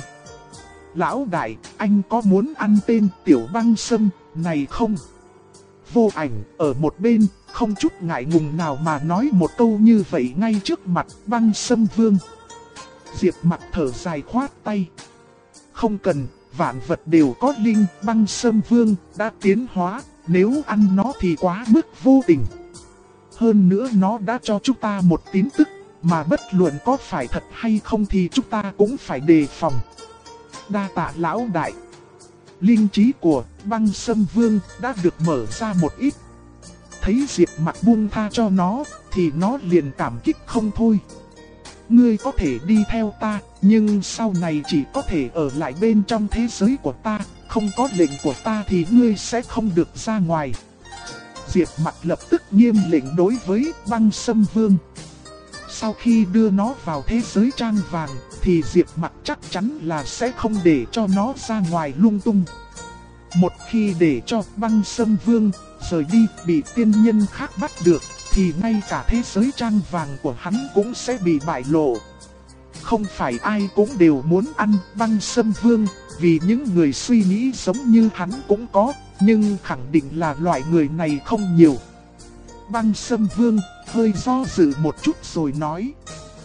Lão đại, anh có muốn ăn tên Tiểu Băng Sâm này không? Vô Ảnh ở một bên không chút ngại ngùng nào mà nói một câu như vậy ngay trước mặt Băng Sâm Vương. Diệp Mặc thở dài khoát tay. Không cần, vạn vật đều có linh, Băng Sâm Vương đã tiến hóa, nếu ăn nó thì quá mức vô tình. Hơn nữa nó đã cho chúng ta một tin tức, mà bất luận có phải thật hay không thì chúng ta cũng phải đề phòng. Đa tạ lão đại. Linh trí của Băng Sâm Vương đã được mở ra một ít. Thấy Diệp Mặc buông tha cho nó, thì nó liền cảm kích không thôi. Ngươi có thể đi theo ta, nhưng sau này chỉ có thể ở lại bên trong thế giới của ta, không có lệnh của ta thì ngươi sẽ không được ra ngoài. Diệp Mặc lập tức nghiêm lệnh đối với Băng Sâm Vương. Sau khi đưa nó vào thế giới trang vàng, thì Diệp Mặc chắc chắn là sẽ không để cho nó ra ngoài lung tung. Một khi để cho Băng Sâm Vương rời đi bị tiên nhân khác bắt được, thì ngay cả thế giới trang vàng của hắn cũng sẽ bị bại lộ. Không phải ai cũng đều muốn ăn Băng Sâm Vương, vì những người suy nghĩ giống như hắn cũng có, nhưng khẳng định là loại người này không nhiều. Băng Sâm Vương hơi do dự một chút rồi nói.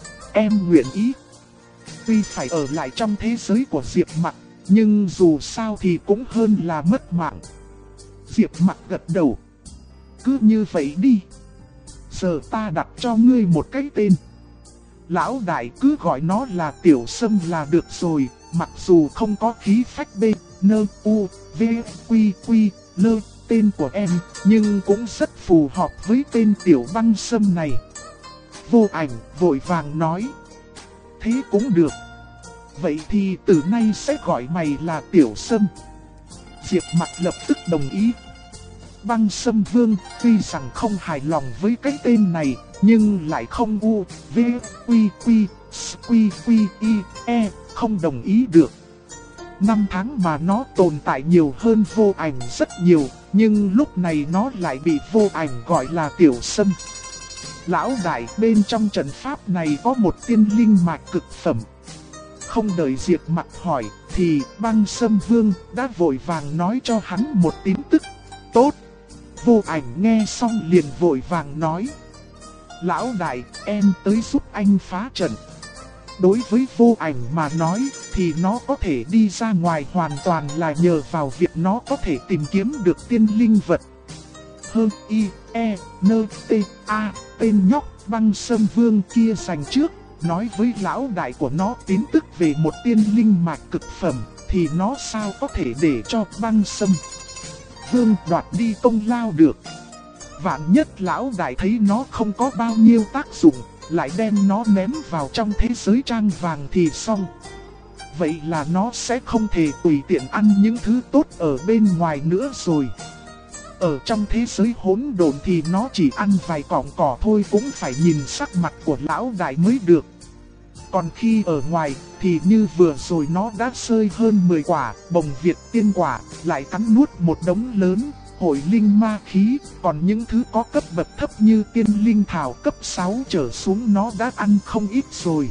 Em nguyện ý. Tuy phải ở lại trong thế giới của Diệp Mặc, nhưng dù sao thì cũng hơn là mất mạng. Diệp Mặc gật đầu. Cứ như vậy đi. Giờ ta đặt cho ngươi một cái tên. Lão đại cứ gọi nó là Tiểu Sâm là được rồi. Mặc dù không có khí phách B, N, U, V, Quy, Quy, Lơ, tên của em, nhưng cũng rất phù hợp với tên Tiểu Băng Sâm này. Vô Ảnh vội vàng nói. Thế cũng được. Vậy thì từ nay sẽ gọi mày là Tiểu Sâm. Diệp Mặc lập tức đồng ý. Băng Sâm Vương tuy rằng không hài lòng với cái tên này, nhưng lại không U, V, Quy, Quy, Quy, Quy, I, E, không đồng ý được. Năm tháng mà nó tồn tại nhiều hơn Vô Ảnh rất nhiều, nhưng lúc này nó lại bị Vô Ảnh gọi là Tiểu Sâm. Lão đại, bên trong trận pháp này có một tiên linh mạch cực phẩm. Không đợi Diệp Mặc hỏi, thì Băng Sâm Vương đã vội vàng nói cho hắn một tin tức. Tốt. Vô Ảnh nghe xong liền vội vàng nói. Lão đại, em tới giúp anh phá trận. Đối với Vô Ảnh mà nói, thì nó có thể đi ra ngoài hoàn toàn là nhờ vào việc nó có thể tìm kiếm được tiên linh vật. H-I-E-N-T-A, tên nhóc Băng Sâm Vương kia giành trước, nói với lão đại của nó tin tức về một tiên linh mạch cực phẩm, thì nó sao có thể để cho Băng Sâm Vương đoạt đi công lao được. Vạn nhất lão đại thấy nó không có bao nhiêu tác dụng, lại đem nó ném vào trong thế giới trang vàng thì xong. Vậy là nó sẽ không thể tùy tiện ăn những thứ tốt ở bên ngoài nữa rồi. Ở trong thế giới hỗn độn thì nó chỉ ăn vài cọng cỏ thôi cũng phải nhìn sắc mặt của lão đại mới được. Còn khi ở ngoài thì như vừa rồi nó đã sơi hơn 10 quả bồng Việt tiên quả, lại cắn nuốt một đống lớn hội linh ma khí, còn những thứ có cấp bậc thấp như tiên linh thảo cấp 6 trở xuống nó đã ăn không ít rồi.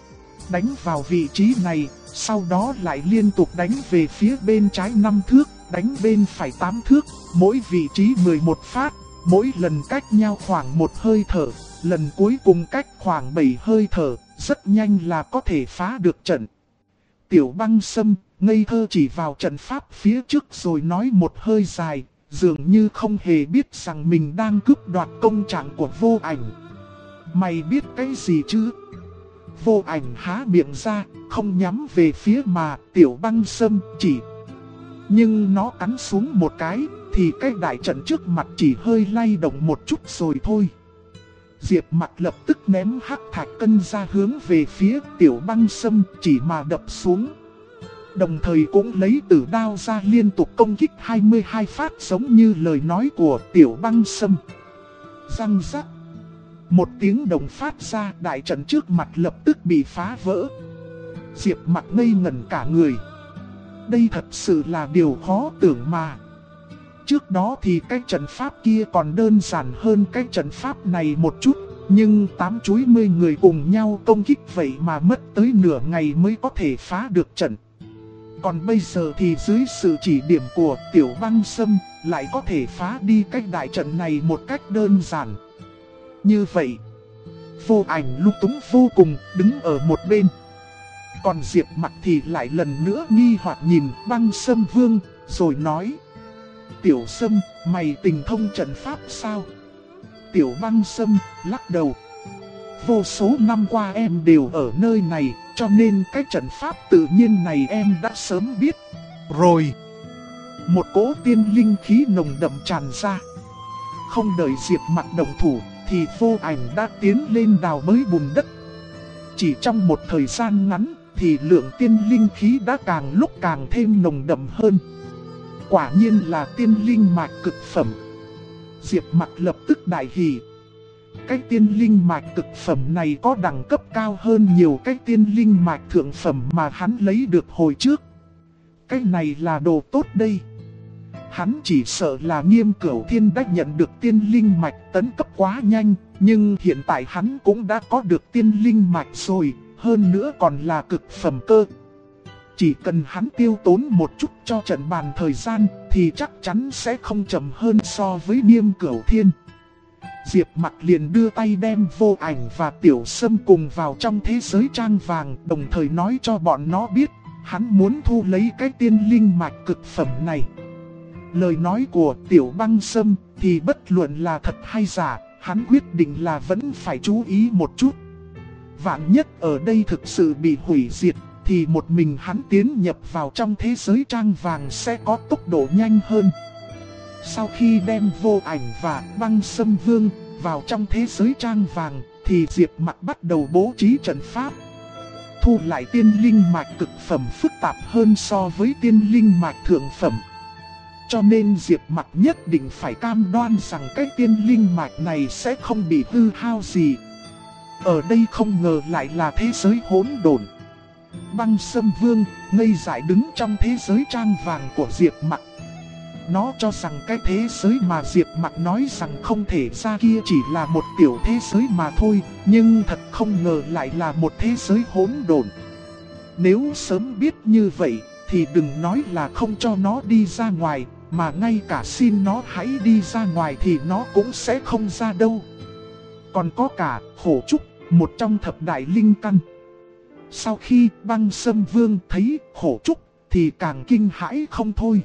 Đánh vào vị trí này, sau đó lại liên tục đánh về phía bên trái 5 thước, đánh bên phải 8 thước, mỗi vị trí 11 phát, mỗi lần cách nhau khoảng 1 hơi thở, lần cuối cùng cách khoảng 7 hơi thở, rất nhanh là có thể phá được trận. Tiểu Băng Sâm ngây thơ chỉ vào trận pháp phía trước rồi nói một hơi dài, dường như không hề biết rằng mình đang cướp đoạt công trạng của Vô Ảnh. Mày biết cái gì chứ? Vô Ảnh há miệng ra, không nhắm về phía mà Tiểu Băng Sâm chỉ. Nhưng nó cắn xuống một cái, thì cái đại trận trước mặt chỉ hơi lay động một chút rồi thôi. Diệp Mặc lập tức ném hắc thạch cân ra hướng về phía Tiểu Băng Sâm chỉ mà đập xuống. Đồng thời cũng lấy tử đao ra liên tục công kích 22 phát giống như lời nói của Tiểu Băng Sâm. Răng rắc. Một tiếng đồng phát ra, đại trận trước mặt lập tức bị phá vỡ. Diệp Mặc ngây ngẩn cả người. Đây thật sự là điều khó tưởng mà. Trước đó thì cái trận pháp kia còn đơn giản hơn cái trận pháp này một chút. Nhưng 8 chuỗi 10 người cùng nhau công kích vậy mà mất tới nửa ngày mới có thể phá được trận. Còn bây giờ thì dưới sự chỉ điểm của Tiểu Băng Sâm lại có thể phá đi cái đại trận này một cách đơn giản. Như vậy, Vô Ảnh lung túng vô cùng đứng ở một bên. Còn Diệp Mặc thì lại lần nữa nghi hoặc nhìn Băng Sâm Vương rồi nói: Tiểu Sâm, mày tình thông trận pháp sao? Tiểu Băng Sâm lắc đầu. Vô số năm qua em đều ở nơi này, cho nên cái trận pháp tự nhiên này em đã sớm biết rồi. Một cỗ tiên linh khí nồng đậm tràn ra. Không đợi Diệp Mặc động thủ thì Vô Ảnh đã tiến lên đào bới bùn đất. Chỉ trong một thời gian ngắn thì lượng tiên linh khí đã càng lúc càng thêm nồng đậm hơn. Quả nhiên là tiên linh mạch cực phẩm. Diệp Mặc lập tức đại hỉ. Cái tiên linh mạch cực phẩm này có đẳng cấp cao hơn nhiều cái tiên linh mạch thượng phẩm mà hắn lấy được hồi trước. Cái này là đồ tốt đây. Hắn chỉ sợ là Nghiêm Cửu Thiên đã nhận được tiên linh mạch tấn cấp quá nhanh, nhưng hiện tại hắn cũng đã có được tiên linh mạch rồi, hơn nữa còn là cực phẩm cơ. Chỉ cần hắn tiêu tốn một chút cho trận bàn thời gian thì chắc chắn sẽ không chậm hơn so với Nghiêm Cửu Thiên. Diệp Mặc liền đưa tay đem Vô Ảnh và Tiểu Sâm cùng vào trong thế giới trang vàng, đồng thời nói cho bọn nó biết hắn muốn thu lấy cái tiên linh mạch cực phẩm này. Lời nói của Tiểu Băng Sâm thì bất luận là thật hay giả, hắn quyết định là vẫn phải chú ý một chút. Vạn nhất ở đây thực sự bị hủy diệt thì một mình hắn tiến nhập vào trong thế giới trang vàng sẽ có tốc độ nhanh hơn. Sau khi đem Vô Ảnh và Băng Sâm Vương vào trong thế giới trang vàng thì Diệp Mặc bắt đầu bố trí trận pháp. Thu lại tiên linh mạch cực phẩm phức tạp hơn so với tiên linh mạch thượng phẩm. Cho nên Diệp Mặc nhất định phải cam đoan rằng cái tiên linh mạch này sẽ không bị hư hao gì. Ở đây không ngờ lại là thế giới hỗn độn. Băng Sâm Vương ngây dại đứng trong thế giới trang vàng của Diệp Mặc. Nó cho rằng cái thế giới mà Diệp Mặc nói rằng không thể ra kia chỉ là một tiểu thế giới mà thôi, nhưng thật không ngờ lại là một thế giới hỗn độn. Nếu sớm biết như vậy thì đừng nói là không cho nó đi ra ngoài, mà ngay cả xin nó hãy đi ra ngoài thì nó cũng sẽ không ra đâu. còn có cả Khổ Trúc, một trong thập đại linh căn. Sau khi Băng Sâm Vương thấy Khổ Trúc thì càng kinh hãi không thôi.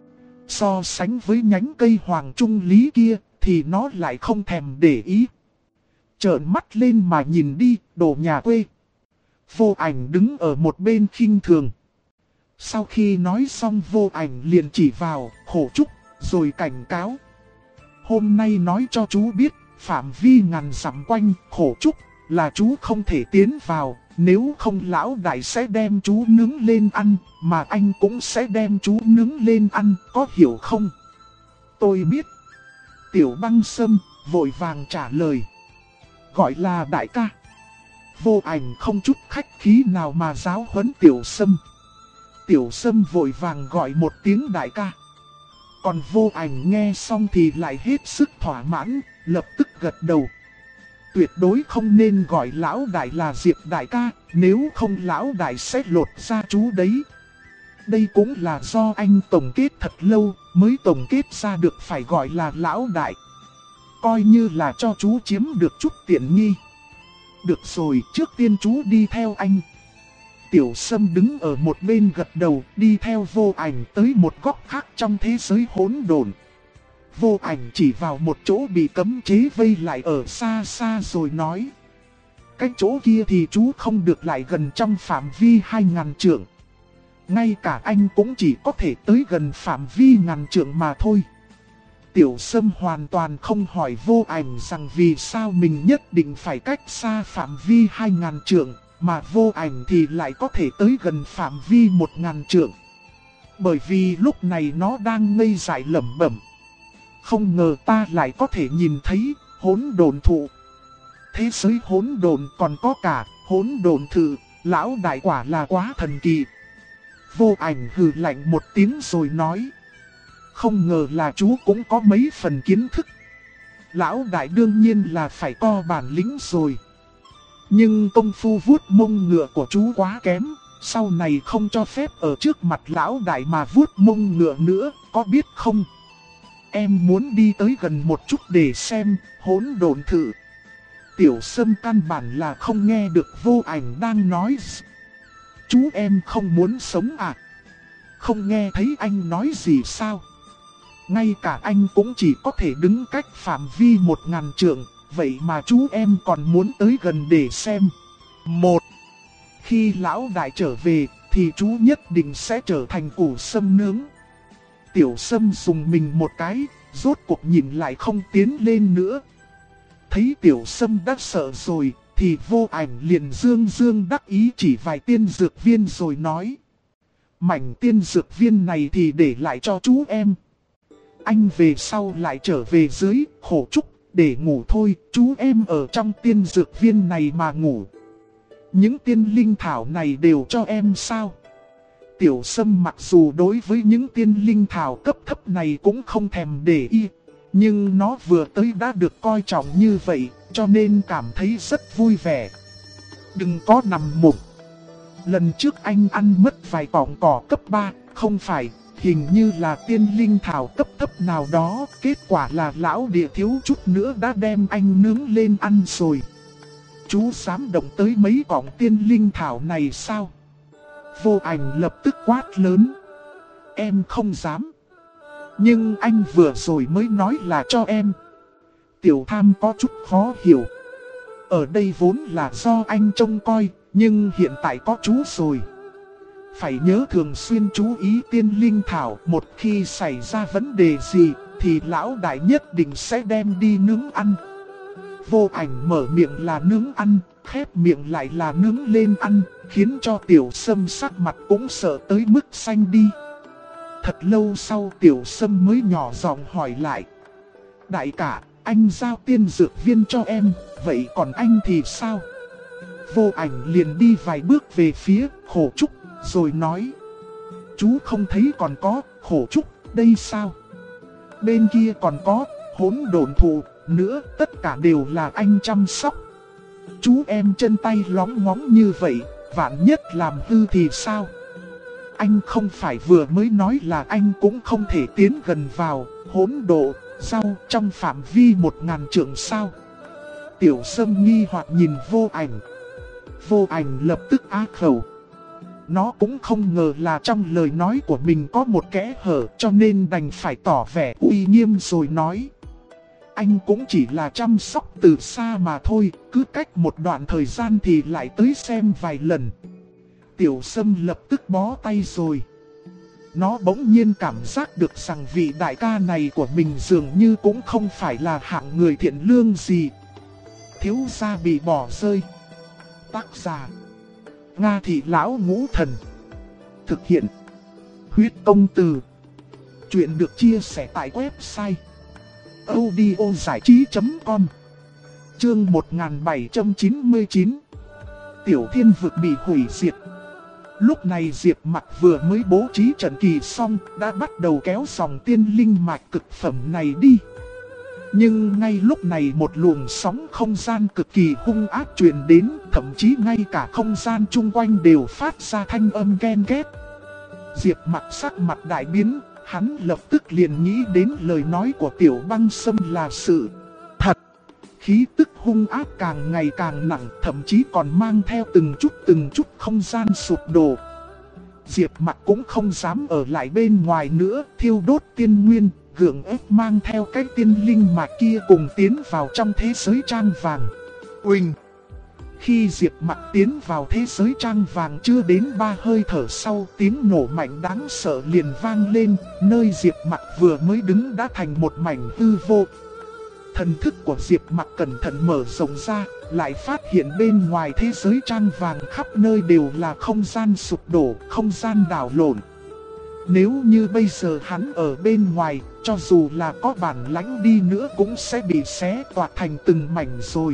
So sánh với nhánh cây hoàng trung lý kia thì nó lại không thèm để ý. Trợn mắt lên mà nhìn đi, đồ nhà quê. Vô Ảnh đứng ở một bên khinh thường. Sau khi nói xong Vô Ảnh liền chỉ vào Khổ Trúc rồi cảnh cáo. Hôm nay nói cho chú biết, phạm vi ngàn dặm quanh Khổ Trúc là chú không thể tiến vào. Nếu không lão đại sẽ đem chú nướng lên ăn, mà anh cũng sẽ đem chú nướng lên ăn, có hiểu không? Tôi biết. Tiểu Băng Sâm vội vàng trả lời. Gọi là đại ca. Vô Ảnh không chút khách khí nào mà giáo huấn Tiểu Sâm. Tiểu Sâm vội vàng gọi một tiếng đại ca. Còn Vô Ảnh nghe xong thì lại hết sức thỏa mãn, lập tức gật đầu. Tuyệt đối không nên gọi lão đại là Diệp đại ca, nếu không lão đại sẽ lột ra chú đấy. Đây cũng là do anh tổng kết thật lâu, mới tổng kết ra được phải gọi là lão đại. Coi như là cho chú chiếm được chút tiện nghi. Được rồi, trước tiên chú đi theo anh. Tiểu Sâm đứng ở một bên gật đầu, đi theo Vô Ảnh tới một góc khác trong thế giới hỗn độn. Vô Ảnh chỉ vào một chỗ bị cấm chế vây lại ở xa xa rồi nói. Cái chỗ kia thì chú không được lại gần trong phạm vi 2000 trượng. Ngay cả anh cũng chỉ có thể tới gần phạm vi 1000 trượng mà thôi. Tiểu Sâm hoàn toàn không hỏi Vô Ảnh rằng vì sao mình nhất định phải cách xa phạm vi 2000 trượng, mà Vô Ảnh thì lại có thể tới gần phạm vi 1000 trượng. Bởi vì lúc này nó đang ngây dại lẩm bẩm. Không ngờ ta lại có thể nhìn thấy hỗn độn thụ. Thế giới hỗn độn còn có cả hỗn độn thụ, lão đại quả là quá thần kỳ. Vô Ảnh hừ lạnh một tiếng rồi nói. Không ngờ là chú cũng có mấy phần kiến thức. Lão đại đương nhiên là phải có bản lĩnh rồi. Nhưng công phu vuốt mông ngựa của chú quá kém. Sau này không cho phép ở trước mặt lão đại mà vuốt mông ngựa nữa, có biết không? Em muốn đi tới gần một chút để xem hỗn độn thử. Tiểu Sâm căn bản là không nghe được Vô Ảnh đang nói. Chú em không muốn sống à? Không nghe thấy anh nói gì sao? Ngay cả anh cũng chỉ có thể đứng cách phạm vi 1000 trượng, vậy mà chú em còn muốn tới gần để xem. Khi lão đại trở về thì chú nhất định sẽ trở thành củ sâm nướng. Tiểu Sâm dùng mình một cái, rốt cuộc nhìn lại không tiến lên nữa. Thấy Tiểu Sâm đã sợ rồi thì Vô Ảnh liền dương dương đắc ý chỉ vài tiên dược viên rồi nói. Mảnh tiên dược viên này thì để lại cho chú em. Anh về sau lại trở về dưới Khổ Trúc để ngủ thôi, chú em ở trong tiên dược viên này mà ngủ. Những tiên linh thảo này đều cho em sao? Tiểu Sâm mặc dù đối với những tiên linh thảo cấp thấp này cũng không thèm để ý, nhưng nó vừa tới đã được coi trọng như vậy, cho nên cảm thấy rất vui vẻ. Đừng có nằm mộng. Lần trước anh ăn mất vài cọng cỏ cấp 3, không phải, hình như là tiên linh thảo cấp thấp nào đó, kết quả là lão địa thiếu chút nữa đã đem anh nướng lên ăn rồi. Chú dám động tới mấy cọng tiên linh thảo này sao? Vô Ảnh lập tức quát lớn. Em không dám. Nhưng anh vừa rồi mới nói là cho em. Tiểu Tham có chút khó hiểu. Ở đây vốn là do anh trông coi, nhưng hiện tại có chú rồi. Phải nhớ thường xuyên chú ý tiên linh thảo, một khi xảy ra vấn đề gì thì lão đại nhất định sẽ đem đi nướng ăn. Vô Ảnh mở miệng là nướng ăn, khép miệng lại là nướng lên ăn, khiến cho Tiểu Sâm sắc mặt cũng sợ tới mức xanh đi. Thật lâu sau Tiểu Sâm mới nhỏ giọng hỏi lại. Đại ca, anh giao tiên dược viên cho em, vậy còn anh thì sao? Vô Ảnh liền đi vài bước về phía Khổ Trúc, rồi nói. Chú không thấy còn có Khổ Trúc đây sao? Bên kia còn có hỗn độn thụ nữa, tất cả đều là anh chăm sóc. Chú em chân tay lóng ngóng như vậy, vạn nhất làm hư thì sao? Anh không phải vừa mới nói là anh cũng không thể tiến gần vào hỗn độ rau trong phạm vi 1000 trượng sao? Tiểu Sâm nghi hoặc nhìn Vô Ảnh. Vô Ảnh lập tức á khẩu. Nó cũng không ngờ là trong lời nói của mình có một kẽ hở, cho nên đành phải tỏ vẻ uy nghiêm rồi nói. Anh cũng chỉ là chăm sóc từ xa mà thôi, cứ cách một đoạn thời gian thì lại tới xem vài lần. Tiểu Sâm lập tức bó tay rồi. Nó bỗng nhiên cảm giác được rằng vị đại ca này của mình dường như cũng không phải là hạng người thiện lương gì. Thiếu gia bị bỏ rơi. Tác giả: Nga Thị Lão Ngũ Thần. Thực hiện: Huyết Công Từ. Chuyện được chia sẻ tại website audiozảichí.com. Chương 1799. Tiểu Thiên Vực bị hủy diệt. Lúc này Diệp Mặc vừa mới bố trí trận kỳ xong, đã bắt đầu kéo dòng tiên linh mạch cực phẩm này đi. Nhưng ngay lúc này một luồng sóng không gian cực kỳ hung ác truyền đến, thậm chí ngay cả không gian chung quanh đều phát ra thanh âm ghen ghét. Diệp Mặc sắc mặt đại biến, hắn lập tức liền nghĩ đến lời nói của Tiểu Băng Sâm là sự thật. Khí tức hung ác càng ngày càng nặng, thậm chí còn mang theo từng chút không gian sụp đổ. Diệp Mặc cũng không dám ở lại bên ngoài nữa, thiêu đốt tiên nguyên, gượng ép mang theo cái tiên linh mạch kia cùng tiến vào trong thế giới trang vàng. Uỳnh! Khi Diệp Mặc tiến vào thế giới trang vàng chưa đến 3 hơi thở sau, tiếng nổ mạnh đáng sợ liền vang lên, nơi Diệp Mặc vừa mới đứng đã thành một mảnh hư vô. Thần thức của Diệp Mặc cẩn thận mở rộng ra, lại phát hiện bên ngoài thế giới trang vàng khắp nơi đều là không gian sụp đổ, không gian đảo lộn. Nếu như bây giờ hắn ở bên ngoài, cho dù là có bản lãnh đi nữa cũng sẽ bị xé toạc thành từng mảnh rồi.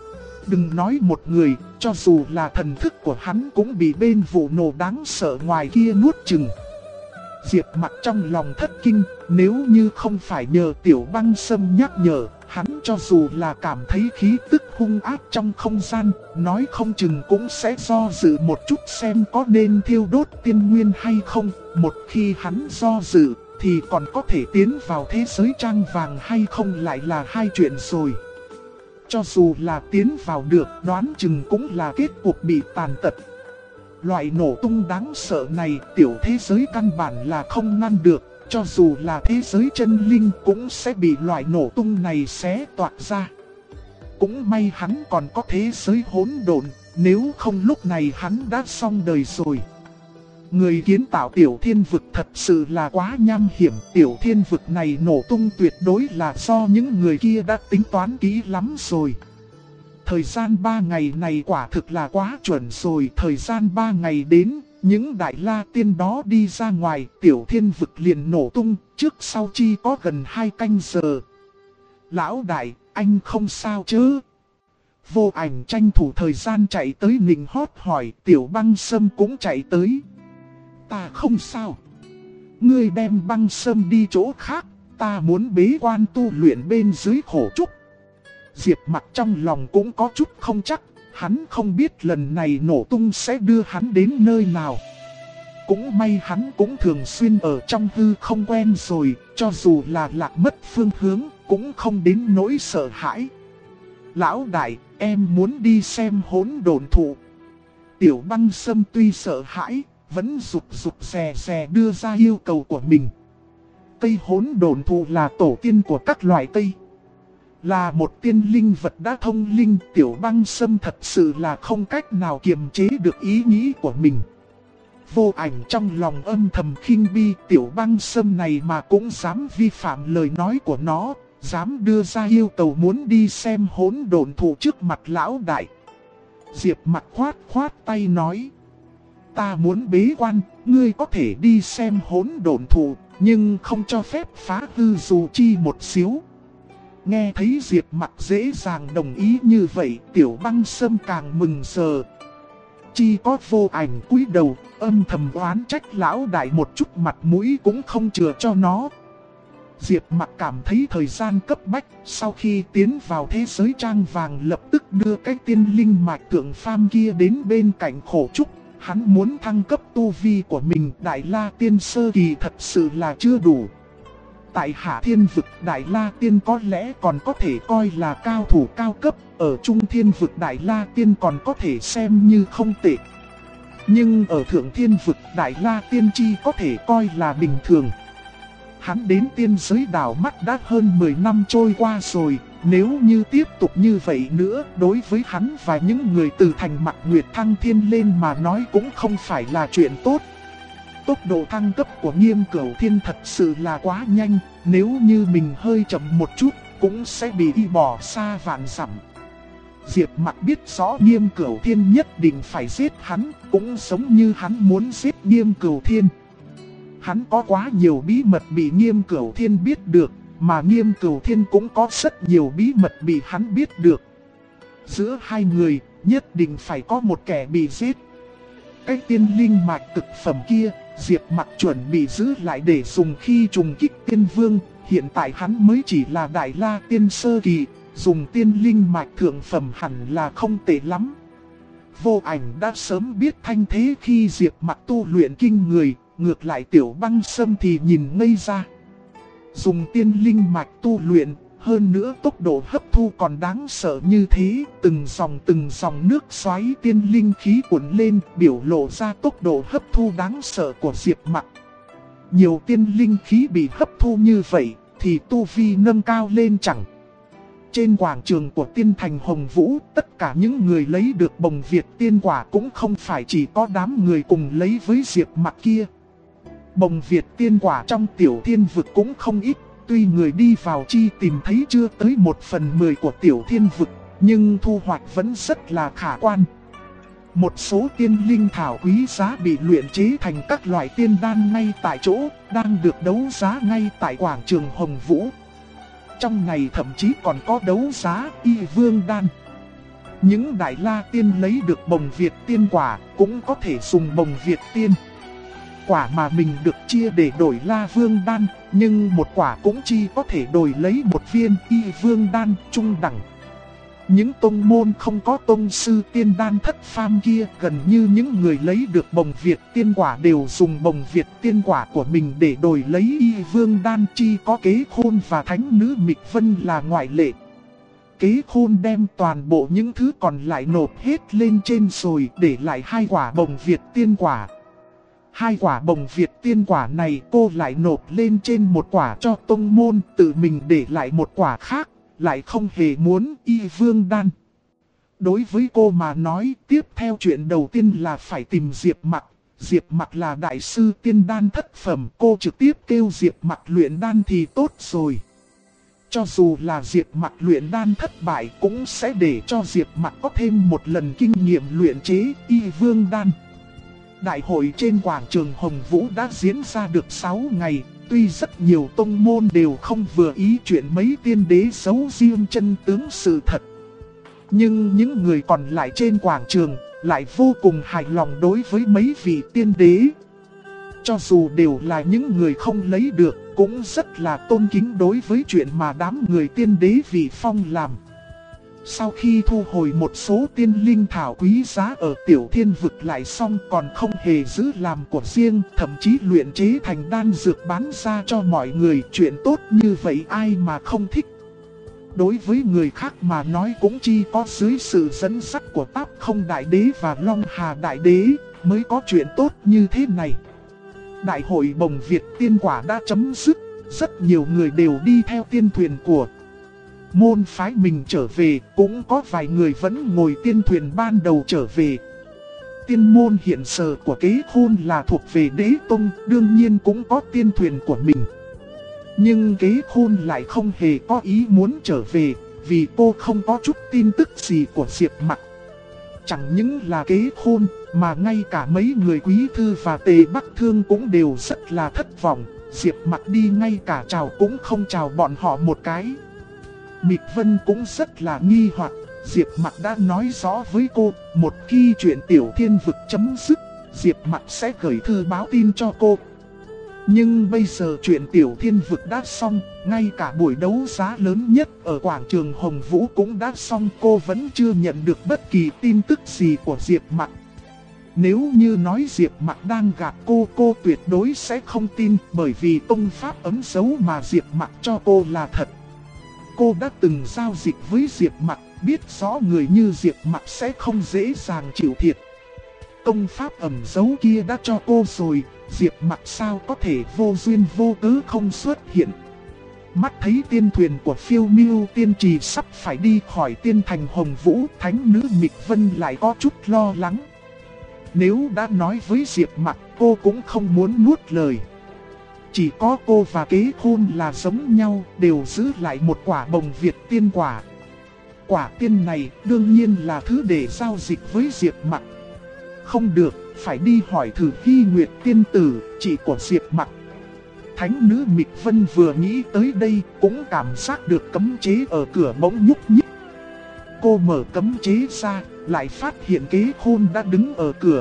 Đừng nói một người, cho dù là thần thức của hắn cũng bị bên vụ nổ đáng sợ ngoài kia nuốt chừng. Diệp Mặc trong lòng thất kinh, nếu như không phải nhờ Tiểu Băng Sâm nhắc nhở, hắn cho dù là cảm thấy khí tức hung ác trong không gian, nói không chừng cũng sẽ do dự một chút xem có nên thiêu đốt tiên nguyên hay không. Một khi hắn do dự, thì còn có thể tiến vào thế giới trang vàng hay không lại là hai chuyện rồi. Cho dù là tiến vào được, đoán chừng cũng là kết cuộc bị tàn tật. Loại nổ tung đáng sợ này, tiểu thế giới căn bản là không ngăn được. Cho dù là thế giới chân linh cũng sẽ bị loại nổ tung này xé toạc ra. Cũng may hắn còn có thế giới hỗn độn, nếu không lúc này hắn đã xong đời rồi. Người kiến tạo tiểu thiên vực thật sự là quá nham hiểm. Tiểu thiên vực này nổ tung tuyệt đối là do những người kia đã tính toán kỹ lắm rồi. Thời gian 3 ngày này quả thực là quá chuẩn rồi. Thời gian 3 ngày đến, những đại la tiên đó đi ra ngoài, tiểu thiên vực liền nổ tung, trước sau chi có gần 2 canh giờ. Lão đại, anh không sao chứ? Vô Ảnh tranh thủ thời gian chạy tới nịnh hót hỏi, Tiểu Băng Sâm cũng chạy tới. Ta không sao. Ngươi đem Băng Sâm đi chỗ khác, ta muốn bế quan tu luyện bên dưới khổ trúc. Diệp Mặc trong lòng cũng có chút không chắc, hắn không biết lần này nổ tung sẽ đưa hắn đến nơi nào. Cũng may hắn cũng thường xuyên ở trong hư không quen rồi, cho dù là lạc mất phương hướng, cũng không đến nỗi sợ hãi. Lão đại, em muốn đi xem hỗn độn thụ. Tiểu Băng Sâm tuy sợ hãi, vẫn rụt rè đưa ra yêu cầu của mình. Cây hỗn độn thụ là tổ tiên của các loài cây. Là một tiên linh vật đã thông linh, Tiểu Băng Sâm thật sự là không cách nào kiềm chế được ý nghĩ của mình. Vô Ảnh trong lòng âm thầm khinh bi, Tiểu Băng Sâm này mà cũng dám vi phạm lời nói của nó, dám đưa ra yêu cầu muốn đi xem hỗn độn thụ trước mặt lão đại. Diệp Mặc khoát tay nói, ta muốn bế quan, ngươi có thể đi xem hỗn độn thụ, nhưng không cho phép phá hư dù chi một xíu. Nghe thấy Diệp Mặc dễ dàng đồng ý như vậy, Tiểu Băng Sâm càng mừng rỡ. Chỉ có Vô Ảnh cúi đầu, âm thầm oán trách lão đại một chút mặt mũi cũng không chừa cho nó. Diệp Mặc cảm thấy thời gian cấp bách, sau khi tiến vào thế giới trang vàng lập tức đưa cái tiên linh mạch tượng phàm kia đến bên cạnh khổ trúc. Hắn muốn thăng cấp tu vi của mình, Đại La Tiên Sơ Kỳ thật sự là chưa đủ. Tại Hạ Thiên Vực, Đại La Tiên có lẽ còn có thể coi là cao thủ cao cấp, ở Trung Thiên Vực Đại La Tiên còn có thể xem như không tệ. Nhưng ở Thượng Thiên Vực, Đại La Tiên chi có thể coi là bình thường. Hắn đến tiên giới đảo mắt đã hơn 10 năm trôi qua rồi, nếu như tiếp tục như vậy nữa, đối với hắn và những người từ thành Mạc Nguyệt thăng thiên lên mà nói cũng không phải là chuyện tốt. Tốc độ thăng cấp của Nghiêm Cửu Thiên thật sự là quá nhanh, nếu như mình hơi chậm một chút, cũng sẽ bị y bỏ xa vạn dặm. Diệp Mặc biết rõ Nghiêm Cửu Thiên nhất định phải giết hắn, cũng giống như hắn muốn giết Nghiêm Cửu Thiên. Hắn có quá nhiều bí mật bị Nghiêm Cửu Thiên biết được, mà Nghiêm Cửu Thiên cũng có rất nhiều bí mật bị hắn biết được. Giữa hai người, nhất định phải có một kẻ bị giết. Cái tiên linh mạch cực phẩm kia, Diệp Mặc chuẩn bị giữ lại để dùng khi trùng kích tiên vương. Hiện tại hắn mới chỉ là Đại La Tiên sơ kỳ, dùng tiên linh mạch thượng phẩm hẳn là không tệ lắm. Vô Ảnh đã sớm biết thanh thế khi Diệp Mặc tu luyện kinh người, ngược lại Tiểu Băng Sâm thì nhìn ngây ra. Dùng tiên linh mạch tu luyện, hơn nữa tốc độ hấp thu còn đáng sợ như thế, từng dòng nước xoáy tiên linh khí cuộn lên, biểu lộ ra tốc độ hấp thu đáng sợ của Diệp Mặc. Nhiều tiên linh khí bị hấp thu như vậy, thì tu vi nâng cao lên chẳng. Trên quảng trường của tiên thành Hồng Vũ, tất cả những người lấy được bồng Việt tiên quả cũng không phải chỉ có đám người cùng lấy với Diệp Mặc kia. Bồng Việt tiên quả trong Tiểu Thiên Vực cũng không ít, tuy người đi vào chi tìm thấy chưa tới 1/10 của Tiểu Thiên Vực, nhưng thu hoạch vẫn rất là khả quan. Một số tiên linh thảo quý giá bị luyện chế thành các loại tiên đan ngay tại chỗ, đang được đấu giá ngay tại quảng trường Hồng Vũ. Trong này thậm chí còn có đấu giá Y Vương Đan. Những Đại La Tiên lấy được bồng Việt tiên quả cũng có thể dùng bồng Việt tiên quả mà mình được chia để đổi La Vương Đan, nhưng một quả cũng chỉ có thể đổi lấy một viên Y Vương Đan trung đẳng. Những tông môn không có tông sư tiên đan thất phàm kia, gần như những người lấy được bồng Việt tiên quả đều dùng bồng Việt tiên quả của mình để đổi lấy Y Vương Đan, chỉ có Kế Khôn và Thánh Nữ Mịch Vân là ngoại lệ. Kế Khôn đem toàn bộ những thứ còn lại nộp hết lên trên rồi, để lại 2 quả bồng Việt tiên quả. 2 quả bồng Việt tiên quả này cô lại nộp lên trên một quả cho tông môn, tự mình để lại một quả khác, lại không hề muốn Y Vương Đan. Đối với cô mà nói, tiếp theo chuyện đầu tiên là phải tìm Diệp Mặc. Diệp Mặc là đại sư tiên đan thất phẩm, cô trực tiếp kêu Diệp Mặc luyện đan thì tốt rồi. Cho dù là Diệp Mặc luyện đan thất bại, cũng sẽ để cho Diệp Mặc có thêm một lần kinh nghiệm luyện chế Y Vương Đan. Đại hội trên quảng trường Hồng Vũ đã diễn ra được 6 ngày, tuy rất nhiều tông môn đều không vừa ý chuyện mấy tiên đế giấu riêng chân tướng sự thật. Nhưng những người còn lại trên quảng trường lại vô cùng hài lòng đối với mấy vị tiên đế. Cho dù đều là những người không lấy được, cũng rất là tôn kính đối với chuyện mà đám người tiên đế vị phong làm. Sau khi thu hồi một số tiên linh thảo quý giá ở Tiểu Thiên Vực lại xong, còn không hề giữ làm của riêng, thậm chí luyện chế thành đan dược bán ra cho mọi người. Chuyện tốt như vậy ai mà không thích. Đối với người khác mà nói cũng chỉ có dưới sự dẫn dắt của Táp Không Đại Đế và Long Hà Đại Đế mới có chuyện tốt như thế này. Đại hội bồng Việt tiên quả đã chấm dứt, rất nhiều người đều đi theo tiên thuyền của môn phái mình trở về, cũng có vài người vẫn ngồi tiên thuyền ban đầu trở về. Tiên môn hiện giờ của Kế Khôn là thuộc về Đế Tông, đương nhiên cũng có tiên thuyền của mình. Nhưng Kế Khôn lại không hề có ý muốn trở về, vì cô không có chút tin tức gì của Diệp Mặc. Chẳng những là Kế Khôn, mà ngay cả mấy người Quý Thư và Tề Bắc Thương cũng đều rất là thất vọng. Diệp Mặc đi ngay cả chào cũng không chào bọn họ một cái. Mịch Vân cũng rất là nghi hoặc, Diệp Mặc đã nói rõ với cô, một khi chuyện Tiểu Thiên Vực chấm dứt, Diệp Mặc sẽ gửi thư báo tin cho cô. Nhưng bây giờ chuyện Tiểu Thiên Vực đã xong, ngay cả buổi đấu giá lớn nhất ở quảng trường Hồng Vũ cũng đã xong, cô vẫn chưa nhận được bất kỳ tin tức gì của Diệp Mặc. Nếu như nói Diệp Mặc đang gạt cô tuyệt đối sẽ không tin, bởi vì công pháp ấm dấu mà Diệp Mặc cho cô là thật. Cô đã từng giao dịch với Diệp Mặc, biết rõ người như Diệp Mặc sẽ không dễ dàng chịu thiệt. Công pháp ẩn dấu kia đã cho cô rồi, Diệp Mặc sao có thể vô duyên vô cớ không xuất hiện. Mắt thấy tiên thuyền của Phiêu Miêu Tiên Trì sắp phải đi khỏi tiên thành Hồng Vũ, thánh nữ Mịch Vân lại có chút lo lắng. Nếu đã nói với Diệp Mặc, cô cũng không muốn nuốt lời. Chỉ có cô và Kế Khôn là giống nhau, đều giữ lại một quả bồng Việt tiên quả. Quả tiên này đương nhiên là thứ để giao dịch với Diệp Mặc. Không được, phải đi hỏi thử Hy Nguyệt tiên tử, chị của Diệp Mặc. Thánh nữ Mịch Vân vừa nghĩ tới đây, cũng cảm giác được cấm chế ở cửa bỗng nhúc nhích. Cô mở cấm chế ra, lại phát hiện Kế Khôn đã đứng ở cửa.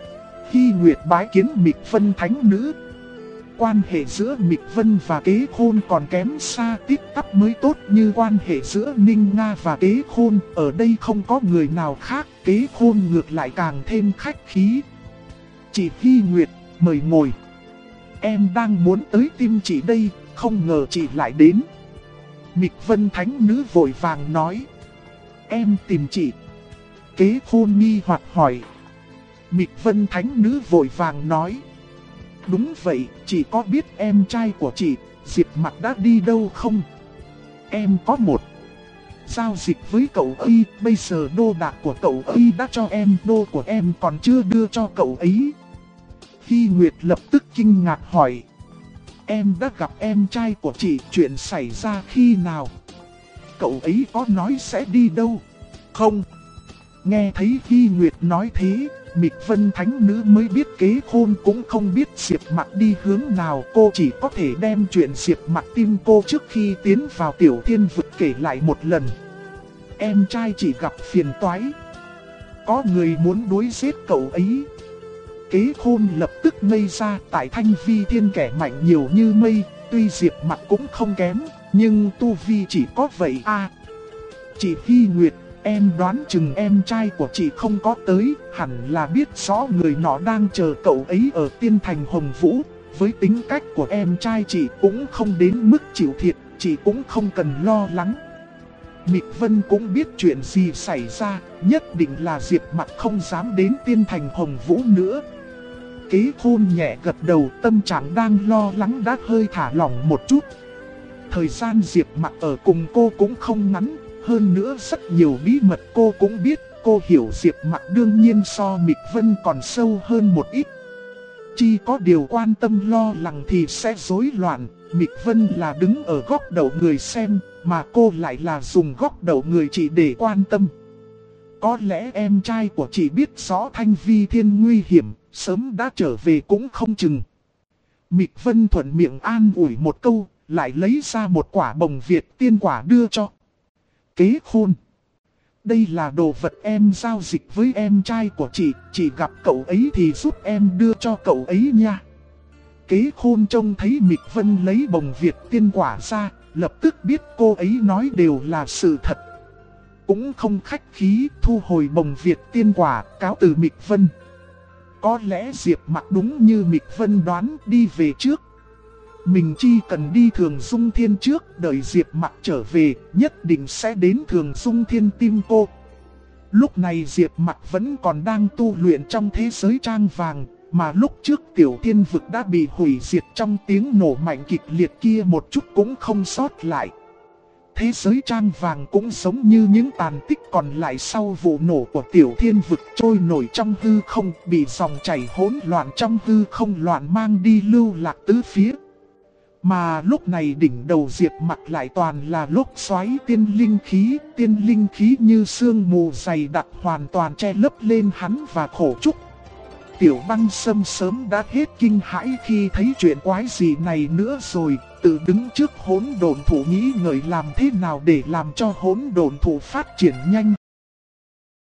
Hy Nguyệt bái kiến Mịch Vân thánh nữ. Quan hệ giữa Mịch Vân và Kế Khôn còn kém xa tít tắp mới tốt như quan hệ giữa Ninh Nga và Kế Khôn. Ở đây không có người nào khác, Kế Khôn ngược lại càng thêm khách khí. Chị Hy Nguyệt, mời ngồi. Em đang muốn tới tìm chị đây, không ngờ chị lại đến. Mịch Vân thánh nữ vội vàng nói. Em tìm chị. Kế Khôn nghi hoặc hỏi. Mịch Vân thánh nữ vội vàng nói. Đúng vậy, chị có biết em trai của chị, Diệp Mặc đã đi đâu không? Em có một giao dịch với cậu ấy, bây giờ đô đạc của cậu ấy đã cho em, đô của em còn chưa đưa cho cậu ấy. Hy Nguyệt lập tức kinh ngạc hỏi. Em đã gặp em trai của chị, chuyện xảy ra khi nào? Cậu ấy có nói sẽ đi đâu? Không. Nghe thấy Hy Nguyệt nói thế, Mịch Vân thánh nữ mới biết Kế Khôn cũng không biết Diệp Mặc đi hướng nào. Cô chỉ có thể đem chuyện Diệp Mặc tin cô trước khi tiến vào Tiểu Thiên Vực kể lại một lần. Em trai chỉ gặp phiền toái. Có người muốn đuổi giết cậu ấy. Kế Khôn lập tức ngây ra, tại Thanh Vi Thiên kẻ mạnh nhiều như mây, tuy Diệp Mặc cũng không kém, nhưng tu vi chỉ có vậy à. Chị Hy Nguyệt, em đoán chừng em trai của chị không có tới, hẳn là biết rõ người nọ đang chờ cậu ấy ở tiên thành Hồng Vũ. Với tính cách của em trai chị cũng không đến mức chịu thiệt, chị cũng không cần lo lắng. Mịch Vân cũng biết chuyện gì xảy ra, nhất định là Diệp Mặc không dám đến tiên thành Hồng Vũ nữa. Kế Khôn nhẹ gật đầu, tâm trạng đang lo lắng đã hơi thả lỏng một chút. Thời gian Diệp Mặc ở cùng cô cũng không ngắn, hơn nữa rất nhiều bí mật cô cũng biết. Cô hiểu Diệp Mặc đương nhiên so Mịch Vân còn sâu hơn một ít. Chỉ có điều quan tâm lo lắng thì sẽ rối loạn. Mịch Vân là đứng ở góc đầu người xem, mà cô lại là dùng góc đầu người chị để quan tâm. Có lẽ em trai của chị biết rõ Thanh Vi Thiên nguy hiểm, sớm đã trở về cũng không chừng. Mịch Vân thuận miệng an ủi một câu, lại lấy ra một quả bồng Việt tiên quả đưa cho Kế Khôn. Đây là đồ vật em giao dịch với em trai của chị gặp cậu ấy thì giúp em đưa cho cậu ấy nha. Kế Khôn trông thấy Mịch Vân lấy bồng Việt tiên quả ra, lập tức biết cô ấy nói đều là sự thật. Cũng không khách khí, thu hồi bồng Việt tiên quả, cáo từ Mịch Vân. Có lẽ Diệp Mặc đúng như Mịch Vân đoán, đi về trước. Mình chỉ cần đi Thường Dung Thiên trước, đợi Diệp Mặc trở về, nhất định sẽ đến Thường Dung Thiên tìm cô. Lúc này Diệp Mặc vẫn còn đang tu luyện trong thế giới trang vàng, mà lúc trước Tiểu Thiên Vực đã bị hủy diệt trong tiếng nổ mạnh kịch liệt kia, một chút cũng không sót lại. Thế giới trang vàng cũng giống như những tàn tích còn lại sau vụ nổ của Tiểu Thiên Vực, trôi nổi trong hư không, bị dòng chảy hỗn loạn trong hư không loạn mang đi lưu lạc tứ phía. Mà lúc này đỉnh đầu Diệp Mặc lại toàn là lốc xoáy tiên linh khí như sương mù dày đặc hoàn toàn che lấp lên hắn và Khổ Trúc. Tiểu Băng Sâm sớm đã hết kinh hãi khi thấy chuyện quái gì này nữa rồi, tự đứng trước hỗn độn thủ nghĩ ngợi làm thế nào để làm cho hỗn độn thủ phát triển nhanh